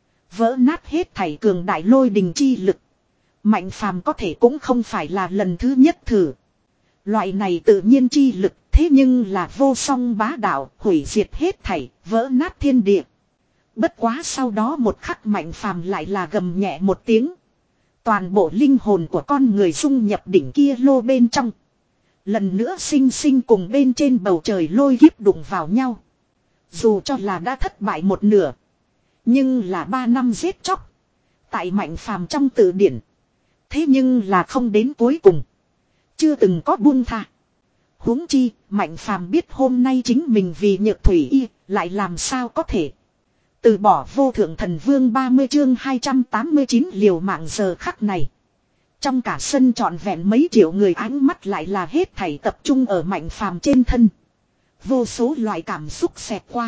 Vỡ nát hết thảy cường đại lôi đình chi lực. Mạnh Phàm có thể cũng không phải là lần thứ nhất thử. Loại này tự nhiên chi lực thế nhưng là vô song bá đạo, hủy diệt hết thảy, vỡ nát thiên địa. Bất quá sau đó một khắc Mạnh Phàm lại là gầm nhẹ một tiếng. Toàn bộ linh hồn của con người dung nhập đỉnh kia lô bên trong. Lần nữa sinh sinh cùng bên trên bầu trời lôi kiếp đụng vào nhau. Dù cho là đã thất bại một nửa. Nhưng là ba năm giết chóc. Tại Mạnh Phàm trong từ điển. Thế nhưng là không đến cuối cùng. Chưa từng có buông tha. Huống chi, Mạnh Phàm biết hôm nay chính mình vì Nhược Thủy Y, lại làm sao có thể. Từ bỏ vô thượng thần vương ba mươi chương hai trăm tám mươi chín liều mạng giờ khắc này. Trong cả sân trọn vẹn mấy triệu người ánh mắt lại là hết thảy tập trung ở Mạnh Phàm trên thân. Vô số loại cảm xúc xẹt qua.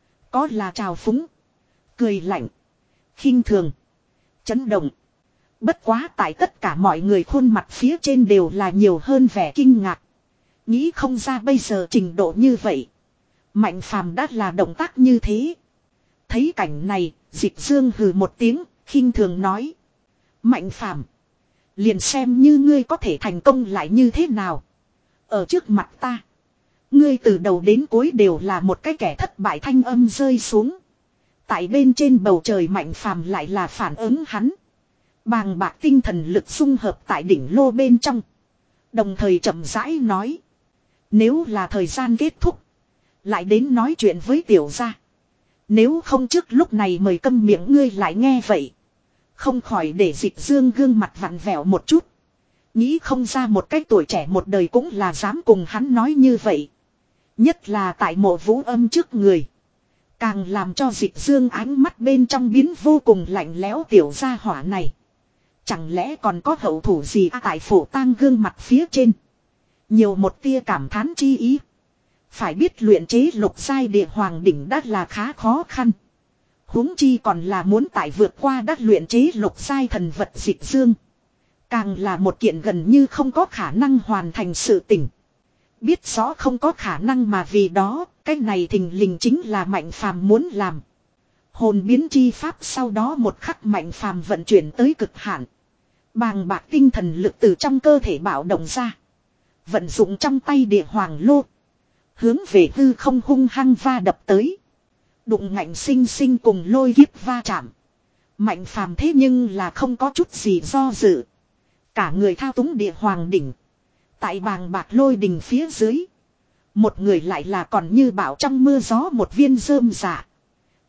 Có là trào phúng, cười lạnh, khinh thường, chấn động. Bất quá tại tất cả mọi người khuôn mặt phía trên đều là nhiều hơn vẻ kinh ngạc. Nghĩ không ra bây giờ trình độ như vậy. Mạnh Phàm đã là động tác như thế. Thấy cảnh này, Dịch Dương hừ một tiếng, khinh thường nói. Mạnh Phàm, liền xem như ngươi có thể thành công lại như thế nào. Ở trước mặt ta, ngươi từ đầu đến cuối đều là một cái kẻ thất bại. Thanh âm rơi xuống. Tại bên trên bầu trời Mạnh Phàm lại là phản ứng hắn. Bàng bạc tinh thần lực xung hợp tại đỉnh lô bên trong. Đồng thời chậm rãi nói. Nếu là thời gian kết thúc, lại đến nói chuyện với tiểu gia. Nếu không trước lúc này mời câm miệng. Ngươi lại nghe vậy, không khỏi để Dịch Dương gương mặt vặn vẹo một chút. Nghĩ không ra một cách tuổi trẻ một đời cũng là dám cùng hắn nói như vậy. Nhất là tại Mộ Vũ Âm trước người. Càng làm cho Dịch Dương ánh mắt bên trong biến vô cùng lạnh lẽo. Tiểu gia hỏa này, chẳng lẽ còn có hậu thủ gì à? Tại Phổ Tang gương mặt phía trên nhiều một tia cảm thán chi ý. Phải biết luyện chế lục giai địa hoàng đỉnh đã là khá khó khăn. Huống chi còn là muốn tại vượt qua đắt luyện chế lục giai thần vật. Dịch Dương càng là một kiện gần như không có khả năng hoàn thành sự tình. Biết rõ không có khả năng mà vì đó, cái này thình lình chính là Mạnh Phàm muốn làm. Hồn biến chi pháp sau đó một khắc Mạnh Phàm vận chuyển tới cực hạn. Bàng bạc tinh thần lực từ trong cơ thể bạo động ra. Vận dụng trong tay địa hoàng lô. Hướng về hư không hung hăng va đập tới. Đụng ngạnh sinh sinh cùng lôi kiếp va chạm. Mạnh Phàm thế nhưng là không có chút gì do dự. Cả người thao túng địa hoàng đỉnh. Tại bàng bạc lôi đình phía dưới. Một người lại là còn như bão trong mưa gió một viên rơm dạ.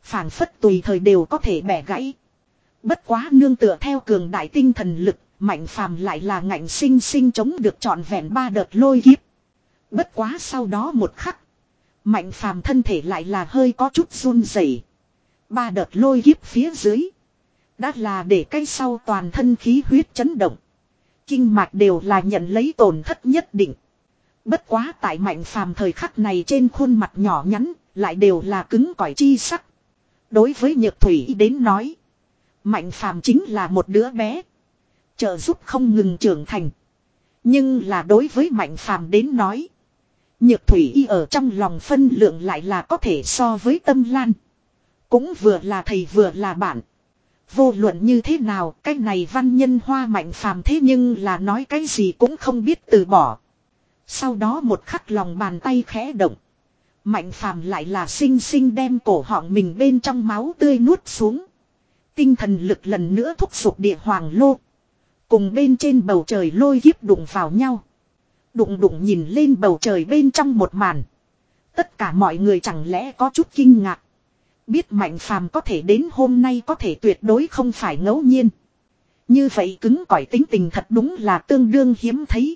phảng phất tùy thời đều có thể bẻ gãy. Bất quá nương tựa theo cường đại tinh thần lực, Mạnh Phàm lại là ngạnh sinh sinh chống được trọn vẹn ba đợt lôi kiếp. Bất quá sau đó một khắc, Mạnh Phàm thân thể lại là hơi có chút run rẩy. Ba đợt lôi kiếp phía dưới, đã là để cái sau toàn thân khí huyết chấn động. Kinh mạch đều là nhận lấy tổn thất nhất định. Bất quá tại Mạnh Phàm thời khắc này trên khuôn mặt nhỏ nhắn, lại đều là cứng cỏi chi sắc. Đối với Nhược Thủy đến nói, Mạnh Phàm chính là một đứa bé, trợ giúp không ngừng trưởng thành. Nhưng là đối với Mạnh Phàm đến nói, Nhược Thủy y ở trong lòng phân lượng lại là có thể so với Tâm Lan. Cũng vừa là thầy vừa là bạn. Vô luận như thế nào, cái này văn nhân hoa Mạnh Phàm thế nhưng là nói cái gì cũng không biết từ bỏ. Sau đó một khắc lòng bàn tay khẽ động, Mạnh Phàm lại là xinh xinh đem cổ họng mình bên trong máu tươi nuốt xuống. Tinh thần lực lần nữa thúc giục địa hoàng lô, cùng bên trên bầu trời lôi kiếp đụng vào nhau. Đụng đụng nhìn lên bầu trời bên trong một màn, tất cả mọi người chẳng lẽ có chút kinh ngạc. Biết Mạnh Phàm có thể đến hôm nay có thể tuyệt đối không phải ngẫu nhiên. Như vậy cứng cỏi tính tình thật đúng là tương đương hiếm thấy.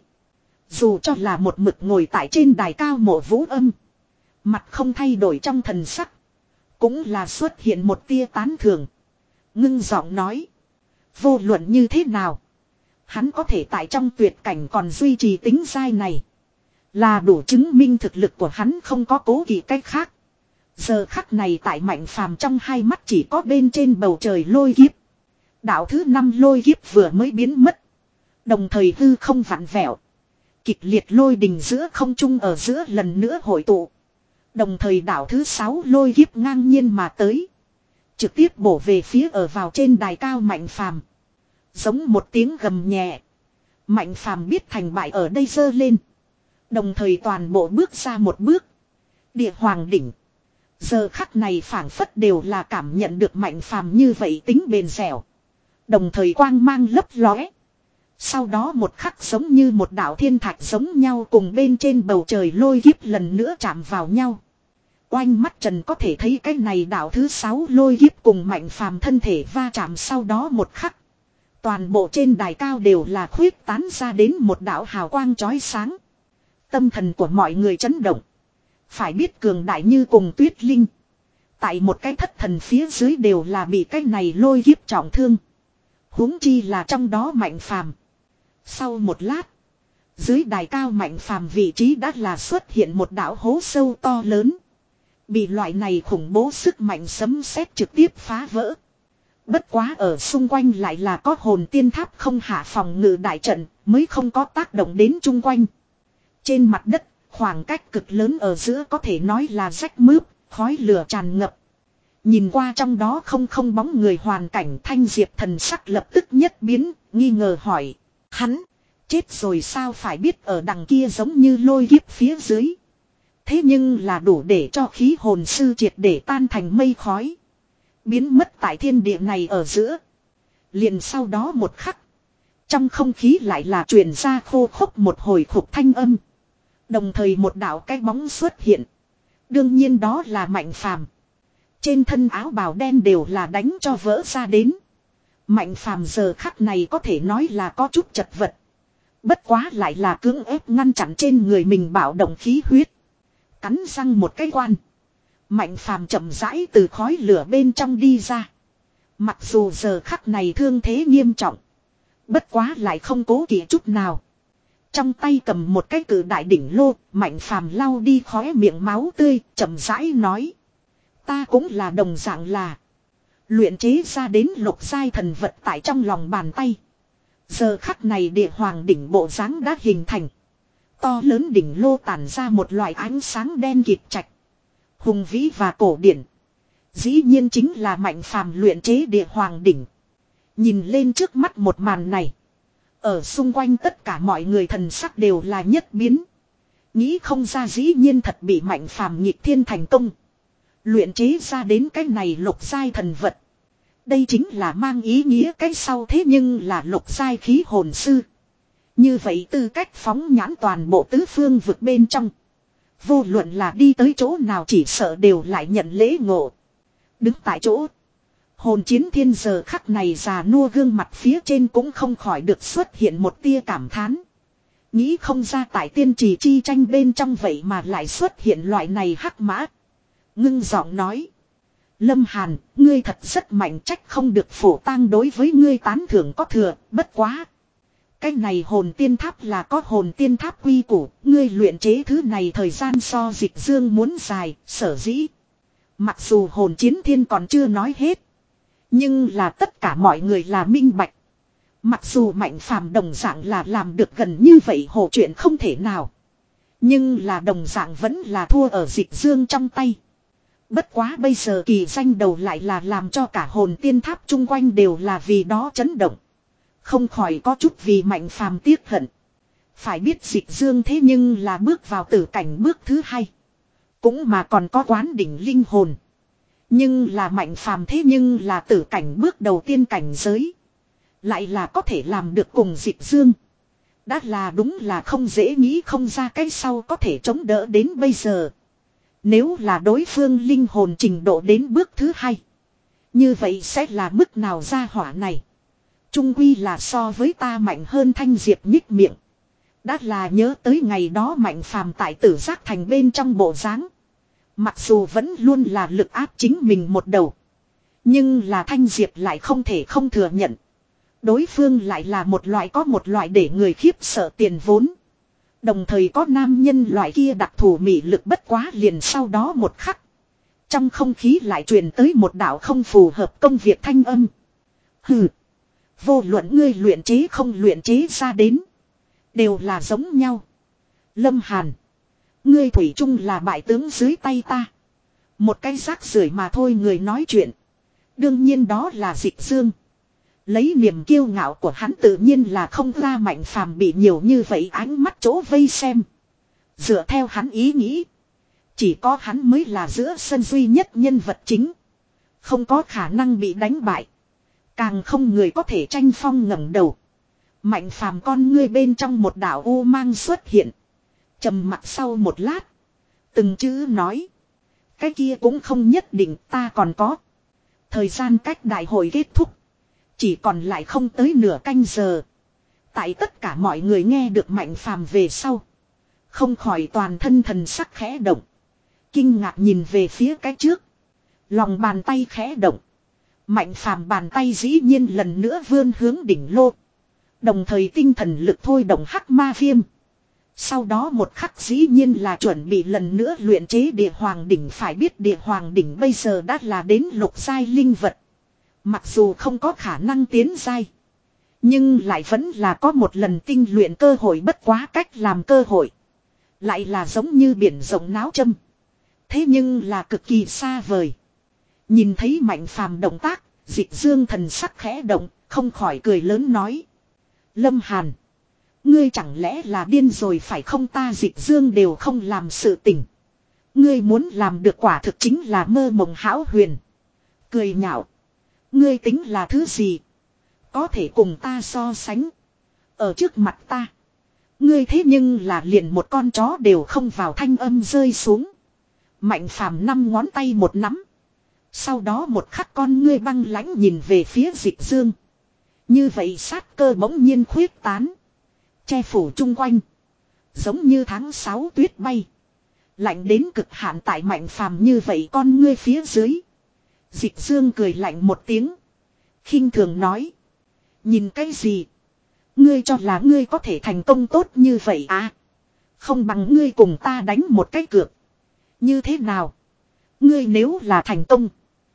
Dù cho là một mực ngồi tại trên đài cao Mộ Vũ Âm, mặt không thay đổi trong thần sắc, cũng là xuất hiện một tia tán thưởng. Ngưng giọng nói, vô luận như thế nào, hắn có thể tại trong tuyệt cảnh còn duy trì tính dai này, là đủ chứng minh thực lực của hắn không có cố kỵ cách khác. Giờ khắc này tại Mạnh Phàm trong hai mắt chỉ có bên trên bầu trời lôi kiếp. Đạo thứ năm lôi kiếp vừa mới biến mất, đồng thời hư không vặn vẹo, kịch liệt lôi đình giữa không trung ở giữa lần nữa hội tụ. Đồng thời đạo thứ sáu lôi kiếp ngang nhiên mà tới, trực tiếp bổ về phía ở vào trên đài cao Mạnh Phàm. Giống một tiếng gầm nhẹ, Mạnh Phàm biết thành bại ở đây giơ lên, đồng thời toàn bộ bước ra một bước. Địa hoàng đỉnh giờ khắc này phảng phất đều là cảm nhận được Mạnh Phàm như vậy tính bền dẻo, đồng thời quang mang lấp lóe. Sau đó một khắc giống như một đạo thiên thạch giống nhau cùng bên trên bầu trời lôi kiếp lần nữa chạm vào nhau. Oanh mắt trần có thể thấy cái này đạo thứ sáu lôi kiếp cùng Mạnh Phàm thân thể va chạm, sau đó một khắc, toàn bộ trên đài cao đều là khuyết tán ra đến một đạo hào quang chói sáng. Tâm thần của mọi người chấn động. Phải biết cường đại như cùng Tuyết Linh, tại một cái thất thần phía dưới đều là bị cái này lôi kiếp trọng thương. Huống chi là trong đó Mạnh Phàm. Sau một lát, dưới đài cao Mạnh Phàm vị trí đã là xuất hiện một đạo hố sâu to lớn, bị loại này khủng bố sức mạnh sấm sét trực tiếp phá vỡ. Bất quá ở xung quanh lại là có hồn tiên tháp không hạ phòng ngự đại trận, mới không có tác động đến chung quanh. Trên mặt đất, khoảng cách cực lớn ở giữa có thể nói là rách mướp, khói lửa tràn ngập. Nhìn qua trong đó không không bóng người hoàn cảnh, Thanh Diệp thần sắc lập tức nhất biến, nghi ngờ hỏi. Hắn, chết rồi sao? Phải biết ở đằng kia giống như lôi kiếp phía dưới, thế nhưng là đủ để cho khí hồn sư triệt để tan thành mây khói, biến mất tại thiên địa này ở giữa. Liền sau đó một khắc, trong không khí lại là truyền ra khô khốc một hồi khục thanh âm. Đồng thời một đạo cái bóng xuất hiện. Đương nhiên đó là Mạnh Phàm. Trên thân áo bào đen đều là đánh cho vỡ ra đến. Mạnh Phàm giờ khắc này có thể nói là có chút chật vật. Bất quá lại là cưỡng ép ngăn chặn trên người mình bạo động khí huyết. Cắn răng một cái quan, Mạnh Phàm chậm rãi từ khói lửa bên trong đi ra. Mặc dù giờ khắc này thương thế nghiêm trọng, bất quá lại không cố kỵ chút nào. Trong tay cầm một cái cử đại đỉnh lô, Mạnh Phàm lau đi khóe miệng máu tươi, chậm rãi nói. Ta cũng là đồng dạng là luyện chế ra đến lục giai thần vật tại trong lòng bàn tay. Giờ khắc này địa hoàng đỉnh bộ dáng đã hình thành. To lớn đỉnh lô tản ra một loại ánh sáng đen kịt trạch, hùng vĩ và cổ điển. Dĩ nhiên chính là Mạnh Phàm luyện chế địa hoàng đỉnh. Nhìn lên trước mắt một màn này, ở xung quanh tất cả mọi người thần sắc đều là nhất biến. Nghĩ không ra dĩ nhiên thật bị Mạnh Phàm nghịch thiên thành công, luyện chế ra đến cái này lục giai thần vật. Đây chính là mang ý nghĩa cái sau thế nhưng là lục giai khí hồn sư. Như vậy tư cách phóng nhãn toàn bộ tứ phương vực bên trong, vô luận là đi tới chỗ nào chỉ sợ đều lại nhận lễ ngộ. Đứng tại chỗ. Hồn chiến thiên giờ khắc này già nua gương mặt phía trên cũng không khỏi được xuất hiện một tia cảm thán. Nghĩ không ra tại tiên trì chi tranh bên trong vậy mà lại xuất hiện loại này hắc mã. Ngưng giọng nói. Lâm Hàn, ngươi thật rất mạnh, trách không được phổ tang đối với ngươi tán thưởng có thừa, bất quá. Cái này hồn tiên tháp là có hồn tiên tháp quy củ, ngươi luyện chế thứ này thời gian so Dịch Dương muốn dài, sở dĩ. Mặc dù hồn chiến thiên còn chưa nói hết. Nhưng là tất cả mọi người là minh bạch. Mặc dù Mạnh Phàm đồng dạng là làm được gần như vậy hộ chuyện không thể nào. Nhưng là đồng dạng vẫn là thua ở Dịch Dương trong tay. Bất quá bây giờ kỳ danh đầu lại là làm cho cả hồn tiên tháp chung quanh đều là vì đó chấn động. Không khỏi có chút vì Mạnh Phàm tiếc hận. Phải biết Dịch Dương thế nhưng là bước vào tử cảnh bước thứ hai. Cũng mà còn có quán đỉnh linh hồn. Nhưng là Mạnh Phàm thế nhưng là tử cảnh bước đầu tiên cảnh giới. Lại là có thể làm được cùng Dịch Dương. Đã là đúng là không dễ nghĩ không ra cái sau có thể chống đỡ đến bây giờ. Nếu là đối phương linh hồn trình độ đến bước thứ hai. Như vậy sẽ là mức nào ra hỏa này. Trung quy là so với ta mạnh hơn Thanh Diệp nhích miệng. Đã là nhớ tới ngày đó Mạnh Phàm tại Tử Giác Thành bên trong bộ dáng. Mặc dù vẫn luôn là lực áp chính mình một đầu. Nhưng là Thanh Diệp lại không thể không thừa nhận. Đối phương lại là một loại có một loại để người khiếp sợ tiền vốn. Đồng thời có nam nhân loại kia đặc thù mị lực, bất quá liền sau đó một khắc. Trong không khí lại truyền tới một đạo không phù hợp công việc thanh âm. Hừ. Vô luận ngươi luyện chế không luyện chế ra đến. Đều là giống nhau. Lâm Hàn. Ngươi thủy chung là bại tướng dưới tay ta. Một cái rác rưởi mà thôi. Người nói chuyện. Đương nhiên đó là Dịch Dương. Lấy niềm kiêu ngạo của hắn tự nhiên là không ra Mạnh Phàm bị nhiều như vậy ánh mắt chỗ vây xem. Dựa theo hắn ý nghĩ. Chỉ có hắn mới là giữa sân duy nhất nhân vật chính. Không có khả năng bị đánh bại. Càng không người có thể tranh phong ngẩng đầu. Mạnh Phàm con ngươi bên trong một đạo u mang xuất hiện. Trầm mặc sau một lát. Từng chữ nói. Cái kia cũng không nhất định, ta còn có. Thời gian cách đại hội kết thúc. Chỉ còn lại không tới nửa canh giờ. Tại tất cả mọi người nghe được Mạnh Phàm về sau. Không khỏi toàn thân thần sắc khẽ động. Kinh ngạc nhìn về phía cái trước. Lòng bàn tay khẽ động. Mạnh Phàm bàn tay dĩ nhiên lần nữa vươn hướng đỉnh lô. Đồng thời tinh thần lực thôi động hắc ma viêm. Sau đó một khắc dĩ nhiên là chuẩn bị lần nữa luyện chế địa hoàng đỉnh. Phải biết địa hoàng đỉnh bây giờ đã là đến lục giai linh vật. Mặc dù không có khả năng tiến giai. Nhưng lại vẫn là có một lần tinh luyện cơ hội, bất quá cách làm cơ hội. Lại là giống như biển rộng náo châm. Thế nhưng là cực kỳ xa vời. Nhìn thấy Mạnh Phàm động tác, Dịch Dương thần sắc khẽ động, không khỏi cười lớn nói. Lâm Hàn. Ngươi chẳng lẽ là điên rồi phải không, ta Dịch Dương đều không làm sự tình. Ngươi muốn làm được quả thực chính là mơ mộng hão huyền. Cười nhạo. Ngươi tính là thứ gì? Có thể cùng ta so sánh. Ở trước mặt ta. Ngươi thế nhưng là liền một con chó đều không vào, thanh âm rơi xuống. Mạnh Phàm năm ngón tay một nắm. Sau đó một khắc con ngươi băng lãnh nhìn về phía Dịch Dương. Như vậy sát cơ bỗng nhiên khuyết tán. Che phủ chung quanh. Giống như tháng sáu tuyết bay. Lạnh đến cực hạn tại Mạnh Phàm như vậy con ngươi phía dưới. Dịch Dương cười lạnh một tiếng. Khinh thường nói. Nhìn cái gì? Ngươi cho là ngươi có thể thành công tốt như vậy à? Không bằng ngươi cùng ta đánh một cái cược. Như thế nào? Ngươi nếu là thành công.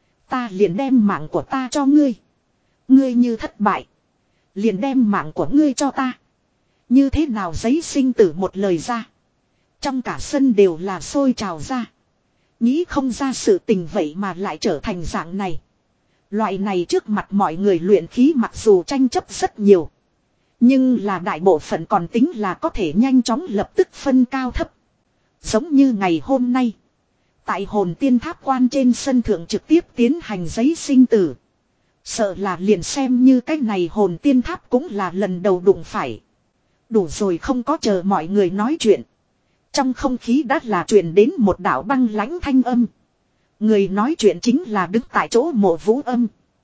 Ta liền đem mạng của ta cho ngươi. Ngươi như thất bại. Liền đem mạng của ngươi cho ta. Như thế nào? Giấy sinh tử một lời ra. Trong cả sân đều là sôi trào ra. Nghĩ không ra sự tình vậy mà lại trở thành dạng này. Loại này trước mặt mọi người luyện khí mặc dù tranh chấp rất nhiều. Nhưng là đại bộ phận còn tính là có thể nhanh chóng lập tức phân cao thấp. Giống như ngày hôm nay. Tại hồn tiên tháp quan trên sân thượng trực tiếp tiến hành giấy sinh tử. Sợ là liền xem như cái này hồn tiên tháp cũng là lần đầu đụng phải. Đủ rồi, không có chờ mọi người nói chuyện. Trong không khí đã là truyền đến một đạo băng lãnh thanh âm. Người nói chuyện chính là đứng tại chỗ Mộ Vũ Âm.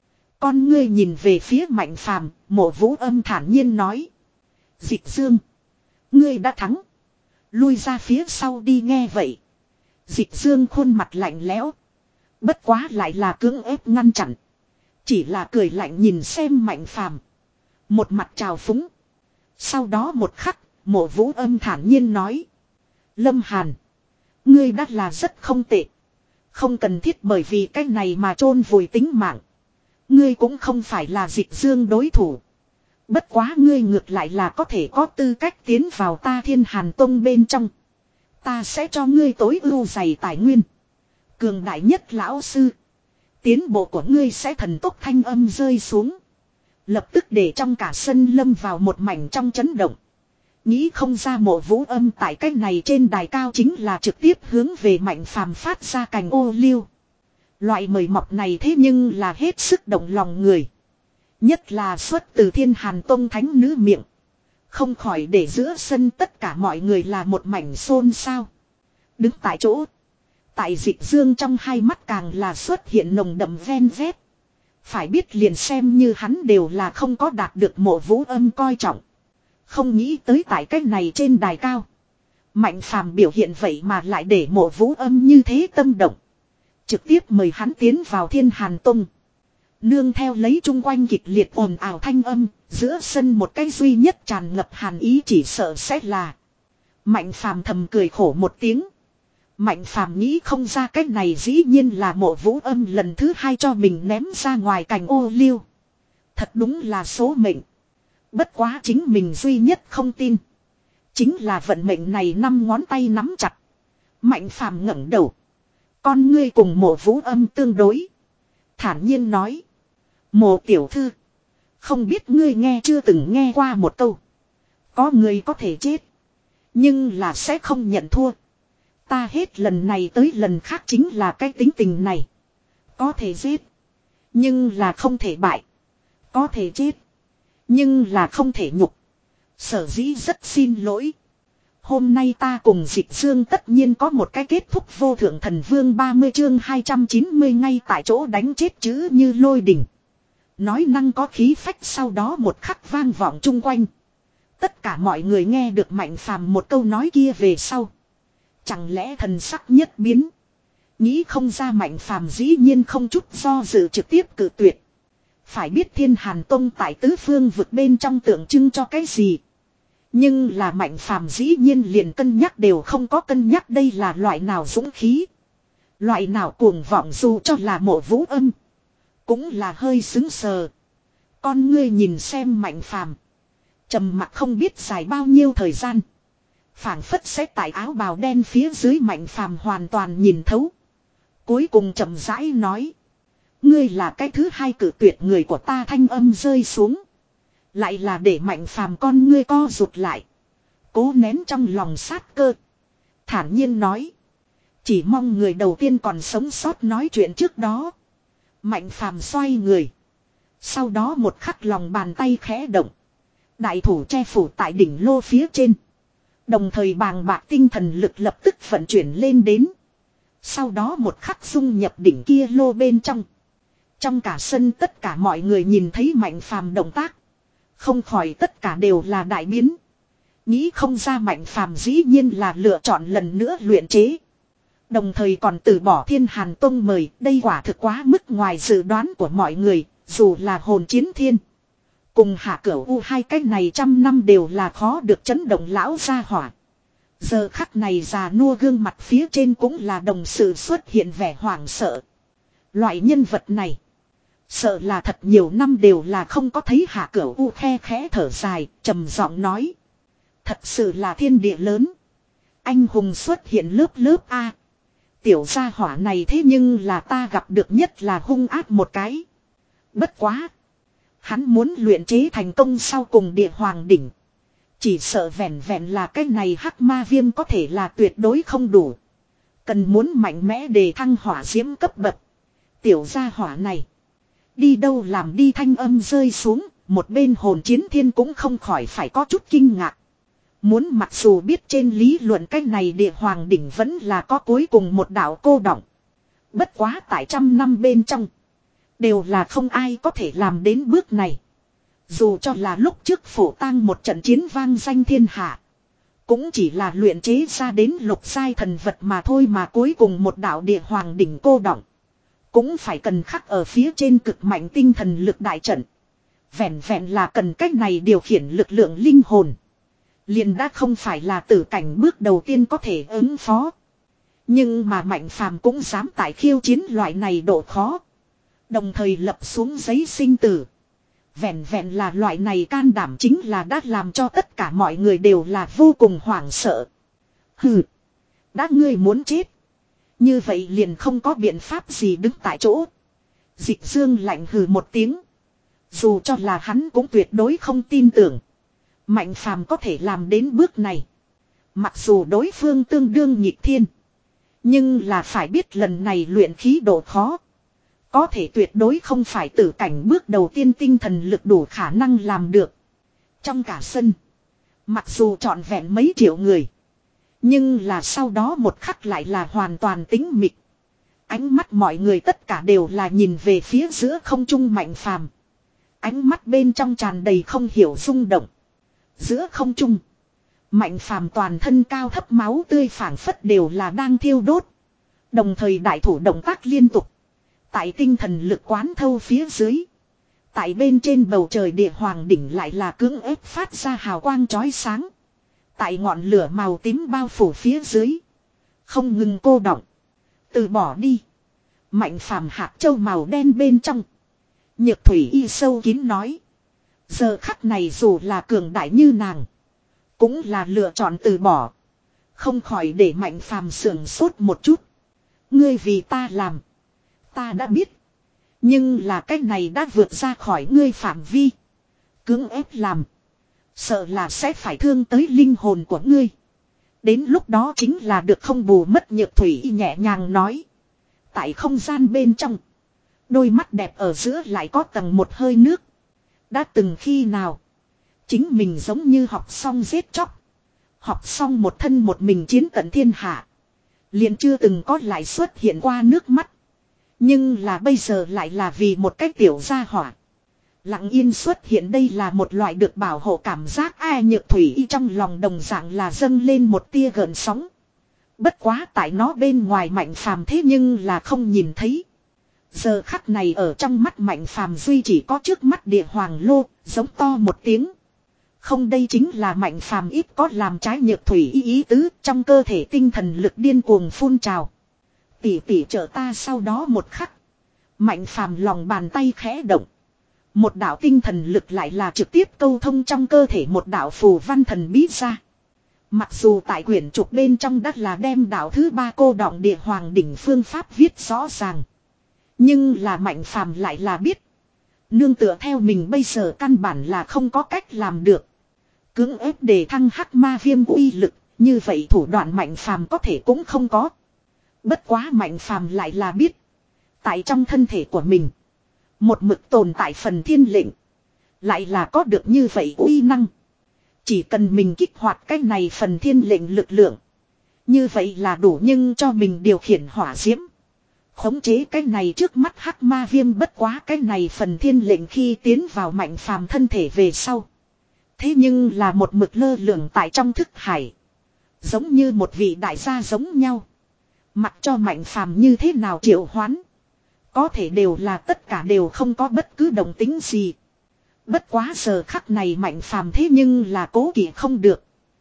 Con ngươi nhìn về phía Mạnh Phàm, Mộ Vũ Âm thản nhiên nói. Dịch Dương, ngươi đã thắng. Lui ra phía sau đi nghe vậy. Dịch Dương khuôn mặt lạnh lẽo. Bất quá lại là cưỡng ép ngăn chặn. Chỉ là cười lạnh nhìn xem Mạnh Phàm. Một mặt trào phúng. Sau đó một khắc, Mộ Vũ Âm thản nhiên nói. Lâm Hàn, ngươi đã là rất không tệ. Không cần thiết bởi vì cái này mà chôn vùi tính mạng. Ngươi cũng không phải là Dịch Dương đối thủ. Bất quá ngươi ngược lại là có thể có tư cách tiến vào ta Thiên Hàn Tông bên trong. Ta sẽ cho ngươi tối ưu dày tài nguyên. Cường đại nhất lão sư. Tiến bộ của ngươi sẽ thần tốc thanh âm rơi xuống. Lập tức để trong cả sân lâm vào một mảnh trong chấn động. Nghĩ không ra Mộ Vũ Âm tại cái này trên đài cao chính là trực tiếp hướng về Mạnh Phàm phát ra cành ô liu. Loại mời mọc này thế nhưng là hết sức động lòng người. Nhất là xuất từ Thiên Hàn Tông thánh nữ miệng. Không khỏi để giữa sân tất cả mọi người là một mảnh xôn xao. Đứng tại chỗ. Tại Dịch Dương trong hai mắt càng là xuất hiện nồng đậm ven vét. Phải biết liền xem như hắn đều là không có đạt được Mộ Vũ Âm coi trọng. Không nghĩ tới tại cái này trên đài cao. Mạnh Phàm biểu hiện vậy mà lại để Mộ Vũ Âm như thế tâm động. Trực tiếp mời hắn tiến vào Thiên Hàn Tông. Nương theo lấy chung quanh kịch liệt ồn ào thanh âm, giữa sân một cái duy nhất tràn ngập hàn ý chỉ sợ sẽ là. Mạnh Phàm thầm cười khổ một tiếng. Mạnh Phàm nghĩ không ra cách này dĩ nhiên là Mộ Vũ Âm lần thứ hai cho mình ném ra ngoài cành ô liu. Thật đúng là số mệnh. Bất quá chính mình duy nhất không tin. Chính là vận mệnh này năm ngón tay nắm chặt. Mạnh Phàm ngẩng đầu. Con ngươi cùng Mộ Vũ Âm tương đối. Thản nhiên nói. Mộ tiểu thư. Không biết ngươi nghe chưa từng nghe qua một câu. Có người có thể chết. Nhưng là sẽ không nhận thua. Ta hết lần này tới lần khác chính là cái tính tình này. Có thể giết. Nhưng là không thể bại. Có thể chết. Nhưng là không thể nhục. Sở dĩ rất xin lỗi. Hôm nay ta cùng Dịch Dương tất nhiên có một cái kết thúc vô thượng thần vương ba mươi chương hai trăm chín mươi ngay tại chỗ đánh chết chữ như lôi đỉnh. Nói năng có khí phách sau đó một khắc vang vọng chung quanh. Tất cả mọi người nghe được Mạnh Phàm một câu nói kia về sau. Chẳng lẽ thần sắc nhất biến. Nghĩ không ra Mạnh Phàm dĩ nhiên không chút do dự trực tiếp cự tuyệt. Phải biết Thiên Hàn Tông tại tứ phương vực bên trong tượng trưng cho cái gì. Nhưng là Mạnh Phàm dĩ nhiên liền cân nhắc đều không có cân nhắc đây là loại nào dũng khí. Loại nào cuồng vọng dù cho là Mộ Vũ Âm. Cũng là hơi xứng sờ. Con ngươi nhìn xem Mạnh Phàm, trầm mặc không biết dài bao nhiêu thời gian. Phảng phất sẽ tại áo bào đen phía dưới Mạnh Phàm hoàn toàn nhìn thấu. Cuối cùng chậm rãi nói. Ngươi là cái thứ hai cử tuyệt người của ta thanh âm rơi xuống. Lại là để Mạnh Phàm con ngươi co rụt lại. Cố nén trong lòng sát cơ. Thản nhiên nói. Chỉ mong người đầu tiên còn sống sót nói chuyện trước đó. Mạnh Phàm xoay người. Sau đó một khắc lòng bàn tay khẽ động. Đại thủ che phủ tại đỉnh lô phía trên. Đồng thời bàng bạc tinh thần lực lập tức vận chuyển lên đến. Sau đó một khắc dung nhập đỉnh kia lô bên trong. Trong cả sân tất cả mọi người nhìn thấy Mạnh Phàm động tác. Không khỏi tất cả đều là đại biến. Nghĩ không ra Mạnh Phàm dĩ nhiên là lựa chọn lần nữa luyện chế. Đồng thời còn từ bỏ Thiên Hàn Tông mời. Đây quả thực quá mức ngoài dự đoán của mọi người. Dù là hồn chiến thiên. Cùng hạ cửu U hai cái này trăm năm đều là khó được chấn động lão gia hỏa. Giờ khắc này già nua gương mặt phía trên cũng là đồng sự xuất hiện vẻ hoảng sợ. Loại nhân vật này. Sợ là thật nhiều năm đều là không có thấy hạ cửu U khe khẽ thở dài, trầm giọng nói. Thật sự là thiên địa lớn. Anh hùng xuất hiện lớp lớp A. Tiểu gia hỏa này thế nhưng là ta gặp được nhất là hung ác một cái. Bất quá. Hắn muốn luyện chế thành công sau cùng địa hoàng đỉnh. Chỉ sợ vẹn vẹn là cái này hắc ma viêm có thể là tuyệt đối không đủ. Cần muốn mạnh mẽ đề thăng hỏa diễm cấp bậc. Tiểu gia hỏa này. Đi đâu làm đi thanh âm rơi xuống. Một bên hồn chiến thiên cũng không khỏi phải có chút kinh ngạc. Muốn mặc dù biết trên lý luận cái này địa hoàng đỉnh vẫn là có cuối cùng một đạo cô đọng. Bất quá tại trăm năm bên trong. Đều là không ai có thể làm đến bước này. Dù cho là lúc trước phổ tang một trận chiến vang danh thiên hạ. Cũng chỉ là luyện chế ra đến lục giai thần vật mà thôi, mà cuối cùng một đạo địa hoàng đỉnh cô đọng. Cũng phải cần khắc ở phía trên cực mạnh tinh thần lực đại trận. Vẹn vẹn là cần cách này điều khiển lực lượng linh hồn. Liền đã không phải là tử cảnh bước đầu tiên có thể ứng phó. Nhưng mà Mạnh Phàm cũng dám tại khiêu chiến loại này độ khó. Đồng thời lập xuống giấy sinh tử. Vẹn vẹn là loại này can đảm chính là đã làm cho tất cả mọi người đều là vô cùng hoảng sợ. Hừ. Đã ngươi muốn chết. Như vậy liền không có biện pháp gì đứng tại chỗ. Dịch Dương lạnh hừ một tiếng. Dù cho là hắn cũng tuyệt đối không tin tưởng. Mạnh Phàm có thể làm đến bước này. Mặc dù đối phương tương đương nhịp thiên. Nhưng là phải biết lần này luyện khí độ khó. Có thể tuyệt đối không phải tử cảnh bước đầu tiên tinh thần lực đủ khả năng làm được. Trong cả sân. Mặc dù trọn vẹn mấy triệu người. Nhưng là sau đó một khắc lại là hoàn toàn tĩnh mịch. Ánh mắt mọi người tất cả đều là nhìn về phía giữa không trung Mạnh Phàm. Ánh mắt bên trong tràn đầy không hiểu rung động. Giữa không trung. Mạnh Phàm toàn thân cao thấp máu tươi phảng phất đều là đang thiêu đốt. Đồng thời đại thủ động tác liên tục. Tại tinh thần lực quán thâu phía dưới. Tại bên trên bầu trời địa hoàng đỉnh lại là cưỡng ép phát ra hào quang chói sáng. Tại ngọn lửa màu tím bao phủ phía dưới. Không ngừng cô đọng. Từ bỏ đi. Mạnh Phàm hạt châu màu đen bên trong. Nhược thủy y sâu kín nói. Giờ khắc này dù là cường đại như nàng. Cũng là lựa chọn từ bỏ. Không khỏi để Mạnh Phàm sưởng sốt một chút. Ngươi vì ta làm. Ta đã biết. Nhưng là cái này đã vượt ra khỏi ngươi phạm vi. Cưỡng ép làm. Sợ là sẽ phải thương tới linh hồn của ngươi. Đến lúc đó chính là được không bù mất. Nhược thủy nhẹ nhàng nói. Tại không gian bên trong. Đôi mắt đẹp ở giữa lại có tầng một hơi nước. Đã từng khi nào. Chính mình giống như học xong giết chóc. Học xong một thân một mình chiến tận thiên hạ. Liền chưa từng có lại xuất hiện qua nước mắt. Nhưng là bây giờ lại là vì một cái tiểu gia hỏa. Lặng yên xuất hiện, đây là một loại được bảo hộ cảm giác. Ai Nhược thủy y trong lòng đồng dạng là dâng lên một tia gợn sóng. Bất quá tại nó bên ngoài Mạnh Phàm thế nhưng là không nhìn thấy. Giờ khắc này ở trong mắt Mạnh Phàm duy chỉ có trước mắt địa hoàng lô, giống to một tiếng. Không, đây chính là Mạnh Phàm ít có làm trái Nhược thủy y ý tứ, trong cơ thể tinh thần lực điên cuồng phun trào. Tỷ tỷ trợ ta. Sau đó một khắc. Mạnh Phàm lòng bàn tay khẽ động. Một đạo tinh thần lực lại là trực tiếp câu thông trong cơ thể một đạo phù văn thần bí ra. Mặc dù tại quyển trục bên trong đất là đem đạo thứ ba cô đọng địa hoàng đỉnh phương pháp viết rõ ràng. Nhưng là Mạnh Phàm lại là biết. Nương tựa theo mình bây giờ căn bản là không có cách làm được. Cưỡng ép để thăng hắc ma viêm uy lực. Như vậy thủ đoạn Mạnh Phàm có thể cũng không có. Bất quá Mạnh Phàm lại là biết. Tại trong thân thể của mình. Một mực tồn tại phần thiên lệnh. Lại là có được như vậy uy năng. Chỉ cần mình kích hoạt cái này phần thiên lệnh lực lượng. Như vậy là đủ, nhưng cho mình điều khiển hỏa diễm. Khống chế cái này trước mắt hắc ma viêm. Bất quá cái này phần thiên lệnh khi tiến vào Mạnh Phàm thân thể về sau. Thế nhưng là một mực lơ lửng tại trong thức hải. Giống như một vị đại gia giống nhau. Mặc cho Mạnh Phàm như thế nào triệu hoán. Có thể đều là tất cả đều không có bất cứ động tính gì. Bất quá giờ khắc này Mạnh Phàm thế nhưng là cố kỵ không được.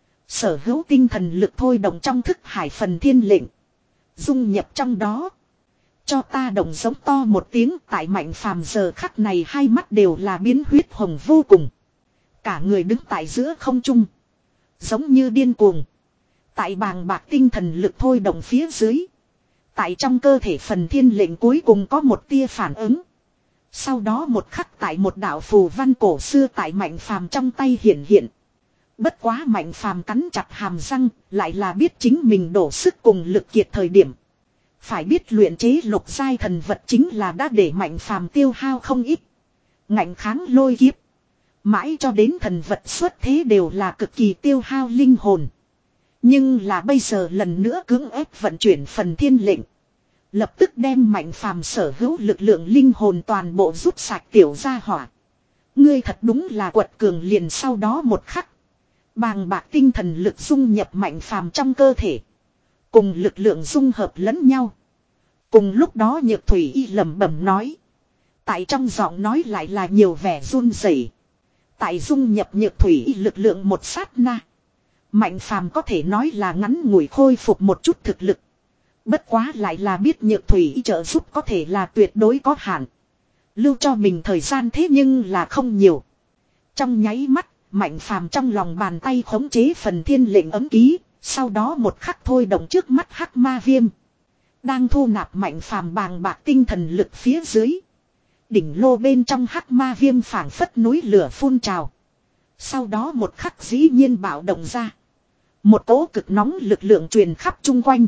Sở hữu tinh thần lực thôi động trong thức hải phần thiên lệnh. Dung nhập trong đó. Cho ta động giống to một tiếng. Tại Mạnh Phàm giờ khắc này hai mắt đều là biến huyết hồng vô cùng. Cả người đứng tại giữa không trung. Giống như điên cuồng. Tại bàng bạc tinh thần lực thôi động phía dưới. Tại trong cơ thể phần thiên lệnh cuối cùng có một tia phản ứng. Sau đó một khắc tại một đạo phù văn cổ xưa tại Mạnh Phàm trong tay hiện hiện. Bất quá Mạnh Phàm cắn chặt hàm răng, lại là biết chính mình đổ sức cùng lực kiệt thời điểm. Phải biết luyện chế lục giai thần vật chính là đã để Mạnh Phàm tiêu hao không ít. Ngạnh kháng lôi kiếp. Mãi cho đến thần vật xuất thế đều là cực kỳ tiêu hao linh hồn. Nhưng là bây giờ lần nữa cưỡng ép vận chuyển phần thiên lệnh. Lập tức đem Mạnh Phàm sở hữu lực lượng linh hồn toàn bộ rút sạch tiểu gia hỏa. Ngươi thật đúng là quật cường, liền sau đó một khắc. Bàng bạc tinh thần lực dung nhập Mạnh Phàm trong cơ thể. Cùng lực lượng dung hợp lẫn nhau. Cùng lúc đó Nhược Thủy Y lẩm bẩm nói. Tại trong giọng nói lại là nhiều vẻ run rẩy. Tại dung nhập Nhược Thủy Y lực lượng một sát na. Mạnh Phàm có thể nói là ngắn ngủi khôi phục một chút thực lực. Bất quá lại là biết Nhược Thủy Y trợ giúp có thể là tuyệt đối có hạn. Lưu cho mình thời gian thế nhưng là không nhiều. Trong nháy mắt, Mạnh Phàm trong lòng bàn tay khống chế phần thiên lệnh ấm ký. Sau đó một khắc thôi động trước mắt hắc ma viêm. Đang thu nạp Mạnh Phàm bàng bạc tinh thần lực phía dưới. Đỉnh lô bên trong hắc ma viêm phảng phất núi lửa phun trào. Sau đó một khắc dĩ nhiên bạo động ra. Một cỗ cực nóng lực lượng truyền khắp chung quanh.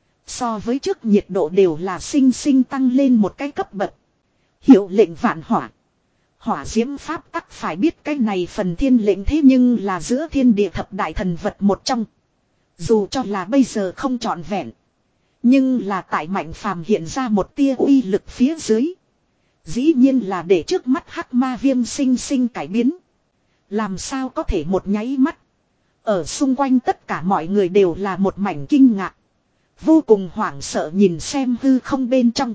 So với trước nhiệt độ đều là sinh sinh tăng lên một cái cấp bậc. Hiệu lệnh vạn hỏa. Hỏa diễm pháp tắc phải biết cái này phần thiên lệnh thế nhưng là giữa thiên địa thập đại thần vật một trong. Dù cho là bây giờ không trọn vẹn. Nhưng là tại Mạnh Phàm hiện ra một tia uy lực phía dưới. Dĩ nhiên là để trước mắt hắc ma viêm sinh sinh cải biến. Làm sao có thể một nháy mắt. Ở xung quanh tất cả mọi người đều là một mảnh kinh ngạc. Vô cùng hoảng sợ nhìn xem hư không bên trong.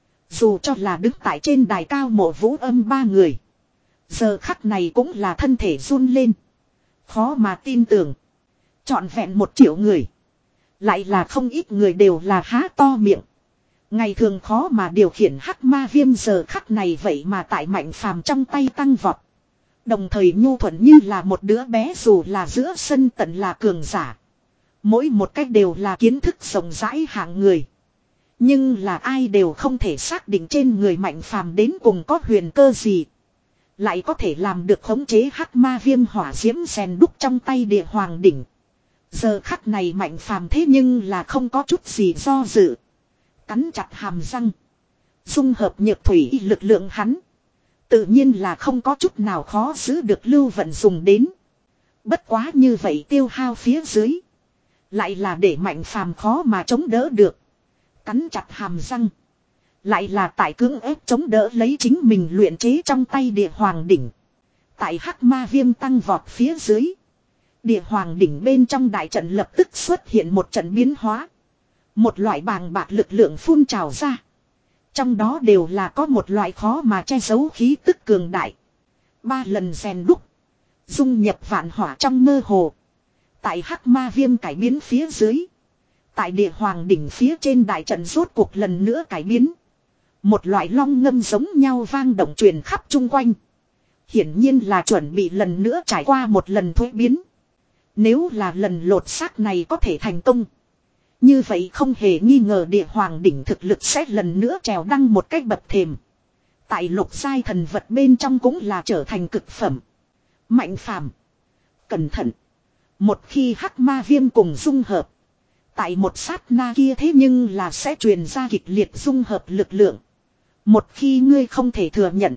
Dù cho là đứng tại trên đài cao Mộ Vũ Âm ba người. Giờ khắc này cũng là thân thể run lên. Khó mà tin tưởng. Trọn vẹn một triệu người. Lại là không ít người đều là há to miệng. Ngày thường khó mà điều khiển hắc ma viêm giờ khắc này vậy mà tại Mạnh Phàm trong tay tăng vọt. Đồng thời nhu thuận như là một đứa bé, dù là giữa sân tận là cường giả. Mỗi một cách đều là kiến thức rộng rãi hạng người. Nhưng là ai đều không thể xác định trên người Mạnh Phàm đến cùng có huyền cơ gì. Lại có thể làm được khống chế hắc ma viêm hỏa diễm rèn đúc trong tay địa hoàng đỉnh. Giờ khắc này Mạnh Phàm thế nhưng là không có chút gì do dự. Cắn chặt hàm răng. Dung hợp Nhược Thủy Y lực lượng hắn. Tự nhiên là không có chút nào khó giữ được lưu vận dùng đến. Bất quá như vậy tiêu hao phía dưới. Lại là để Mạnh Phàm khó mà chống đỡ được. Cắn chặt hàm răng. Lại là tại cưỡng ép chống đỡ lấy chính mình luyện chế trong tay địa hoàng đỉnh. Tại hắc ma viêm tăng vọt phía dưới. Địa hoàng đỉnh bên trong đại trận lập tức xuất hiện một trận biến hóa. Một loại bàng bạc lực lượng phun trào ra. Trong đó đều là có một loại khó mà che giấu khí tức cường đại. Ba lần rèn đúc. Dung nhập vạn hỏa trong mơ hồ. Tại hắc ma viêm cải biến phía dưới. Tại địa hoàng đỉnh phía trên đại trận rốt cuộc lần nữa cải biến. Một loại long ngâm giống nhau vang động truyền khắp chung quanh. Hiển nhiên là chuẩn bị lần nữa trải qua một lần thuế biến. Nếu là lần lột xác này có thể thành công. Như vậy không hề nghi ngờ địa hoàng đỉnh thực lực sẽ lần nữa trèo đăng một cách bậc thềm. Tại lục giai thần vật bên trong cũng là trở thành cực phẩm. Mạnh Phàm, cẩn thận. Một khi hắc ma viêm cùng dung hợp. Tại một sát na kia thế nhưng là sẽ truyền ra kịch liệt dung hợp lực lượng. Một khi ngươi không thể thừa nhận.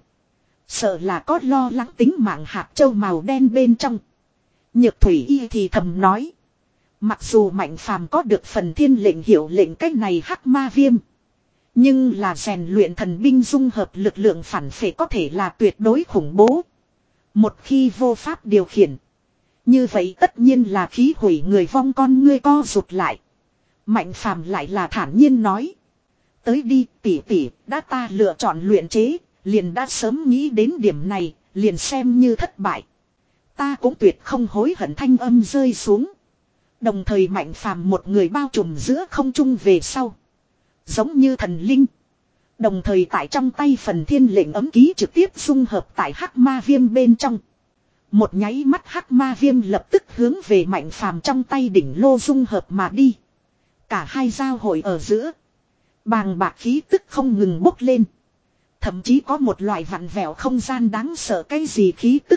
Sợ là có lo lắng tính mạng hạt châu màu đen bên trong. Nhược Thủy Y thì thầm nói. Mặc dù Mạnh Phàm có được phần thiên lệnh hiệu lệnh cách này hắc ma viêm. Nhưng là rèn luyện thần binh dung hợp lực lượng phản phệ có thể là tuyệt đối khủng bố. Một khi vô pháp điều khiển. Như vậy tất nhiên là khí hủy người vong, con ngươi co rụt lại. Mạnh Phàm lại là thản nhiên nói. Tới đi tỷ tỷ, đã ta lựa chọn luyện chế, liền đã sớm nghĩ đến điểm này, liền xem như thất bại. Ta cũng tuyệt không hối hận, thanh âm rơi xuống. Đồng thời Mạnh Phàm một người bao trùm giữa không trung về sau. Giống như thần linh. Đồng thời tại trong tay phần thiên lệnh ấm ký trực tiếp dung hợp tại hắc ma viêm bên trong. Một nháy mắt hắc ma viêm lập tức hướng về Mạnh Phàm trong tay đỉnh lô dung hợp mà đi. Cả hai giao hội ở giữa. Bàng bạc khí tức không ngừng bốc lên. Thậm chí có một loại vặn vẹo không gian đáng sợ, cái gì khí tức.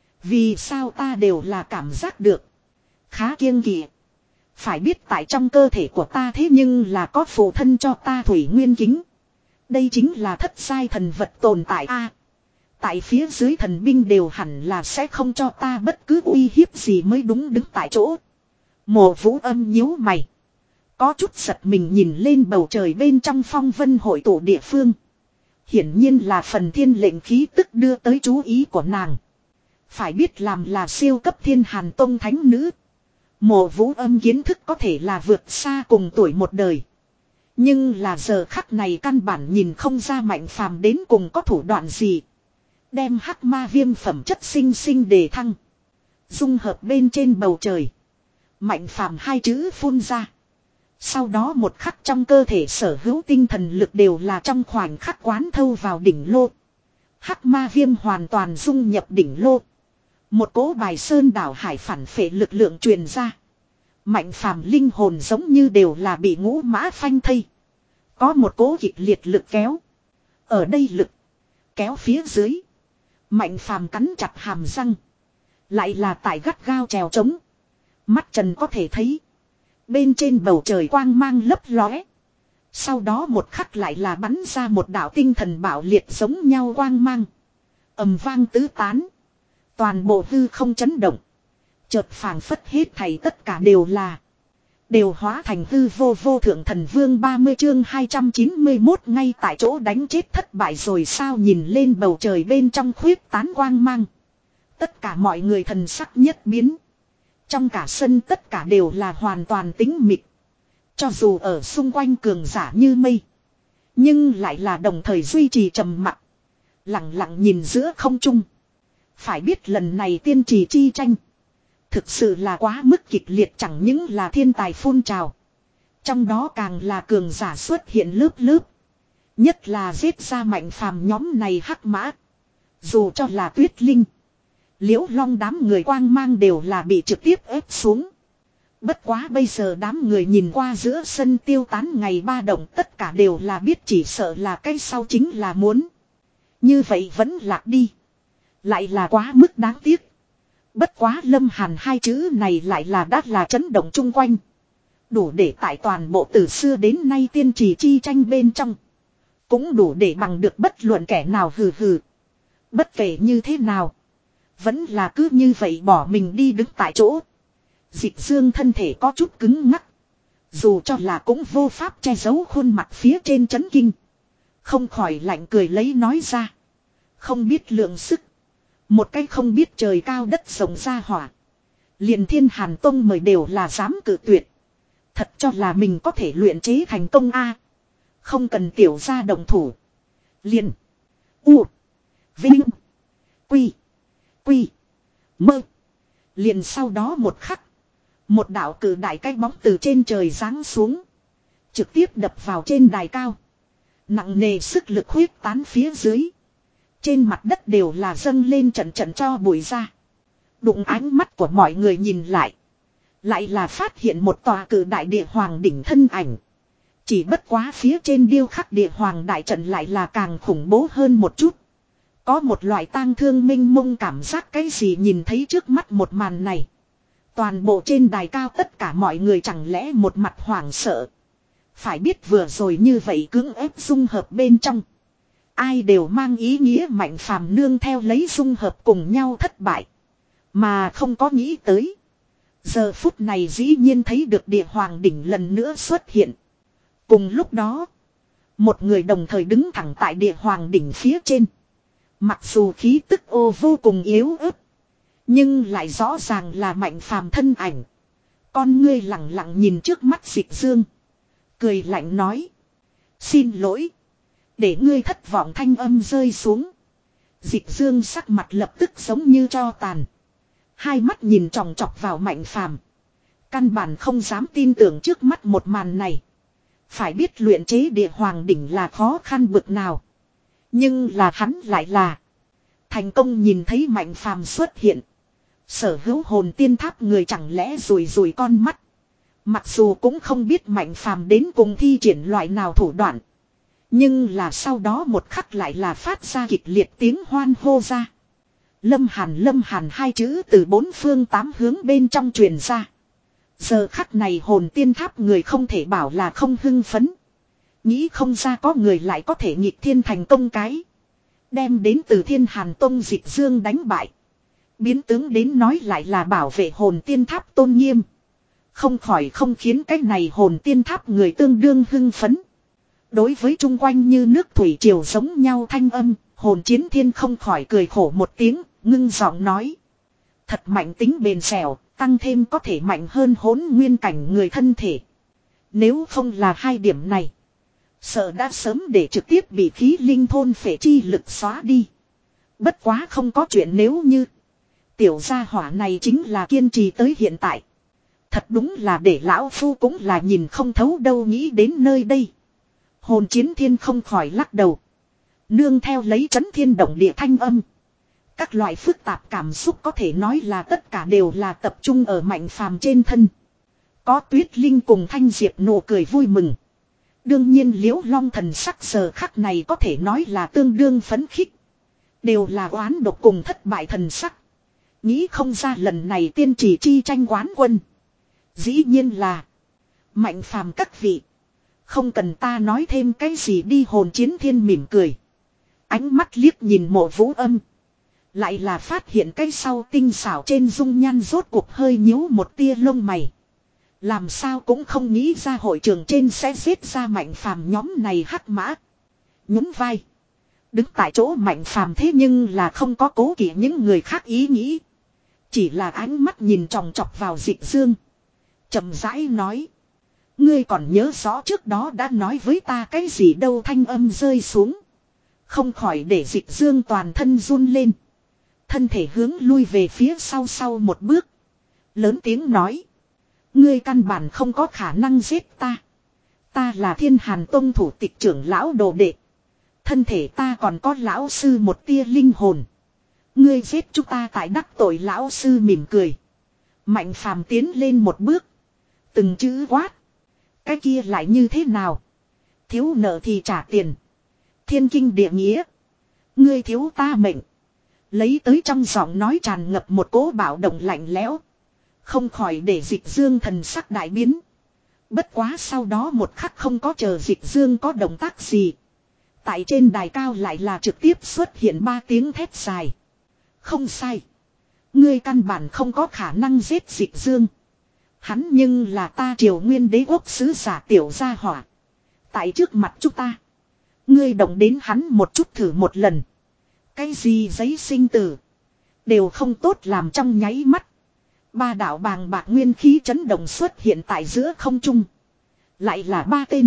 Vì sao ta đều là cảm giác được. Khá kiêng kỵ. Phải biết tại trong cơ thể của ta thế nhưng là có phụ thân cho ta thủy nguyên kính. Đây chính là thất giai thần vật tồn tại a. À, tại phía dưới thần binh đều hẳn là sẽ không cho ta bất cứ uy hiếp gì mới đúng, đứng tại chỗ. Mộ Vũ Âm nhíu mày. Có chút giật mình nhìn lên bầu trời bên trong phong vân hội tụ địa phương. Hiển nhiên là phần thiên lệnh khí tức đưa tới chú ý của nàng. Phải biết làm là siêu cấp thiên hàn tông thánh nữ. Mộ vũ âm kiến thức có thể là vượt xa cùng tuổi một đời. Nhưng là giờ khắc này căn bản nhìn không ra Mạnh Phàm đến cùng có thủ đoạn gì. Đem hắc ma viêm phẩm chất sinh sinh đề thăng. Dung hợp bên trên bầu trời. Mạnh Phàm hai chữ phun ra. Sau đó một khắc trong cơ thể sở hữu tinh thần lực đều là trong khoảnh khắc quán thâu vào đỉnh lô. Hắc ma viêm hoàn toàn dung nhập đỉnh lô. Một cỗ bài sơn đảo hải phản phệ lực lượng truyền ra. Mạnh Phàm linh hồn giống như đều là bị ngũ mã phanh thây. Có một cỗ kịch liệt lực kéo. Ở đây lực kéo phía dưới. Mạnh Phàm cắn chặt hàm răng. Lại là tại gắt gao trèo trống. Mắt trần có thể thấy. Bên trên bầu trời quang mang lấp lóe. Sau đó một khắc lại là bắn ra một đạo tinh thần bạo liệt giống nhau quang mang. Ầm vang tứ tán. Toàn bộ hư không chấn động. Chợt phảng phất hết thảy tất cả đều là. Đều hóa thành hư vô vô thượng thần vương ba mươi chương hai trăm chín mươi mốt ngay tại chỗ đánh chết thất bại rồi sao nhìn lên bầu trời bên trong khuyết tán quang mang. Tất cả mọi người thần sắc nhất biến. Trong cả sân tất cả đều là hoàn toàn tĩnh mịch. Cho dù ở xung quanh cường giả như mây. Nhưng lại là đồng thời duy trì trầm mặc. Lặng lặng nhìn giữa không trung. Phải biết lần này tiên trì chi tranh. Thực sự là quá mức kịch liệt chẳng những là thiên tài phun trào. Trong đó càng là cường giả xuất hiện lớp lớp. Nhất là giết ra Mạnh Phàm nhóm này hắc mã. Dù cho là Tuyết Linh. Liễu Long đám người quang mang đều là bị trực tiếp ép xuống. Bất quá bây giờ đám người nhìn qua giữa sân tiêu tán ngày ba động tất cả đều là biết chỉ sợ là cái sau chính là muốn. Như vậy vẫn lạc đi. Lại là quá mức đáng tiếc. Bất quá Lâm Hàn hai chữ này lại là đắt là chấn động chung quanh. Đủ để tại toàn bộ từ xưa đến nay tiên trì chi tranh bên trong. Cũng đủ để bằng được bất luận kẻ nào hừ hừ. Bất kể như thế nào. Vẫn là cứ như vậy bỏ mình đi đứng tại chỗ. Dịch Dương thân thể có chút cứng ngắc. Dù cho là cũng vô pháp che giấu khuôn mặt phía trên chấn kinh. Không khỏi lạnh cười lấy nói ra. Không biết lượng sức. Một cái không biết trời cao đất rộng ra hỏa. Liền Thiên Hàn Tông mời đều là dám cự tuyệt. Thật cho là mình có thể luyện chế thành công a. Không cần tiểu gia đồng thủ. Liền. U. Vinh. Quy. Quy. Mơ. Liền sau đó một khắc. Một đạo cử đại cái bóng từ trên trời giáng xuống. Trực tiếp đập vào trên đài cao. Nặng nề sức lực huyết tán phía dưới. Trên mặt đất đều là dâng lên trận trận cho bụi ra. Đụng ánh mắt của mọi người nhìn lại. Lại là phát hiện một tòa cử đại địa hoàng đỉnh thân ảnh. Chỉ bất quá phía trên điêu khắc địa hoàng đại trận lại là càng khủng bố hơn một chút. Có một loại tang thương minh mông cảm giác cái gì nhìn thấy trước mắt một màn này. Toàn bộ trên đài cao tất cả mọi người chẳng lẽ một mặt hoảng sợ. Phải biết vừa rồi như vậy cưỡng ép dung hợp bên trong. Ai đều mang ý nghĩa Mạnh Phàm nương theo lấy dung hợp cùng nhau thất bại. Mà không có nghĩ tới. Giờ phút này dĩ nhiên thấy được địa hoàng đỉnh lần nữa xuất hiện. Cùng lúc đó. Một người đồng thời đứng thẳng tại địa hoàng đỉnh phía trên. Mặc dù khí tức ô vô cùng yếu ớt. Nhưng lại rõ ràng là Mạnh Phàm thân ảnh. Con ngươi lặng lặng nhìn trước mắt Dịch Dương. Cười lạnh nói. Xin lỗi. Để ngươi thất vọng thanh âm rơi xuống. Dịch Dương sắc mặt lập tức giống như tro tàn. Hai mắt nhìn tròng trọc vào Mạnh Phàm. Căn bản không dám tin tưởng trước mắt một màn này. Phải biết luyện chế địa hoàng đỉnh là khó khăn bực nào. Nhưng là hắn lại là. Thành công nhìn thấy Mạnh Phàm xuất hiện. Sở hữu hồn tiên tháp người chẳng lẽ rùi rùi con mắt. Mặc dù cũng không biết Mạnh Phàm đến cùng thi triển loại nào thủ đoạn. Nhưng là sau đó một khắc lại là phát ra kịch liệt tiếng hoan hô ra. Lâm Hàn Lâm Hàn hai chữ từ bốn phương tám hướng bên trong truyền ra. Giờ khắc này hồn tiên tháp người không thể bảo là không hưng phấn. Nghĩ không ra có người lại có thể nghịch thiên thành công cái. Đem đến từ Thiên Hàn Tông Dịch Dương đánh bại. Biến tướng đến nói lại là bảo vệ hồn tiên tháp tôn nghiêm. Không khỏi không khiến cái này hồn tiên tháp người tương đương hưng phấn. Đối với chung quanh như nước thủy triều giống nhau thanh âm, hồn chiến thiên không khỏi cười khổ một tiếng, ngưng giọng nói. Thật mạnh tính bền dẻo, tăng thêm có thể mạnh hơn hỗn nguyên cảnh người thân thể. Nếu không là hai điểm này, sợ đã sớm để trực tiếp bị khí linh thôn phệ chi lực xóa đi. Bất quá không có chuyện nếu như. Tiểu gia hỏa này chính là kiên trì tới hiện tại. Thật đúng là để lão phu cũng là nhìn không thấu đâu, nghĩ đến nơi đây. Hồn chiến thiên không khỏi lắc đầu. Nương theo lấy chấn thiên động địa thanh âm. Các loại phức tạp cảm xúc có thể nói là tất cả đều là tập trung ở Mạnh Phàm trên thân. Có Tuyết Linh cùng Thanh Diệp nụ cười vui mừng. Đương nhiên Liễu Long thần sắc giờ khắc này có thể nói là tương đương phấn khích. Đều là oán độc cùng thất bại thần sắc. Nghĩ không ra lần này tiên chỉ chi tranh quán quân. Dĩ nhiên là Mạnh Phàm các vị. Không cần ta nói thêm cái gì đi, hồn chiến thiên mỉm cười. Ánh mắt liếc nhìn Mộ Vũ Âm. Lại là phát hiện cái sau tinh xảo trên dung nhan rốt cuộc hơi nhíu một tia lông mày. Làm sao cũng không nghĩ ra hội trường trên sẽ giết ra Mạnh Phàm nhóm này hắc mã. Nhún vai. Đứng tại chỗ Mạnh Phàm thế nhưng là không có cố kỵ những người khác ý nghĩ. Chỉ là ánh mắt nhìn tròng trọc vào Dịch Dương. Chậm rãi nói. Ngươi còn nhớ rõ trước đó đã nói với ta cái gì đâu, thanh âm rơi xuống. Không khỏi để Dịch Dương toàn thân run lên. Thân thể hướng lui về phía sau sau một bước. Lớn tiếng nói. Ngươi căn bản không có khả năng giết ta. Ta là Thiên Hàn Tông thủ tịch trưởng lão đồ đệ. Thân thể ta còn có lão sư một tia linh hồn. Ngươi giết chúng ta tại đắc tội lão sư, mỉm cười. Mạnh Phàm tiến lên một bước. Từng chữ quát. Cái kia lại như thế nào? Thiếu nợ thì trả tiền. Thiên kinh địa nghĩa. Ngươi thiếu ta mệnh. Lấy tới trong giọng nói tràn ngập một cỗ bạo động lạnh lẽo. Không khỏi để Dịch Dương thần sắc đại biến. Bất quá sau đó một khắc không có chờ Dịch Dương có động tác gì. Tại trên đài cao lại là trực tiếp xuất hiện ba tiếng thét dài. Không sai. Ngươi căn bản không có khả năng giết Dịch Dương. Hắn nhưng là ta Triều Nguyên Đế quốc sứ giả tiểu gia hỏa. Tại trước mặt chúng ta. Ngươi động đến hắn một chút thử một lần. Cái gì giấy sinh tử. Đều không tốt làm trong nháy mắt. Ba đạo bàng bạc nguyên khí chấn động xuất hiện tại giữa không trung. Lại là ba tên.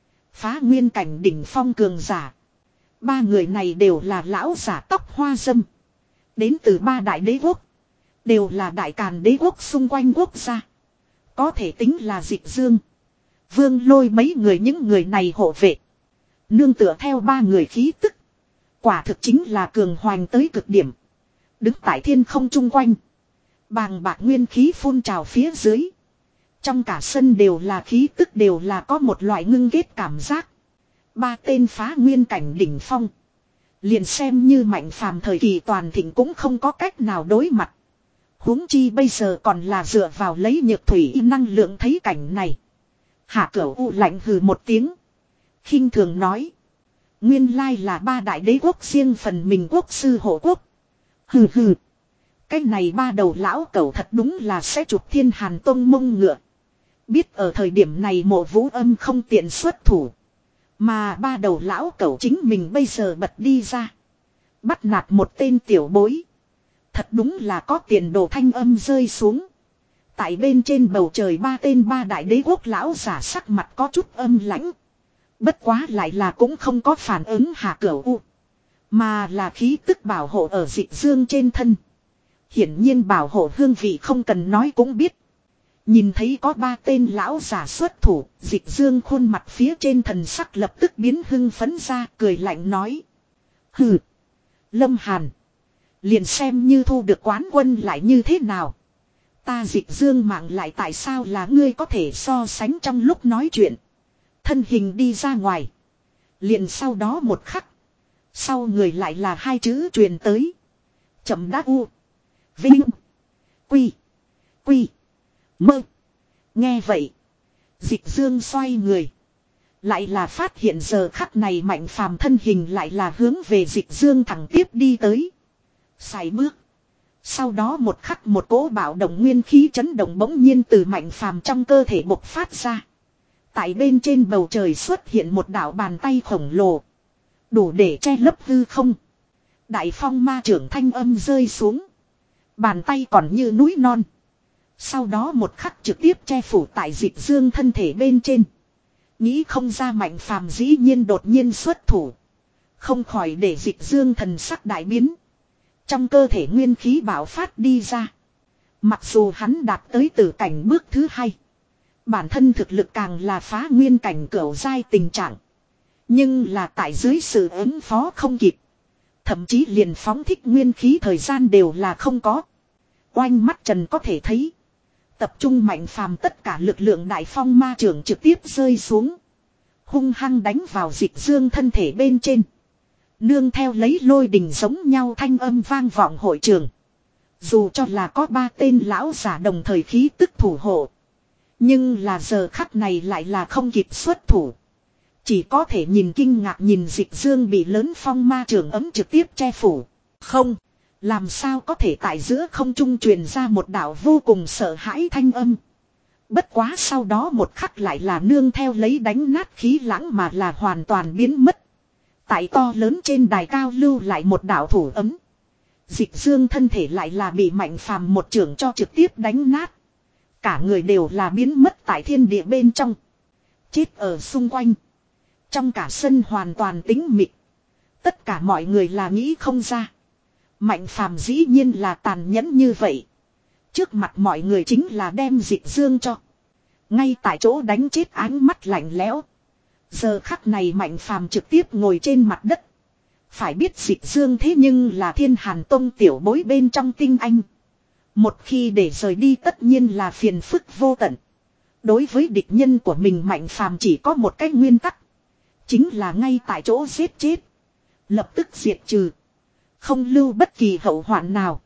Phá nguyên cảnh đỉnh phong cường giả. Ba người này đều là lão giả tóc hoa râm. Đến từ ba đại đế quốc. Đều là đại càn đế quốc xung quanh quốc gia. Có thể tính là Dịch Dương. Vương Lôi mấy người những người này hộ vệ. Nương tựa theo ba người khí tức. Quả thực chính là cường hoành tới cực điểm. Đứng tại thiên không chung quanh. Bàng bạc nguyên khí phun trào phía dưới. Trong cả sân đều là khí tức, đều là có một loại ngưng ghét cảm giác. Ba tên phá nguyên cảnh đỉnh phong. Liền xem như Mạnh Phàm thời kỳ toàn thịnh cũng không có cách nào đối mặt. Huống chi bây giờ còn là dựa vào lấy nhược thủy năng lượng, thấy cảnh này. Hạ Cửu U lạnh hừ một tiếng. Khinh thường nói. Nguyên lai là ba đại đế quốc riêng phần mình quốc sư hộ quốc. Hừ hừ. Cái này ba đầu lão cẩu thật đúng là sẽ chụp Thiên Hàn Tông mông ngựa. Biết ở thời điểm này Mộ Vũ Âm không tiện xuất thủ. Mà ba đầu lão cẩu chính mình bây giờ bật đi ra. Bắt nạt một tên tiểu bối. Thật đúng là có tiền đồ, thanh âm rơi xuống. Tại bên trên bầu trời ba tên ba đại đế quốc lão giả sắc mặt có chút âm lãnh. Bất quá lại là cũng không có phản ứng Hạ Cửu U. Mà là khí tức bảo hộ ở Dịch Dương trên thân. Hiển nhiên bảo hộ hương vị không cần nói cũng biết. Nhìn thấy có ba tên lão giả xuất thủ, Dịch Dương khuôn mặt phía trên thần sắc lập tức biến hưng phấn ra, cười lạnh nói. Hừ, Lâm Hàn. Liền xem như thu được quán quân lại như thế nào. Ta Dịch Dương mạng lại tại sao là ngươi có thể so sánh. Trong lúc nói chuyện, thân hình đi ra ngoài. Liền sau đó một khắc, sau người lại là hai chữ truyền tới. Chậm đáp u. Vinh. Quy. Quy. Mơ. Nghe vậy, Dịch Dương xoay người. Lại là phát hiện giờ khắc này Mạnh Phàm thân hình lại là hướng về Dịch Dương thẳng tiếp đi tới. Sải bước. Sau đó một khắc một cỗ bạo động nguyên khí chấn động bỗng nhiên từ Mạnh Phàm trong cơ thể bộc phát ra. Tại bên trên bầu trời xuất hiện một đạo bàn tay khổng lồ. Đủ để che lấp hư không. Đại phong ma trưởng thanh âm rơi xuống. Bàn tay còn như núi non. Sau đó một khắc trực tiếp che phủ tại Dịch Dương thân thể bên trên. Nghĩ không ra Mạnh Phàm dĩ nhiên đột nhiên xuất thủ. Không khỏi để Dịch Dương thần sắc đại biến. Trong cơ thể nguyên khí bạo phát đi ra. Mặc dù hắn đạt tới tử cảnh bước thứ hai. Bản thân thực lực càng là phá nguyên cảnh cửu giai tình trạng. Nhưng là tại dưới sự ứng phó không kịp. Thậm chí liền phóng thích nguyên khí thời gian đều là không có. Oanh mắt trần có thể thấy. Tập trung Mạnh Phàm tất cả lực lượng đại phong ma trưởng trực tiếp rơi xuống. Hung hăng đánh vào Dịch Dương thân thể bên trên. Nương theo lấy lôi đình giống nhau thanh âm vang vọng hội trường. Dù cho là có ba tên lão giả đồng thời khí tức thủ hộ. Nhưng là giờ khắc này lại là không kịp xuất thủ. Chỉ có thể nhìn kinh ngạc nhìn Dịch Dương bị lớn phong ma trường ấm trực tiếp che phủ. Không, làm sao có thể tại giữa không trung truyền ra một đạo vô cùng sợ hãi thanh âm. Bất quá sau đó một khắc lại là nương theo lấy đánh nát khí lãng mà là hoàn toàn biến mất. Tại to lớn trên đài cao lưu lại một đạo thủ ấm. Dịch Dương thân thể lại là bị Mạnh Phàm một trường cho trực tiếp đánh nát. Cả người đều là biến mất tại thiên địa bên trong. Chết ở xung quanh. Trong cả sân hoàn toàn tĩnh mịch. Tất cả mọi người là nghĩ không ra. Mạnh Phàm dĩ nhiên là tàn nhẫn như vậy. Trước mặt mọi người chính là đem Dịch Dương cho. Ngay tại chỗ đánh chết ánh mắt lạnh lẽo. Giờ khắc này Mạnh Phàm trực tiếp ngồi trên mặt đất. Phải biết Dịch Dương thế nhưng là Thiên Hàn Tông tiểu bối bên trong tinh anh. Một khi để rời đi tất nhiên là phiền phức vô tận. Đối với địch nhân của mình Mạnh Phàm chỉ có một cách nguyên tắc. Chính là ngay tại chỗ giết chết. Lập tức diệt trừ. Không lưu bất kỳ hậu hoạn nào.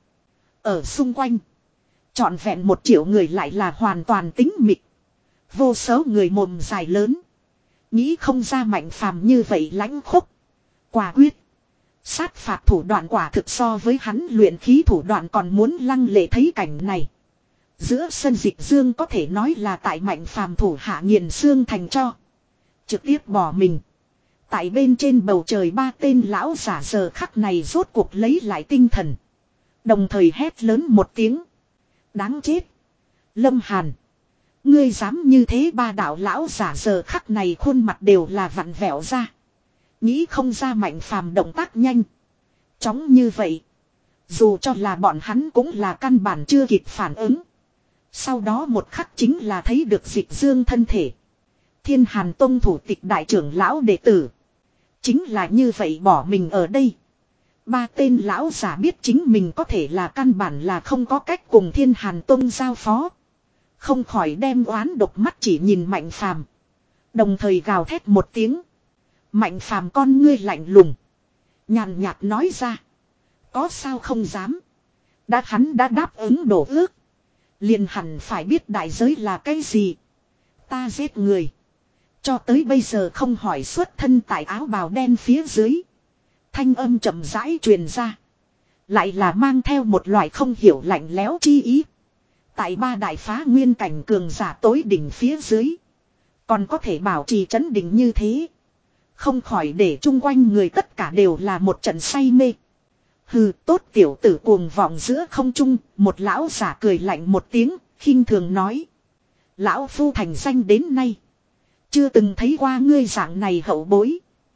Ở xung quanh. Trọn vẹn một triệu người lại là hoàn toàn tĩnh mịch. Vô số người mồm dài lớn. Nghĩ không ra Mạnh Phàm như vậy lãnh khốc. Quả quyết. Sát phạt thủ đoạn quả thực so với hắn luyện khí thủ đoạn còn muốn lăng lệ thấy cảnh này. Giữa sân Dịch Dương có thể nói là tại Mạnh Phàm thủ hạ nghiền xương thành cho. Trực tiếp bỏ mình. Tại bên trên bầu trời ba tên lão giả giờ khắc này rốt cuộc lấy lại tinh thần. Đồng thời hét lớn một tiếng. Đáng chết. Lâm Hàn. Ngươi dám như thế ba đạo lão giả giờ khắc này khuôn mặt đều là vặn vẹo ra. Nghĩ không ra Mạnh Phàm động tác nhanh. Chóng như vậy. Dù cho là bọn hắn cũng là căn bản chưa kịp phản ứng. Sau đó một khắc chính là thấy được Dịch Dương thân thể. Thiên Hàn Tông thủ tịch đại trưởng lão đệ tử. Chính là như vậy bỏ mình ở đây. Ba tên lão giả biết chính mình có thể là căn bản là không có cách cùng Thiên Hàn Tông giao phó. Không khỏi đem oán độc mắt chỉ nhìn Mạnh Phàm. Đồng thời gào thét một tiếng. Mạnh Phàm con ngươi lạnh lùng. Nhàn nhạt nói ra. Có sao không dám. Đã hắn đã đáp ứng đổ ước. Liền hẳn phải biết đại giới là cái gì. Ta giết người. Cho tới bây giờ không hỏi xuất thân tại áo bào đen phía dưới. Thanh âm chậm rãi truyền ra. Lại là mang theo một loại không hiểu lạnh lẽo chi ý. Tại ba đại phá nguyên cảnh cường giả tối đỉnh phía dưới. Còn có thể bảo trì trấn định như thế. Không khỏi để chung quanh người tất cả đều là một trận say mê. Hừ, tốt tiểu tử cuồng vọng giữa không trung. Một lão giả cười lạnh một tiếng, khinh thường nói. Lão phu thành danh đến nay. Chưa từng thấy qua ngươi dạng này hậu bối.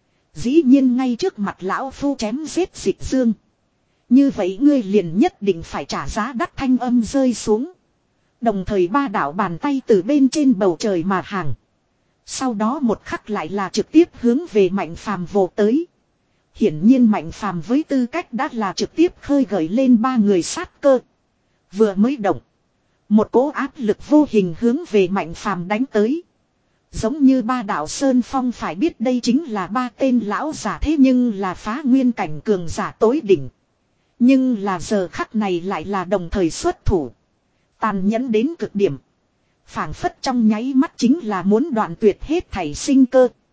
Dĩ nhiên ngay trước mặt lão phu chém giết Dịch Dương. Như vậy ngươi liền nhất định phải trả giá đắt thanh âm rơi xuống. Đồng thời ba đạo bàn tay từ bên trên bầu trời mà hàng. Sau đó một khắc lại là trực tiếp hướng về Mạnh Phàm vồ tới. Hiển nhiên Mạnh Phàm với tư cách đã là trực tiếp khơi gợi lên ba người sát cơ. Vừa mới động. Một cỗ áp lực vô hình hướng về Mạnh Phàm đánh tới. Giống như ba đạo Sơn Phong phải biết đây chính là ba tên lão giả thế nhưng là phá nguyên cảnh cường giả tối đỉnh. Nhưng là giờ khắc này lại là đồng thời xuất thủ. Tàn nhẫn đến cực điểm. Phảng phất trong nháy mắt chính là muốn đoạn tuyệt hết thảy sinh cơ.